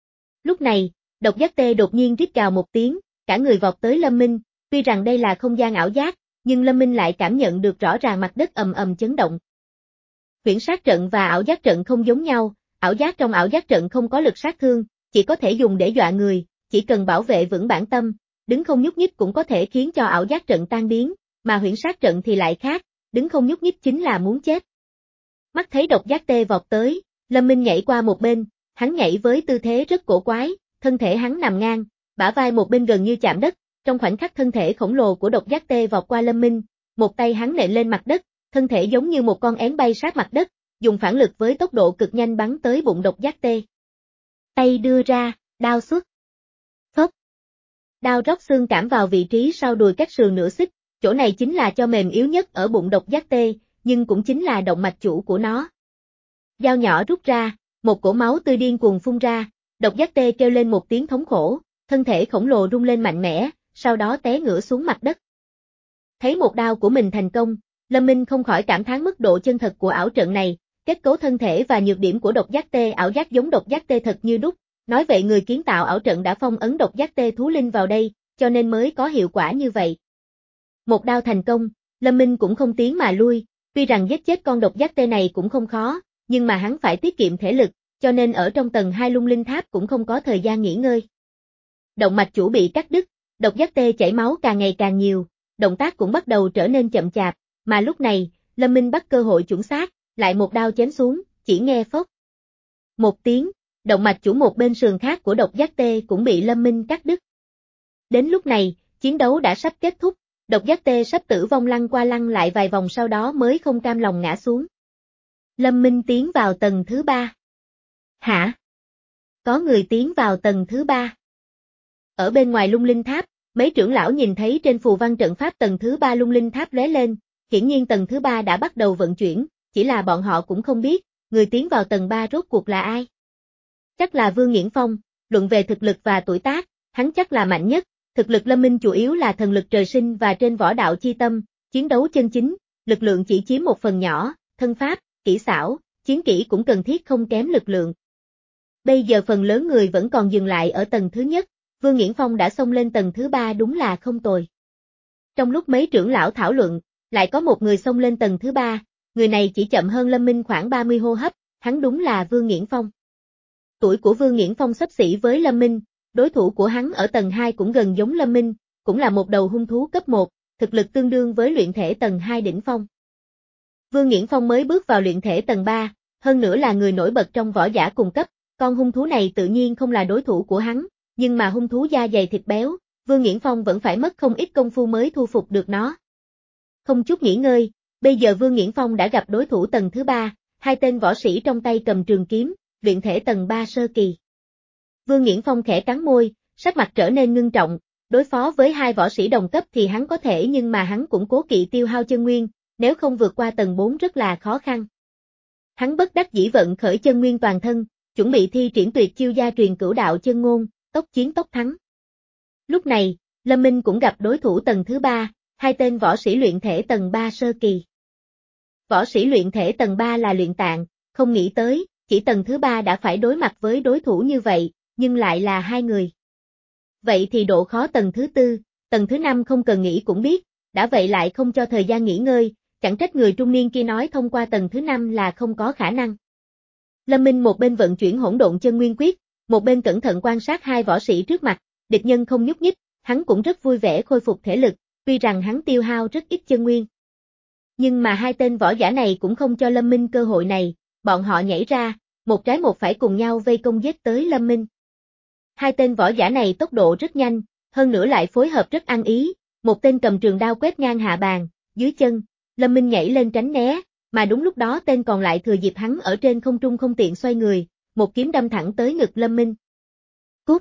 Lúc này, độc giác tê đột nhiên rít gào một tiếng, cả người vọt tới Lâm Minh, tuy rằng đây là không gian ảo giác, nhưng Lâm Minh lại cảm nhận được rõ ràng mặt đất ầm ầm chấn động. Huyễn sát trận và ảo giác trận không giống nhau, ảo giác trong ảo giác trận không có lực sát thương, chỉ có thể dùng để dọa người, chỉ cần bảo vệ vững bản tâm, đứng không nhúc nhích cũng có thể khiến cho ảo giác trận tan biến, mà huyễn sát trận thì lại khác, đứng không nhúc nhích chính là muốn chết. Mắt thấy độc giác tê vọt tới, Lâm Minh nhảy qua một bên, hắn nhảy với tư thế rất cổ quái, thân thể hắn nằm ngang, bả vai một bên gần như chạm đất, trong khoảnh khắc thân thể khổng lồ của độc giác tê vọt qua Lâm Minh, một tay hắn nện lên mặt đất, thân thể giống như một con én bay sát mặt đất, dùng phản lực với tốc độ cực nhanh bắn tới bụng độc giác tê. Tay đưa ra, đao xuất. Phốc. Đao róc xương cảm vào vị trí sau đùi cách sườn nửa xích, chỗ này chính là cho mềm yếu nhất ở bụng độc giác tê, nhưng cũng chính là động mạch chủ của nó. Dao nhỏ rút ra, một cổ máu tươi điên cuồng phun ra, độc giác tê kêu lên một tiếng thống khổ, thân thể khổng lồ rung lên mạnh mẽ, sau đó té ngửa xuống mặt đất. Thấy một đao của mình thành công, Lâm Minh không khỏi cảm thán mức độ chân thật của ảo trận này, kết cấu thân thể và nhược điểm của độc giác tê ảo giác giống độc giác tê thật như đúc, nói vậy người kiến tạo ảo trận đã phong ấn độc giác tê thú linh vào đây, cho nên mới có hiệu quả như vậy. Một đao thành công, Lâm Minh cũng không tiến mà lui, tuy rằng giết chết con độc giác tê này cũng không khó, nhưng mà hắn phải tiết kiệm thể lực, cho nên ở trong tầng hai lung linh tháp cũng không có thời gian nghỉ ngơi. Động mạch chủ bị cắt đứt, độc giác tê chảy máu càng ngày càng nhiều, động tác cũng bắt đầu trở nên chậm chạp, mà lúc này, Lâm Minh bắt cơ hội chuẩn xác, lại một đao chém xuống, chỉ nghe phốc. Một tiếng, động mạch chủ một bên sườn khác của độc giác tê cũng bị Lâm Minh cắt đứt. Đến lúc này, chiến đấu đã sắp kết thúc, độc giác tê sắp tử vong lăn qua lăn lại vài vòng sau đó mới không cam lòng ngã xuống. Lâm Minh tiến vào tầng thứ ba. Hả? Có người tiến vào tầng thứ ba. Ở bên ngoài lung linh tháp, mấy trưởng lão nhìn thấy trên phù văn trận pháp tầng thứ ba lung linh tháp lóe lên, hiển nhiên tầng thứ ba đã bắt đầu vận chuyển, chỉ là bọn họ cũng không biết, người tiến vào tầng ba rốt cuộc là ai? Chắc là Vương Nghiễn Phong, luận về thực lực và tuổi tác, hắn chắc là mạnh nhất, thực lực Lâm Minh chủ yếu là thần lực trời sinh và trên võ đạo chi tâm, chiến đấu chân chính, lực lượng chỉ chiếm một phần nhỏ, thân pháp, kỹ xảo, chiến kỹ cũng cần thiết không kém lực lượng. Bây giờ phần lớn người vẫn còn dừng lại ở tầng thứ nhất, Vương Nghiễn Phong đã xông lên tầng thứ ba đúng là không tồi. Trong lúc mấy trưởng lão thảo luận, lại có một người xông lên tầng thứ ba, người này chỉ chậm hơn Lâm Minh khoảng ba mươi hô hấp, hắn đúng là Vương Nghiễn Phong. Tuổi của Vương Nghiễn Phong xấp xỉ với Lâm Minh, đối thủ của hắn ở tầng hai cũng gần giống Lâm Minh, cũng là một đầu hung thú cấp một, thực lực tương đương với luyện thể tầng hai đỉnh phong. Vương Nghiễn Phong mới bước vào luyện thể tầng ba, hơn nữa là người nổi bật trong võ giả cùng cấp, con hung thú này tự nhiên không là đối thủ của hắn, nhưng mà hung thú da dày thịt béo, Vương Nghiễn Phong vẫn phải mất không ít công phu mới thu phục được nó. Không chút nghỉ ngơi, bây giờ Vương Nghiễn Phong đã gặp đối thủ tầng thứ ba, hai tên võ sĩ trong tay cầm trường kiếm, luyện thể tầng ba sơ kỳ. Vương Nghiễn Phong khẽ cắn môi, sắc mặt trở nên ngưng trọng, đối phó với hai võ sĩ đồng cấp thì hắn có thể nhưng mà hắn cũng cố kỵ tiêu hao chân nguyên, nếu không vượt qua tầng bốn rất là khó khăn. Hắn bất đắc dĩ vận khởi chân nguyên toàn thân, chuẩn bị thi triển tuyệt chiêu gia truyền cửu đạo chân ngôn, tốc chiến tốc thắng. Lúc này, Lâm Minh cũng gặp đối thủ tầng thứ ba, hai tên võ sĩ luyện thể tầng ba sơ kỳ. Võ sĩ luyện thể tầng ba là Luyện Tạng, không nghĩ tới, chỉ tầng thứ ba đã phải đối mặt với đối thủ như vậy, nhưng lại là hai người. Vậy thì độ khó tầng thứ tư, tầng thứ năm không cần nghĩ cũng biết, đã vậy lại không cho thời gian nghỉ ngơi, chẳng trách người trung niên kia nói thông qua tầng thứ năm là không có khả năng. Lâm Minh một bên vận chuyển hỗn độn chân nguyên quyết, một bên cẩn thận quan sát hai võ sĩ trước mặt, địch nhân không nhúc nhích, hắn cũng rất vui vẻ khôi phục thể lực, tuy rằng hắn tiêu hao rất ít chân nguyên. Nhưng mà hai tên võ giả này cũng không cho Lâm Minh cơ hội này, bọn họ nhảy ra, một trái một phải cùng nhau vây công giết tới Lâm Minh. Hai tên võ giả này tốc độ rất nhanh, hơn nữa lại phối hợp rất ăn ý, một tên cầm trường đao quét ngang hạ bàn, dưới chân, Lâm Minh nhảy lên tránh né, mà đúng lúc đó tên còn lại thừa dịp hắn ở trên không trung không tiện xoay người, một kiếm đâm thẳng tới ngực Lâm Minh. Cút!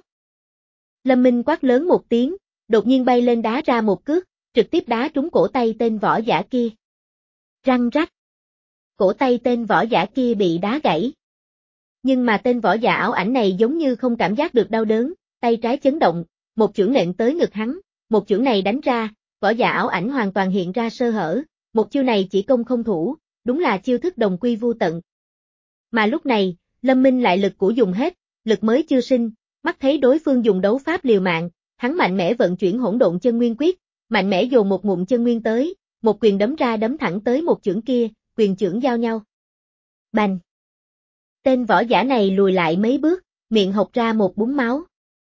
Lâm Minh quát lớn một tiếng, đột nhiên bay lên đá ra một cước, trực tiếp đá trúng cổ tay tên võ giả kia. Răng rắc! Cổ tay tên võ giả kia bị đá gãy. Nhưng mà tên võ giả ảo ảnh này giống như không cảm giác được đau đớn, tay trái chấn động, một chưởng nện tới ngực hắn, một chưởng này đánh ra, võ giả ảo ảnh hoàn toàn hiện ra sơ hở, một chiêu này chỉ công không thủ, đúng là chiêu thức đồng quy vu tận. Mà lúc này, Lâm Minh lại lực của dùng hết, lực mới chưa sinh, mắt thấy đối phương dùng đấu pháp liều mạng, hắn mạnh mẽ vận chuyển hỗn độn chân nguyên quyết, mạnh mẽ dồn một ngụm chân nguyên tới, một quyền đấm ra đấm thẳng tới một chưởng kia, quyền chưởng giao nhau. Bành! Tên võ giả này lùi lại mấy bước, miệng hộc ra một búng máu.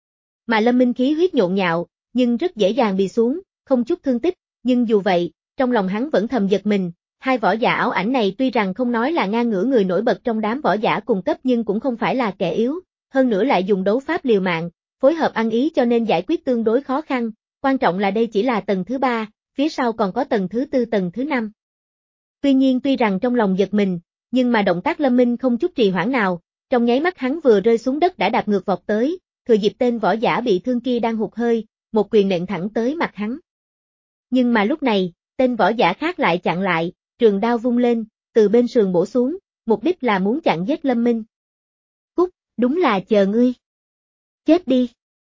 Mà Lâm Minh khí huyết nhộn nhạo, nhưng rất dễ dàng bị xuống, không chút thương tích, nhưng dù vậy, trong lòng hắn vẫn thầm giật mình, hai võ giả ảo ảnh này tuy rằng không nói là ngang ngửa người nổi bật trong đám võ giả cùng cấp nhưng cũng không phải là kẻ yếu, hơn nữa lại dùng đấu pháp liều mạng, phối hợp ăn ý cho nên giải quyết tương đối khó khăn, quan trọng là đây chỉ là tầng thứ ba, phía sau còn có tầng thứ tư tầng thứ năm. Tuy nhiên tuy rằng trong lòng giật mình, nhưng mà động tác Lâm Minh không chút trì hoãn nào, trong nháy mắt hắn vừa rơi xuống đất đã đạp ngược vọt tới, thừa dịp tên võ giả bị thương kia đang hụt hơi, một quyền nện thẳng tới mặt hắn. Nhưng mà lúc này, tên võ giả khác lại chặn lại, trường đao vung lên, từ bên sườn bổ xuống, mục đích là muốn chặn giết Lâm Minh. Cút, đúng là chờ ngươi. Chết đi.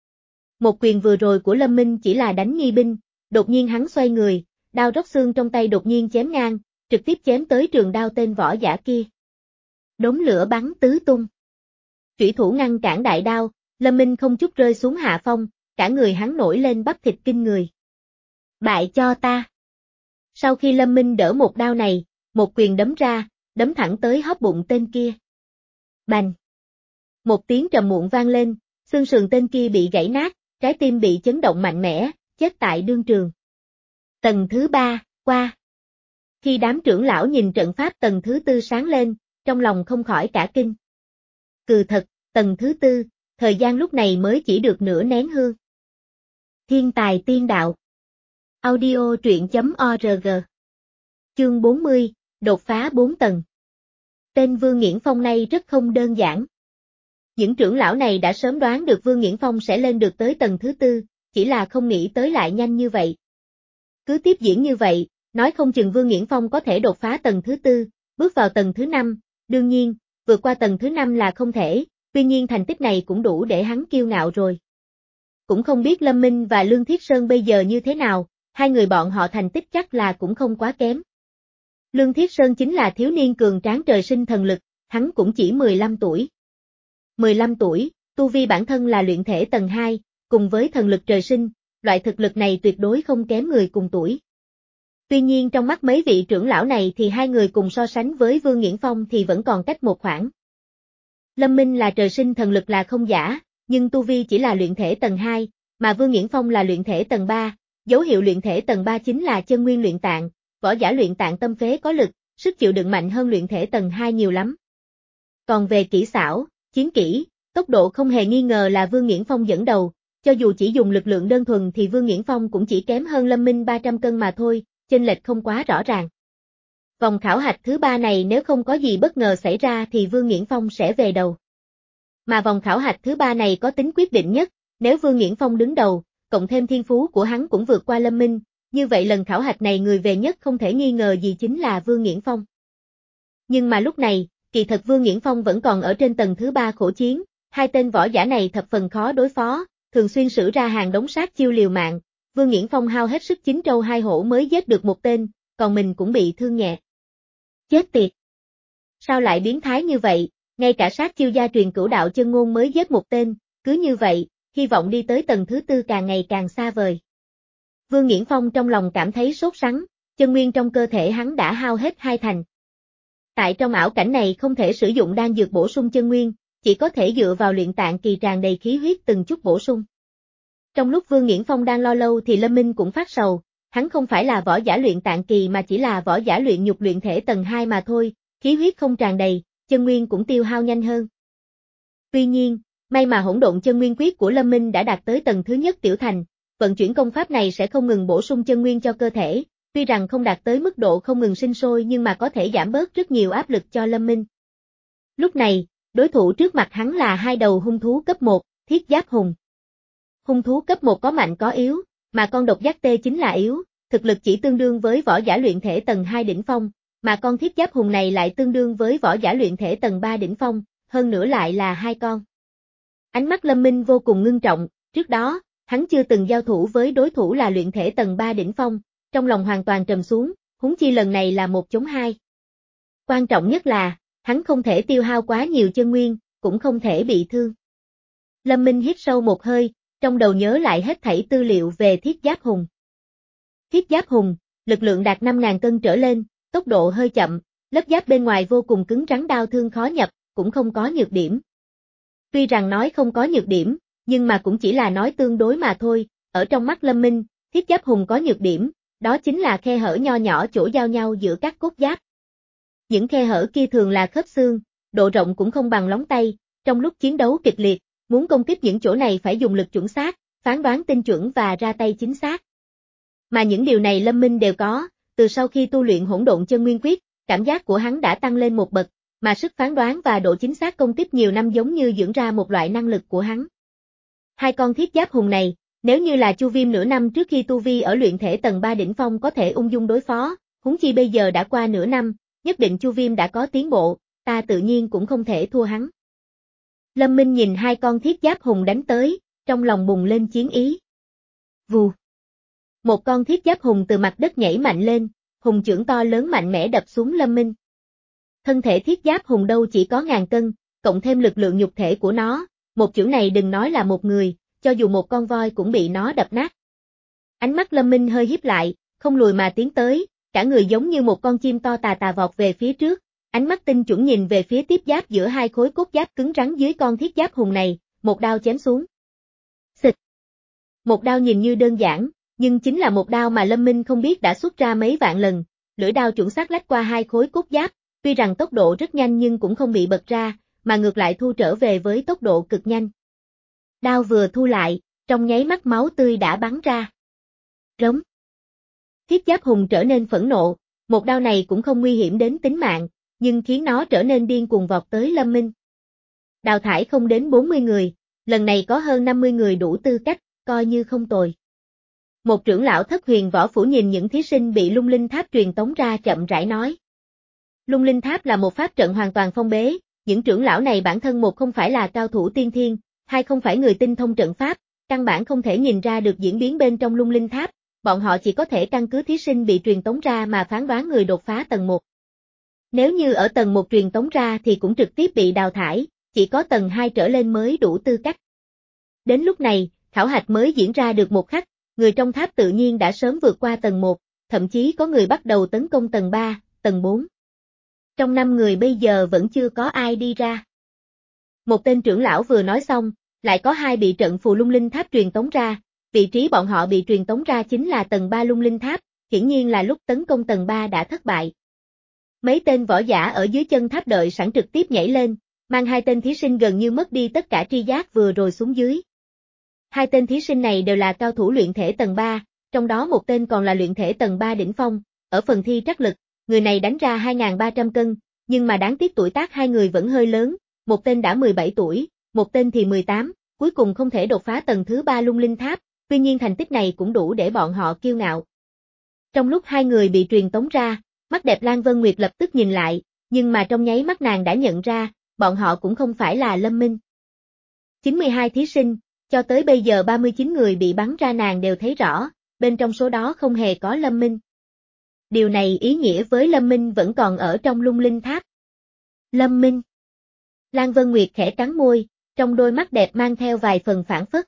Một quyền vừa rồi của Lâm Minh chỉ là đánh nghi binh, đột nhiên hắn xoay người, đao róc xương trong tay đột nhiên chém ngang, trực tiếp chém tới trường đao tên võ giả kia. Đống lửa bắn tứ tung. Chủy thủ ngăn cản đại đao, Lâm Minh không chút rơi xuống hạ phong, cả người hắn nổi lên bắp thịt kinh người. Bại cho ta. Sau khi Lâm Minh đỡ một đao này, một quyền đấm ra, đấm thẳng tới hốc bụng tên kia. Bành. Một tiếng trầm muộn vang lên, xương sườn tên kia bị gãy nát, trái tim bị chấn động mạnh mẽ, chết tại đương trường. Tầng thứ ba, qua. Khi đám trưởng lão nhìn trận pháp tầng thứ tư sáng lên, trong lòng không khỏi cả kinh. Cừ thật, tầng thứ tư, thời gian lúc này mới chỉ được nửa nén hương. Thiên tài tiên đạo. Audio truyện chấm org. Chương bốn mươi, đột phá bốn tầng. Tên Vương Nghiễn Phong này rất không đơn giản. Những trưởng lão này đã sớm đoán được Vương Nghiễn Phong sẽ lên được tới tầng thứ tư, chỉ là không nghĩ tới lại nhanh như vậy. Cứ tiếp diễn như vậy, nói không chừng Vương Nghiễn Phong có thể đột phá tầng thứ tư, bước vào tầng thứ năm, Đương nhiên, vượt qua tầng thứ năm là không thể, tuy nhiên thành tích này cũng đủ để hắn kiêu ngạo rồi. Cũng không biết Lâm Minh và Lương Thiết Sơn bây giờ như thế nào, hai người bọn họ thành tích chắc là cũng không quá kém. Lương Thiết Sơn chính là thiếu niên cường tráng trời sinh thần lực, hắn cũng chỉ mười lăm tuổi. mười lăm tuổi, tu vi bản thân là luyện thể tầng hai, cùng với thần lực trời sinh, loại thực lực này tuyệt đối không kém người cùng tuổi. Tuy nhiên trong mắt mấy vị trưởng lão này thì hai người cùng so sánh với Vương Nghiễn Phong thì vẫn còn cách một khoảng. Lâm Minh là trời sinh thần lực là không giả, nhưng tu vi chỉ là luyện thể tầng hai, mà Vương Nghiễn Phong là luyện thể tầng ba, dấu hiệu luyện thể tầng ba chính là chân nguyên luyện tạng, võ giả luyện tạng tâm phế có lực, sức chịu đựng mạnh hơn luyện thể tầng hai nhiều lắm. Còn về kỹ xảo, chiến kỹ, tốc độ không hề nghi ngờ là Vương Nghiễn Phong dẫn đầu, cho dù chỉ dùng lực lượng đơn thuần thì Vương Nghiễn Phong cũng chỉ kém hơn Lâm Minh ba trăm cân mà thôi, chênh lệch không quá rõ ràng. Vòng khảo hạch thứ ba này nếu không có gì bất ngờ xảy ra thì Vương Nghiễn Phong sẽ về đầu. Mà vòng khảo hạch thứ ba này có tính quyết định nhất, nếu Vương Nghiễn Phong đứng đầu, cộng thêm thiên phú của hắn cũng vượt qua Lâm Minh, như vậy lần khảo hạch này người về nhất không thể nghi ngờ gì chính là Vương Nghiễn Phong. Nhưng mà lúc này, kỳ thật Vương Nghiễn Phong vẫn còn ở trên tầng thứ ba khổ chiến, hai tên võ giả này thập phần khó đối phó, thường xuyên sử ra hàng đống sát chiêu liều mạng, Vương Nghiễn Phong hao hết sức chín trâu hai hổ mới giết được một tên, còn mình cũng bị thương nhẹ. Chết tiệt! Sao lại biến thái như vậy, ngay cả sát chiêu gia truyền cửu đạo chân ngôn mới giết một tên, cứ như vậy, hy vọng đi tới tầng thứ tư càng ngày càng xa vời. Vương Nghiễn Phong trong lòng cảm thấy sốt sắng, chân nguyên trong cơ thể hắn đã hao hết hai thành. Tại trong ảo cảnh này không thể sử dụng đan dược bổ sung chân nguyên, chỉ có thể dựa vào luyện tạng kỳ tràn đầy khí huyết từng chút bổ sung. Trong lúc Vương Nghiễn Phong đang lo lâu thì Lâm Minh cũng phát sầu, hắn không phải là võ giả luyện tạng kỳ mà chỉ là võ giả luyện nhục luyện thể tầng hai mà thôi, khí huyết không tràn đầy, chân nguyên cũng tiêu hao nhanh hơn. Tuy nhiên, may mà hỗn độn chân nguyên quyết của Lâm Minh đã đạt tới tầng thứ nhất tiểu thành, vận chuyển công pháp này sẽ không ngừng bổ sung chân nguyên cho cơ thể, tuy rằng không đạt tới mức độ không ngừng sinh sôi nhưng mà có thể giảm bớt rất nhiều áp lực cho Lâm Minh. Lúc này, đối thủ trước mặt hắn là hai đầu hung thú cấp một, Thiết Giáp Hùng. Hung thú cấp một có mạnh có yếu, mà con độc giác tê chính là yếu, thực lực chỉ tương đương với võ giả luyện thể tầng hai đỉnh phong, mà con Thiết Giáp Hùng này lại tương đương với võ giả luyện thể tầng ba đỉnh phong, hơn nữa lại là hai con. Ánh mắt Lâm Minh vô cùng ngưng trọng, trước đó, hắn chưa từng giao thủ với đối thủ là luyện thể tầng ba đỉnh phong, trong lòng hoàn toàn trầm xuống, huống chi lần này là một chống hai. Quan trọng nhất là, hắn không thể tiêu hao quá nhiều chân nguyên, cũng không thể bị thương. Lâm Minh hít sâu một hơi, trong đầu nhớ lại hết thảy tư liệu về Thiết Giáp Hùng. Thiết Giáp Hùng, lực lượng đạt năm nghìn cân trở lên, tốc độ hơi chậm, lớp giáp bên ngoài vô cùng cứng rắn đau thương khó nhập, cũng không có nhược điểm. Tuy rằng nói không có nhược điểm, nhưng mà cũng chỉ là nói tương đối mà thôi, ở trong mắt Lâm Minh, Thiết Giáp Hùng có nhược điểm, đó chính là khe hở nho nhỏ chỗ giao nhau giữa các cốt giáp. Những khe hở kia thường là khớp xương, độ rộng cũng không bằng lóng tay, trong lúc chiến đấu kịch liệt, muốn công kích những chỗ này phải dùng lực chuẩn xác, phán đoán tinh chuẩn và ra tay chính xác. Mà những điều này Lâm Minh đều có, từ sau khi tu luyện hỗn độn chân nguyên quyết, cảm giác của hắn đã tăng lên một bậc, mà sức phán đoán và độ chính xác công kích nhiều năm giống như dưỡng ra một loại năng lực của hắn. Hai con Thiết Giáp Hùng này, nếu như là Chu Viêm nửa năm trước khi tu vi ở luyện thể tầng ba đỉnh phong có thể ung dung đối phó, huống chi bây giờ đã qua nửa năm, nhất định Chu Viêm đã có tiến bộ, ta tự nhiên cũng không thể thua hắn. Lâm Minh nhìn hai con Thiết Giáp Hùng đánh tới, trong lòng bùng lên chiến ý. Vù. Một con Thiết Giáp Hùng từ mặt đất nhảy mạnh lên, hùng chưởng to lớn mạnh mẽ đập xuống Lâm Minh. Thân thể Thiết Giáp Hùng đâu chỉ có ngàn cân, cộng thêm lực lượng nhục thể của nó, một chưởng này đừng nói là một người, cho dù một con voi cũng bị nó đập nát. Ánh mắt Lâm Minh hơi híp lại, không lùi mà tiến tới, cả người giống như một con chim to tà tà vọt về phía trước, ánh mắt tinh chuẩn nhìn về phía tiếp giáp giữa hai khối cốt giáp cứng rắn dưới con Thiết Giáp Hùng này, một đao chém xuống. Xịt. Một đao nhìn như đơn giản, nhưng chính là một đao mà Lâm Minh không biết đã xuất ra mấy vạn lần, lưỡi đao chuẩn xác lách qua hai khối cốt giáp, tuy rằng tốc độ rất nhanh nhưng cũng không bị bật ra, mà ngược lại thu trở về với tốc độ cực nhanh. Đao vừa thu lại, trong nháy mắt máu tươi đã bắn ra. Rống. Thiết Giáp Hùng trở nên phẫn nộ, một đao này cũng không nguy hiểm đến tính mạng, nhưng khiến nó trở nên điên cuồng vọt tới Lâm Minh. Đào thải không đến bốn mươi người, lần này có hơn năm mươi người đủ tư cách, coi như không tồi. Một trưởng lão Thất Huyền Võ Phủ nhìn những thí sinh bị lung linh tháp truyền tống ra chậm rãi nói. Lung linh tháp là một pháp trận hoàn toàn phong bế, những trưởng lão này bản thân một không phải là cao thủ tiên thiên, hai không phải người tinh thông trận pháp, căn bản không thể nhìn ra được diễn biến bên trong lung linh tháp, bọn họ chỉ có thể căn cứ thí sinh bị truyền tống ra mà phán đoán người đột phá tầng một. Nếu như ở tầng một truyền tống ra thì cũng trực tiếp bị đào thải, chỉ có tầng hai trở lên mới đủ tư cách. Đến lúc này, khảo hạch mới diễn ra được một khắc, người trong tháp tự nhiên đã sớm vượt qua tầng một, thậm chí có người bắt đầu tấn công tầng ba, tầng bốn. Trong năm người bây giờ vẫn chưa có ai đi ra. Một tên trưởng lão vừa nói xong, lại có hai bị trận phù lung linh tháp truyền tống ra, vị trí bọn họ bị truyền tống ra chính là tầng ba lung linh tháp, hiển nhiên là lúc tấn công tầng ba đã thất bại. Mấy tên võ giả ở dưới chân tháp đợi sẵn trực tiếp nhảy lên, mang hai tên thí sinh gần như mất đi tất cả tri giác vừa rồi xuống dưới. Hai tên thí sinh này đều là cao thủ luyện thể tầng ba, trong đó một tên còn là luyện thể tầng ba đỉnh phong, ở phần thi trắc lực, người này đánh ra hai nghìn ba trăm cân, nhưng mà đáng tiếc tuổi tác hai người vẫn hơi lớn, một tên đã mười bảy tuổi, một tên thì mười tám, cuối cùng không thể đột phá tầng thứ ba lung linh tháp, tuy nhiên thành tích này cũng đủ để bọn họ kiêu ngạo. Trong lúc hai người bị truyền tống ra, mắt đẹp Lan Vân Nguyệt lập tức nhìn lại, nhưng mà trong nháy mắt nàng đã nhận ra, bọn họ cũng không phải là Lâm Minh. chín mươi hai thí sinh, cho tới bây giờ ba mươi chín người bị bắn ra nàng đều thấy rõ, bên trong số đó không hề có Lâm Minh. Điều này ý nghĩa với Lâm Minh vẫn còn ở trong lung linh tháp. Lâm Minh. Lan Vân Nguyệt khẽ cắn môi, trong đôi mắt đẹp mang theo vài phần phảng phất.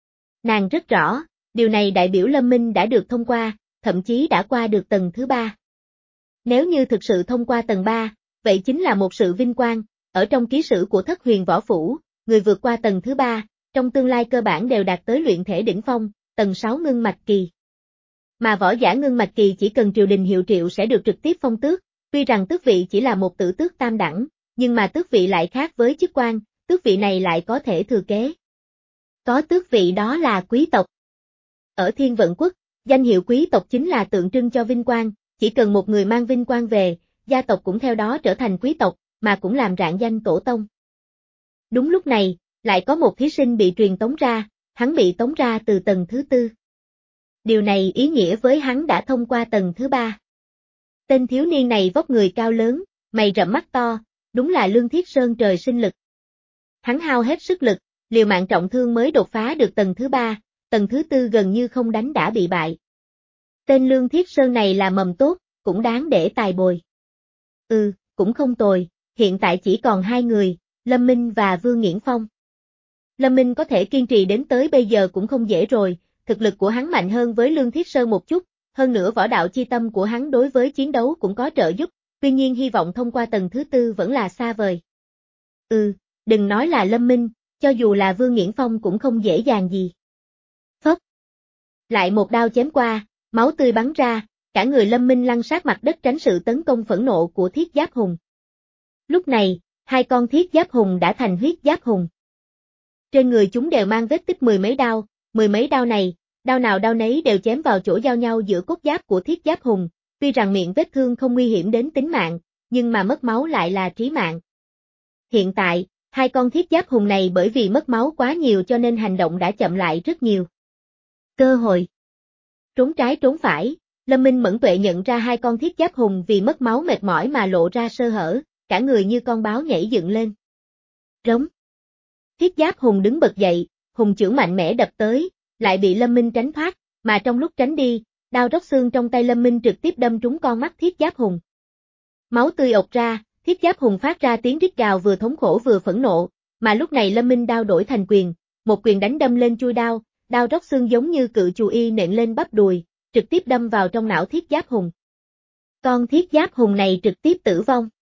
Nàng rất rõ, điều này đại biểu Lâm Minh đã được thông qua, thậm chí đã qua được tầng thứ ba. Nếu như thực sự thông qua tầng ba, vậy chính là một sự vinh quang, ở trong ký sử của Thất Huyền Võ Phủ, người vượt qua tầng thứ ba, trong tương lai cơ bản đều đạt tới luyện thể đỉnh phong, tầng sáu ngưng mạch kỳ. Mà võ giả ngưng mạch kỳ chỉ cần triều đình hiệu triệu sẽ được trực tiếp phong tước, tuy rằng tước vị chỉ là một tử tước tam đẳng, nhưng mà tước vị lại khác với chức quan, tước vị này lại có thể thừa kế. Có tước vị đó là quý tộc. Ở Thiên Vận Quốc, danh hiệu quý tộc chính là tượng trưng cho vinh quang, chỉ cần một người mang vinh quang về, gia tộc cũng theo đó trở thành quý tộc, mà cũng làm rạng danh tổ tông. Đúng lúc này, lại có một thí sinh bị truyền tống ra, hắn bị tống ra từ tầng thứ tư. Điều này ý nghĩa với hắn đã thông qua tầng thứ ba. Tên thiếu niên này vóc người cao lớn, mày rậm mắt to, đúng là Lương Thiết Sơn trời sinh lực. Hắn hao hết sức lực, liều mạng trọng thương mới đột phá được tầng thứ ba, tầng thứ tư gần như không đánh đã bị bại. Tên Lương Thiết Sơn này là mầm tốt, cũng đáng để tài bồi. Ừ, cũng không tồi, hiện tại chỉ còn hai người, Lâm Minh và Vương Nghiễn Phong. Lâm Minh có thể kiên trì đến tới bây giờ cũng không dễ rồi, thực lực của hắn mạnh hơn với Lương Thiết Sơn một chút, hơn nữa võ đạo chi tâm của hắn đối với chiến đấu cũng có trợ giúp, tuy nhiên hy vọng thông qua tầng thứ tư vẫn là xa vời. Ừ, đừng nói là Lâm Minh, cho dù là Vương Nghiễn Phong cũng không dễ dàng gì. Phốc. Lại một đao chém qua, máu tươi bắn ra, cả người Lâm Minh lăn sát mặt đất tránh sự tấn công phẫn nộ của Thiết Giáp Hùng. Lúc này, hai con Thiết Giáp Hùng đã thành Huyết Giáp Hùng. Trên người chúng đều mang vết tích mười mấy đao, mười mấy đao này, đao nào đao nấy đều chém vào chỗ giao nhau giữa cốt giáp của Thiết Giáp Hùng, tuy rằng miệng vết thương không nguy hiểm đến tính mạng, nhưng mà mất máu lại là trí mạng. Hiện tại, hai con Thiết Giáp Hùng này bởi vì mất máu quá nhiều cho nên hành động đã chậm lại rất nhiều. Cơ hội. Trốn trái trốn phải, Lâm Minh mẫn tuệ nhận ra hai con Thiết Giáp Hùng vì mất máu mệt mỏi mà lộ ra sơ hở, cả người như con báo nhảy dựng lên. Rống. Thiết Giáp Hùng đứng bật dậy, hùng chưởng mạnh mẽ đập tới, lại bị Lâm Minh tránh thoát, mà trong lúc tránh đi, đao róc xương trong tay Lâm Minh trực tiếp đâm trúng con mắt Thiết Giáp Hùng. Máu tươi ộc ra, Thiết Giáp Hùng phát ra tiếng rít gào vừa thống khổ vừa phẫn nộ, mà lúc này Lâm Minh đao đổi thành quyền, một quyền đánh đâm lên chui đao, đao róc xương giống như cự chù y nện lên bắp đùi, trực tiếp đâm vào trong não Thiết Giáp Hùng. Con Thiết Giáp Hùng này trực tiếp tử vong.